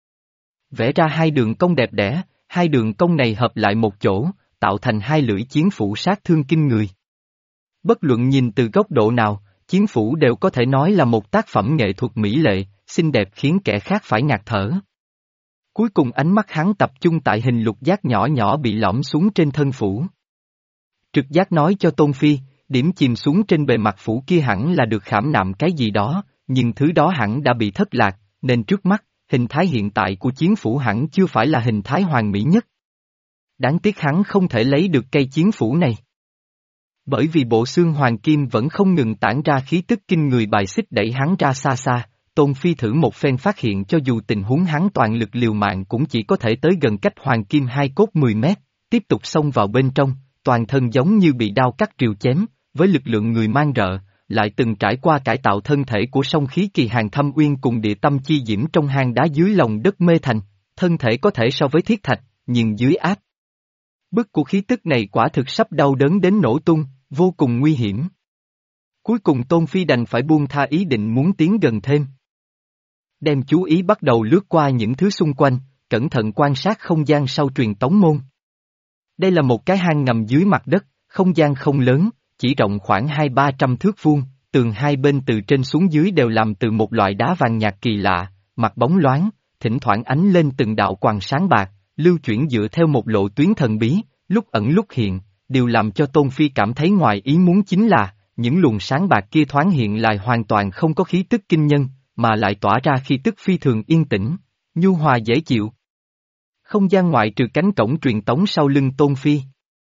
Vẽ ra hai đường cong đẹp đẽ, hai đường cong này hợp lại một chỗ, tạo thành hai lưỡi chiến phủ sát thương kinh người. Bất luận nhìn từ góc độ nào, chiến phủ đều có thể nói là một tác phẩm nghệ thuật mỹ lệ, xinh đẹp khiến kẻ khác phải ngạt thở. Cuối cùng ánh mắt hắn tập trung tại hình lục giác nhỏ nhỏ bị lõm xuống trên thân phủ. Trực giác nói cho Tôn Phi, điểm chìm xuống trên bề mặt phủ kia hẳn là được khảm nạm cái gì đó, nhưng thứ đó hẳn đã bị thất lạc, nên trước mắt, hình thái hiện tại của chiến phủ hẳn chưa phải là hình thái hoàn mỹ nhất. Đáng tiếc hắn không thể lấy được cây chiến phủ này. Bởi vì bộ xương hoàng kim vẫn không ngừng tản ra khí tức kinh người bài xích đẩy hắn ra xa xa, Tôn Phi thử một phen phát hiện cho dù tình huống hắn toàn lực liều mạng cũng chỉ có thể tới gần cách hoàng kim hai cốt mười mét, tiếp tục xông vào bên trong, toàn thân giống như bị đao cắt rìu chém, với lực lượng người mang rợ, lại từng trải qua cải tạo thân thể của song khí kỳ hàng thâm uyên cùng địa tâm chi diễm trong hang đá dưới lòng đất mê thành, thân thể có thể so với thiết thạch, nhưng dưới áp bức của khí tức này quả thực sắp đau đớn đến nổ tung, vô cùng nguy hiểm. Cuối cùng Tôn Phi đành phải buông tha ý định muốn tiến gần thêm. Đem chú ý bắt đầu lướt qua những thứ xung quanh, cẩn thận quan sát không gian sau truyền tống môn. Đây là một cái hang ngầm dưới mặt đất, không gian không lớn, chỉ rộng khoảng hai ba trăm thước vuông, tường hai bên từ trên xuống dưới đều làm từ một loại đá vàng nhạt kỳ lạ, mặt bóng loáng, thỉnh thoảng ánh lên từng đạo quang sáng bạc, lưu chuyển dựa theo một lộ tuyến thần bí, lúc ẩn lúc hiện, điều làm cho Tôn Phi cảm thấy ngoài ý muốn chính là, những luồng sáng bạc kia thoáng hiện lại hoàn toàn không có khí tức kinh nhân, mà lại tỏa ra khí tức phi thường yên tĩnh, nhu hòa dễ chịu. Không gian ngoại trừ cánh cổng truyền tống sau lưng Tôn Phi.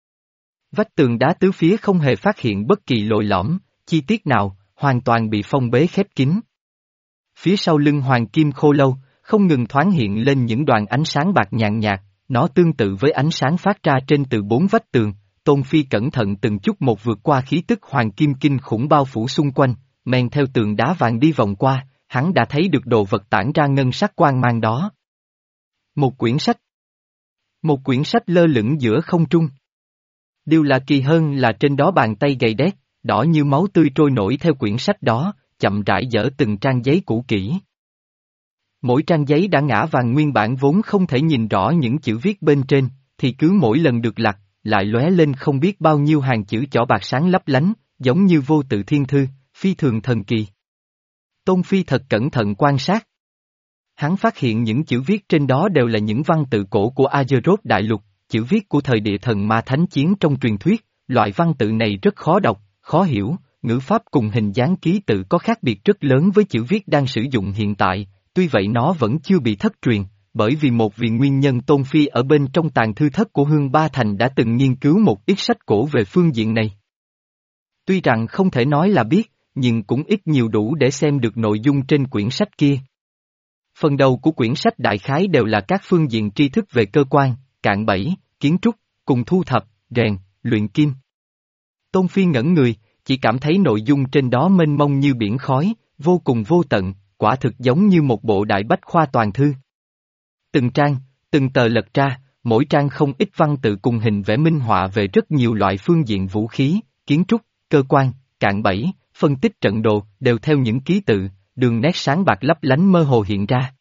Vách tường đá tứ phía không hề phát hiện bất kỳ lồi lõm, chi tiết nào, hoàn toàn bị phong bế khép kín. Phía sau lưng hoàng kim khô lâu, không ngừng thoáng hiện lên những đoàn ánh sáng bạc nhàn nhạt, nó tương tự với ánh sáng phát ra trên từ bốn vách tường. Tôn Phi cẩn thận từng chút một vượt qua khí tức hoàng kim kinh khủng bao phủ xung quanh, men theo tường đá vàng đi vòng qua, hắn đã thấy được đồ vật tản ra ngân sắc quang mang đó. Một quyển sách. Một quyển sách lơ lửng giữa không trung. Điều lạ kỳ hơn là trên đó bàn tay gầy đét, đỏ như máu tươi trôi nổi theo quyển sách đó, chậm rãi dở từng trang giấy cũ kỹ. Mỗi trang giấy đã ngã vàng nguyên bản vốn không thể nhìn rõ những chữ viết bên trên, thì cứ mỗi lần được lật, lại lóe lên không biết bao nhiêu hàng chữ chỏ bạc sáng lấp lánh, giống như vô tự thiên thư, phi thường thần kỳ. Tôn Phi thật cẩn thận quan sát. Hắn phát hiện những chữ viết trên đó đều là những văn tự cổ của Azeroth Đại Lục, chữ viết của thời địa thần ma thánh chiến trong truyền thuyết, loại văn tự này rất khó đọc, khó hiểu, ngữ pháp cùng hình dáng ký tự có khác biệt rất lớn với chữ viết đang sử dụng hiện tại, tuy vậy nó vẫn chưa bị thất truyền. Bởi vì một vì nguyên nhân Tôn Phi ở bên trong tàng thư thất của Hương Ba Thành đã từng nghiên cứu một ít sách cổ về phương diện này. Tuy rằng không thể nói là biết, nhưng cũng ít nhiều đủ để xem được nội dung trên quyển sách kia. Phần đầu của quyển sách đại khái đều là các phương diện tri thức về cơ quan, cạm bẫy, kiến trúc, cùng thu thập, rèn, luyện kim. Tôn Phi ngẩn người, chỉ cảm thấy nội dung trên đó mênh mông như biển khói, vô cùng vô tận, quả thực giống như một bộ đại bách khoa toàn thư. Từng trang, từng tờ lật ra, mỗi trang không ít văn tự cùng hình vẽ minh họa về rất nhiều loại phương diện vũ khí, kiến trúc, cơ quan, cạm bẫy, phân tích trận đồ, đều theo những ký tự, đường nét sáng bạc lấp lánh mơ hồ hiện ra.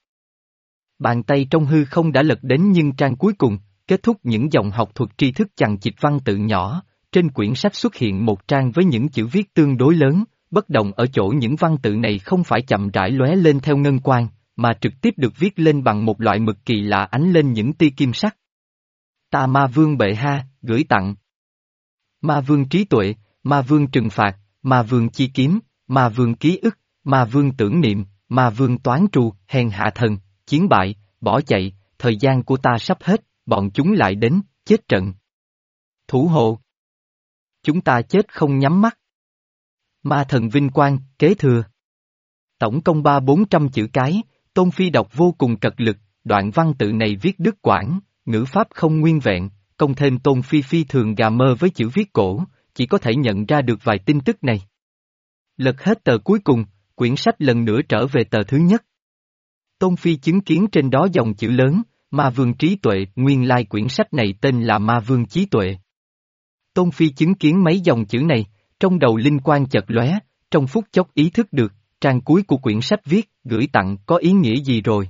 Bàn tay trong hư không đã lật đến nhưng trang cuối cùng, kết thúc những dòng học thuật tri thức chằng chịt văn tự nhỏ, trên quyển sách xuất hiện một trang với những chữ viết tương đối lớn, bất đồng ở chỗ những văn tự này không phải chậm rãi lóe lên theo ngân quang, mà trực tiếp được viết lên bằng một loại mực kỳ lạ ánh lên những tia kim sắc. Ta Ma Vương bệ ha, gửi tặng. Ma Vương trí tuệ, Ma Vương trừng phạt, Ma Vương chi kiếm, Ma Vương ký ức, Ma Vương tưởng niệm, Ma Vương toán trù, hèn hạ thần, chiến bại, bỏ chạy, thời gian của ta sắp hết, bọn chúng lại đến, chết trận. Thủ hộ. Chúng ta chết không nhắm mắt. Ma thần vinh quang, kế thừa. Tổng công ba bốn trăm chữ cái, Tôn Phi đọc vô cùng cật lực, đoạn văn tự này viết đứt quãng, ngữ pháp không nguyên vẹn, cộng thêm Tôn Phi phi thường gà mơ với chữ viết cổ, chỉ có thể nhận ra được vài tin tức này. Lật hết tờ cuối cùng, quyển sách lần nữa trở về tờ thứ nhất. Tôn Phi chứng kiến trên đó dòng chữ lớn, Ma Vương trí tuệ, nguyên lai quyển sách này tên là Ma Vương trí tuệ. Tôn Phi chứng kiến mấy dòng chữ này, trong đầu linh quang chợt lóe, trong phút chốc ý thức được, trang cuối của quyển sách viết, gửi tặng có ý nghĩa gì rồi.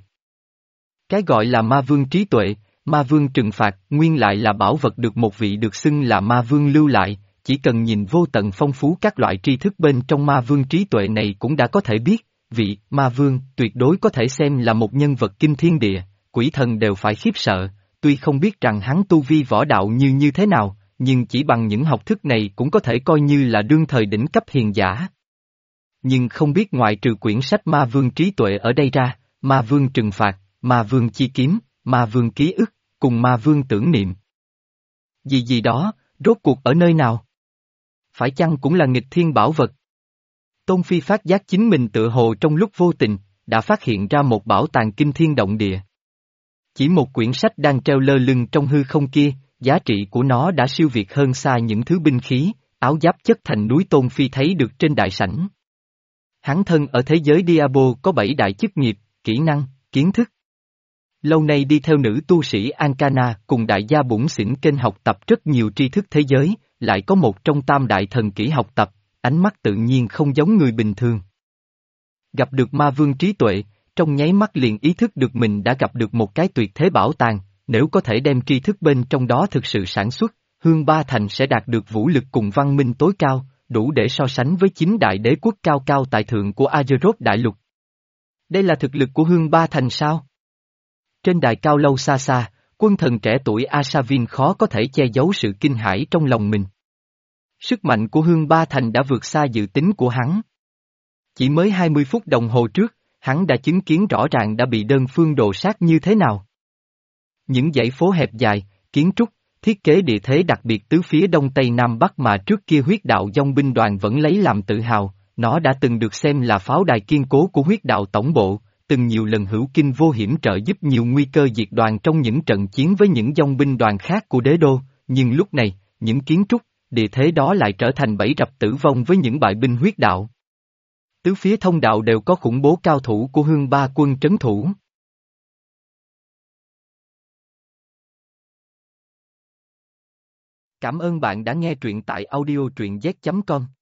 Cái gọi là Ma Vương trí tuệ, Ma Vương trừng phạt, nguyên lại là bảo vật được một vị được xưng là Ma Vương lưu lại, chỉ cần nhìn vô tận phong phú các loại tri thức bên trong Ma Vương trí tuệ này cũng đã có thể biết, vị Ma Vương tuyệt đối có thể xem là một nhân vật kinh thiên địa, quỷ thần đều phải khiếp sợ, tuy không biết rằng hắn tu vi võ đạo như như thế nào, nhưng chỉ bằng những học thức này cũng có thể coi như là đương thời đỉnh cấp hiền giả. Nhưng không biết ngoại trừ quyển sách Ma Vương trí tuệ ở đây ra, Ma Vương trừng phạt, Ma Vương chi kiếm, Ma Vương ký ức, cùng Ma Vương tưởng niệm. Gì gì đó, rốt cuộc ở nơi nào? Phải chăng cũng là nghịch thiên bảo vật? Tôn Phi phát giác chính mình tựa hồ trong lúc vô tình, đã phát hiện ra một bảo tàng kinh thiên động địa. Chỉ một quyển sách đang treo lơ lửng trong hư không kia, giá trị của nó đã siêu việt hơn xa những thứ binh khí, áo giáp chất thành núi Tôn Phi thấy được trên đại sảnh. Hắn thân ở thế giới Diablo có bảy đại chức nghiệp, kỹ năng, kiến thức. Lâu nay đi theo nữ tu sĩ Ankana cùng đại gia bủn xỉn kênh học tập rất nhiều tri thức thế giới, lại có một trong tam đại thần kỹ học tập, ánh mắt tự nhiên không giống người bình thường. Gặp được Ma Vương trí tuệ, trong nháy mắt liền ý thức được mình đã gặp được một cái tuyệt thế bảo tàng, nếu có thể đem tri thức bên trong đó thực sự sản xuất, Hương Ba Thành sẽ đạt được vũ lực cùng văn minh tối cao, đủ để so sánh với chín đại đế quốc cao cao tại thượng của Azeroth đại lục. Đây là thực lực của Hương Ba Thành sao? Trên đài cao lâu xa xa, quân thần trẻ tuổi Asavin khó có thể che giấu sự kinh hãi trong lòng mình. Sức mạnh của Hương Ba Thành đã vượt xa dự tính của hắn. Chỉ mới hai mươi phút đồng hồ trước, hắn đã chứng kiến rõ ràng đã bị đơn phương đồ sát như thế nào. Những dãy phố hẹp dài, kiến trúc, thiết kế địa thế đặc biệt tứ phía đông tây nam bắc mà trước kia huyết đạo dòng binh đoàn vẫn lấy làm tự hào, nó đã từng được xem là pháo đài kiên cố của huyết đạo tổng bộ, từng nhiều lần hữu kinh vô hiểm trợ giúp nhiều nguy cơ diệt đoàn trong những trận chiến với những dòng binh đoàn khác của đế đô, nhưng lúc này, những kiến trúc, địa thế đó lại trở thành bẫy rập tử vong với những bại binh huyết đạo. Tứ phía thông đạo đều có khủng bố cao thủ của Hương Ba quân trấn thủ. Cảm ơn bạn đã nghe truyện tại audio truyện z chấm com.